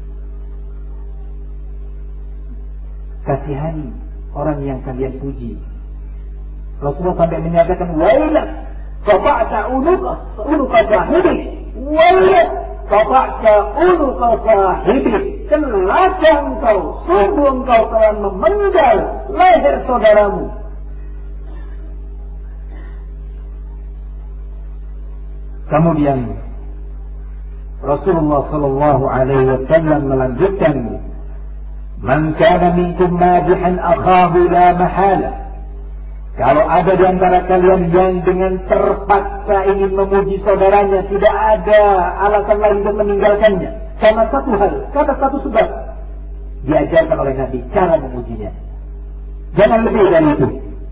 Kasihani orang yang kalian puji. Rasulullah sampai menyatakan, "Wailak, qata'ta unuqa sahibik." Wailak, qata'ta unuqa sahibik. Celaka engkau, sungguh engkau telah memenggal leher saudaramu. Kemudian Rasulullah sallallahu alaihi wasallam melanjutkan, "Man kana minkum madihan akhahu la mahala." Kalau ada di antara kalian yang dengan terpaksa ingin memuji saudaranya, tidak ada alasan lain untuk meninggalkannya, karena satu hal, karena satu sebab, diajarkan oleh Nabi cara memujinya. Jangan lebih dari itu.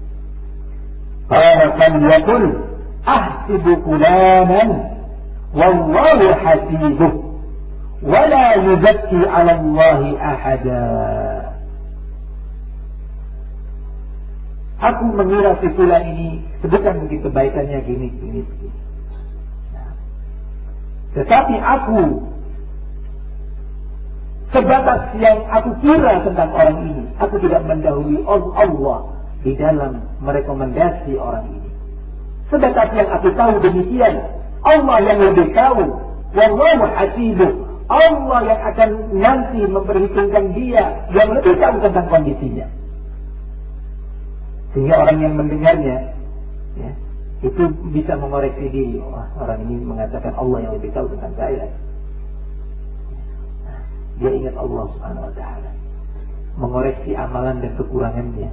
Faliyaqul ahsibu fulanan wallahu hasibuh wala yuzakki 'ala Allahi ahada. Aku mengira si fulan ini sebutkan mungkin kebaikannya gini. Nah, tetapi aku sebatas yang aku kira tentang orang ini, aku tidak mendahului Allah di dalam merekomendasi orang ini. Sebatas yang aku tahu demikian, Allah yang lebih tahu. Wallahu hasibuh. Allah yang akan nanti memperhitungkan dia, yang lebih tahu tentang kondisinya. Sehingga orang yang mendengarnya, ya, itu bisa mengoreksi diri. Wah, orang ini mengatakan Allah yang lebih tahu tentang saya. Dia ingat Allah Subhanahu wa Ta'ala. mengoreksi amalan dan kekurangannya.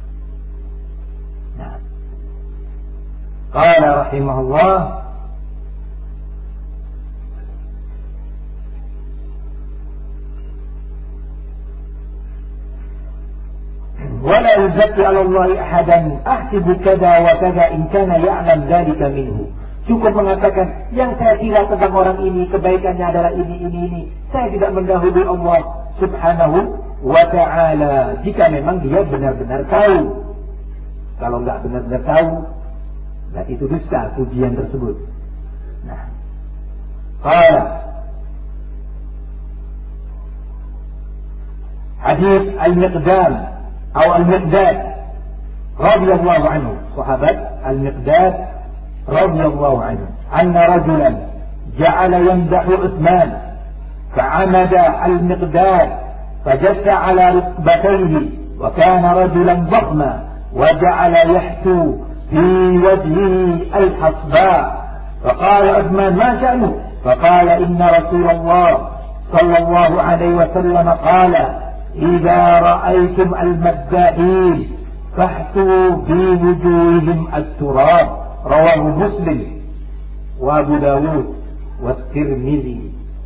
Nah, qala rahimahullah, ولا يزكي على الله أحدا أحسب كذا وكذا إن كان يعلم ذلك منه. Cukup mengatakan yang saya kira tentang orang ini kebaikannya adalah ini. Saya tidak mendahului Allah Subhanahu wa ta'ala jika memang dia benar-benar tahu. Kalau enggak benar-benar tahu, nah itu dusta pujian tersebut. Nah, qala hadis al-Miqdam atau al-Miqdad radhiyallahu anhu, sahabat al-Miqdad radhiyallahu anhu, anna rajulan ja'ala yamdahu Utsman fa'amada al-Miqdad fajassa ala rukbatayhi wa kana rajulan dhakhma wa ja'ala yahtu fi wajhihi al-hasba faqala Utsman ma sha'nu faqala inna Rasulullah sallallahu alaihi wasallam qala إذا رأيتم المداحين فاحتوا في وجوههم التراب رواه مسلم وأبو داود والترمذي.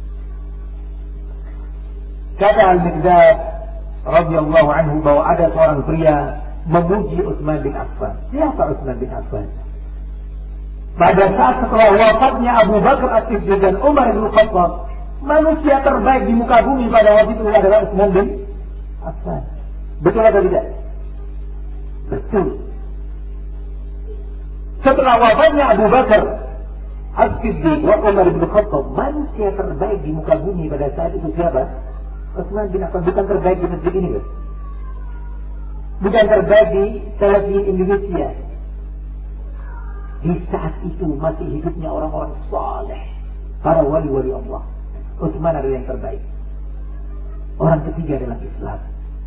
Kata Al-Miqdad radhiyallahu anhu bahwa ada seorang pria memuji Utsman bin Affan. Siapa Utsman bin Affan? Pada saat setelah wafatnya Abu Bakar As-Siddiq dan Umar bin Khattab, manusia terbaik di muka bumi pada waktu itu adalah Utsman bin Affan. Betul atau tidak? Betul. Setelah wafatnya Abu Bakar As-Siddiq wa Umar bin Khattab, manusia terbaik di muka bumi pada saat itu siapa? Utsman bin Affan. Bukan terbaik di masjid ini, kan? Bukan terbaik di televisi Indonesia. Di saat itu masih hidupnya orang-orang saleh, para wali-wali Allah. Utsman adalah yang terbaik. Orang ketiga dalam Islam.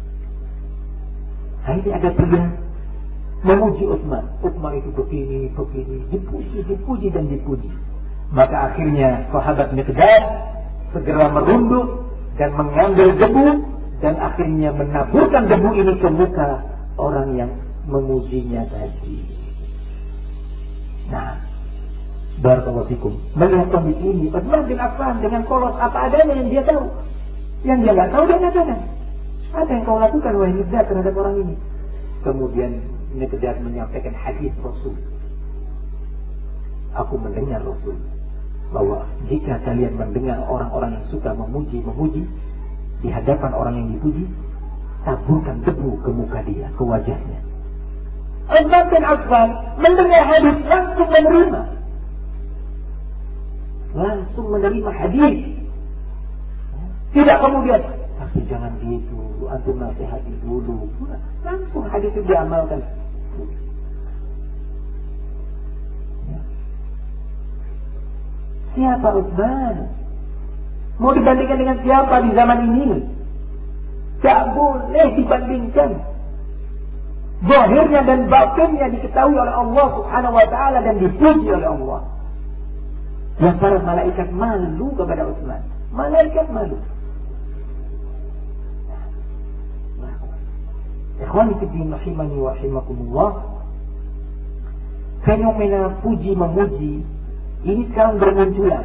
Nah, ini ada pria memuji Utsman. Utsman itu begini, dipuji dan dipuji. Maka akhirnya sahabat Miqdad segera merunduk dan mengambil debu dan akhirnya menaburkan debu ini ke muka orang yang memujinya tadi. Nah, barakallahu fikum. Melihat kondisi ini, Utsman bin Affan dengan polos apa adanya yang dia tahu. Yang dia nggak tahu dia nyatakan. Apa yang kau lakukan wahai Miqdad terhadap orang ini? Kemudian Miqdad menyampaikan hadis Rasul. Aku mendengar Rasul bahwa jika kalian mendengar orang-orang yang suka memuji di hadapan orang yang dipuji, taburkan debu ke muka dia, ke wajahnya. Utsman bin Affan mendengar hadis langsung menerima hadis. Tidak kemudian, tapi jangan gitu, antum nasihati dulu. Langsung hadis itu diamalkan. Siapa Utsman? Mau dibandingkan dengan siapa di zaman ini? Tak boleh dibandingkan. Zahirnya dan batinnya diketahui oleh Allah Subhanahu wa ta'ala dan dipuji oleh Allah. Yang para malaikat malu kepada Utsman. Malaikat malu. Ikhwani fiddin rahimani wa rahimakumullah. Fenomena puji memuji ini sekarang bermunculan.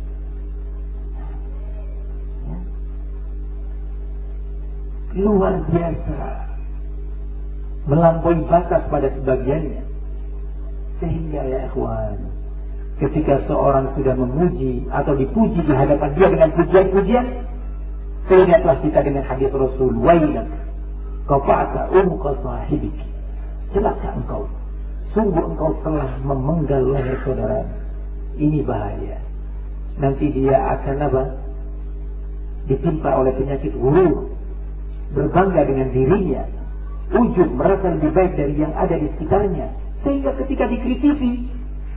Luar biasa. Melampaui batas pada sebagiannya. Sehingga ya ikhwan, ketika seorang sudah memuji atau dipuji di hadapan dia dengan pujian-pujian, teringatlah kita dengan hadis Rasul, wailak qata'ta unqa sahibik. Celaka engkau. Sungguh engkau telah memenggal leher saudara. Ini bahaya. Nanti dia akan apa? Ditimpa oleh penyakit ghurur, berbangga dengan dirinya, ujub, merasa lebih baik dari yang ada di sekitarnya, sehingga ketika dikritisi,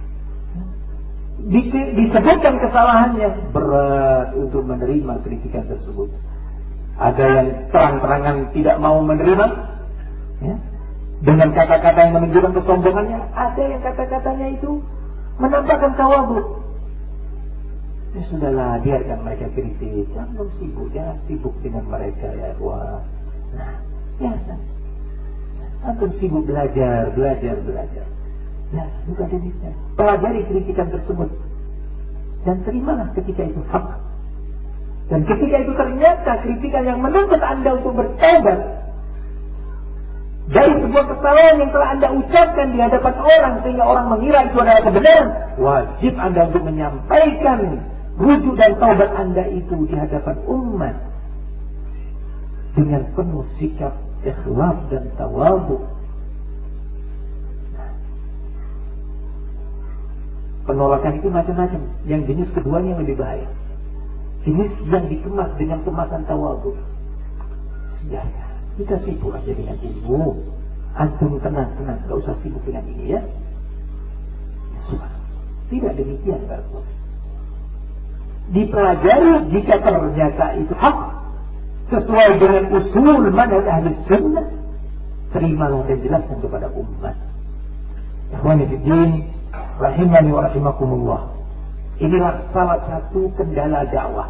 disebutkan kesalahannya, berat untuk menerima kritikan tersebut. Ada yang terang-terangan tidak mau menerima, ya, dengan kata-kata yang menunjukkan kesombongannya. Ada yang kata-katanya itu menampakkan tawadhu. Ya sudahlah, biarkan mereka kritik. Jangan sibuk dengan mereka ya. Wah, Nah, biasa. Antum sibuk belajar. Nah, bukan demikian. Pelajari kritikan tersebut dan terimalah ketika itu hak. Dan ketika itu ternyata kritikan yang menuntut Anda untuk bertobat dari sebuah kesalahan yang telah Anda ucapkan di hadapan orang sehingga orang mengira itu adalah kebenaran, wajib Anda untuk menyampaikan rujuk dan taubat Anda itu di hadapan umat dengan penuh sikap ikhlas dan tawadhu. Penolakan itu macam-macam. Yang jenis keduanya lebih bahaya. Jenis yang dikemas dengan kemasan tawadhu. Ya, kita sibuk aja dengan ilmu. Antum tenang, gak usah sibuk dengan ini ya. Tidak demikian, Bapak. Dipelajari jika ternyata itu hak sesuai dengan usul manhaj ahli sunnah, terimalah dan jelaskan kepada umat. Ikhwani fi din, rahimani wa rahimakumullah. Inilah salah satu kendala dakwah.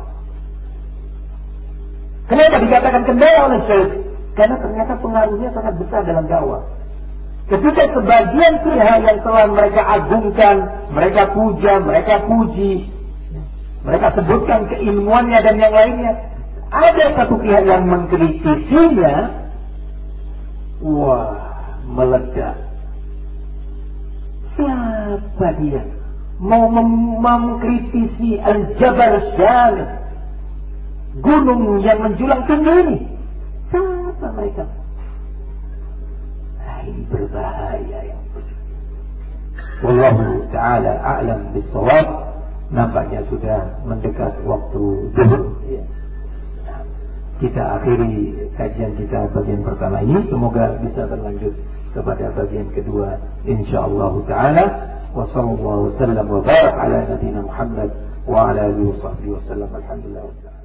Kenapa dikatakan kendala oleh Syekh? Karena ternyata pengaruhnya sangat besar dalam dakwah. Ketika sebagian pihak yang telah mereka agungkan, mereka puja, mereka puji, mereka sebutkan keilmuannya dan yang lainnya, ada satu pihak yang mengkritisinya, wah, meledak. Siapa dia? Mau mengkritisi Al-Jabal Syamit, gunung yang menjulang tinggi ini. Siapa mereka? Nah, ini berbahaya yang begitu. Wallahu ta'ala a'lam bis-shawab. Nampaknya sudah mendekat waktu zuhur. Ya. Kita akhiri kajian kita bagian pertama ini. Semoga bisa berlanjut kepada bagian kedua insyaallah taala. Wa sallallahu wasallam wa barak ala nabiyyina Muhammad wa ala alihi wa sahbihi wasallam. Alhamdulillah.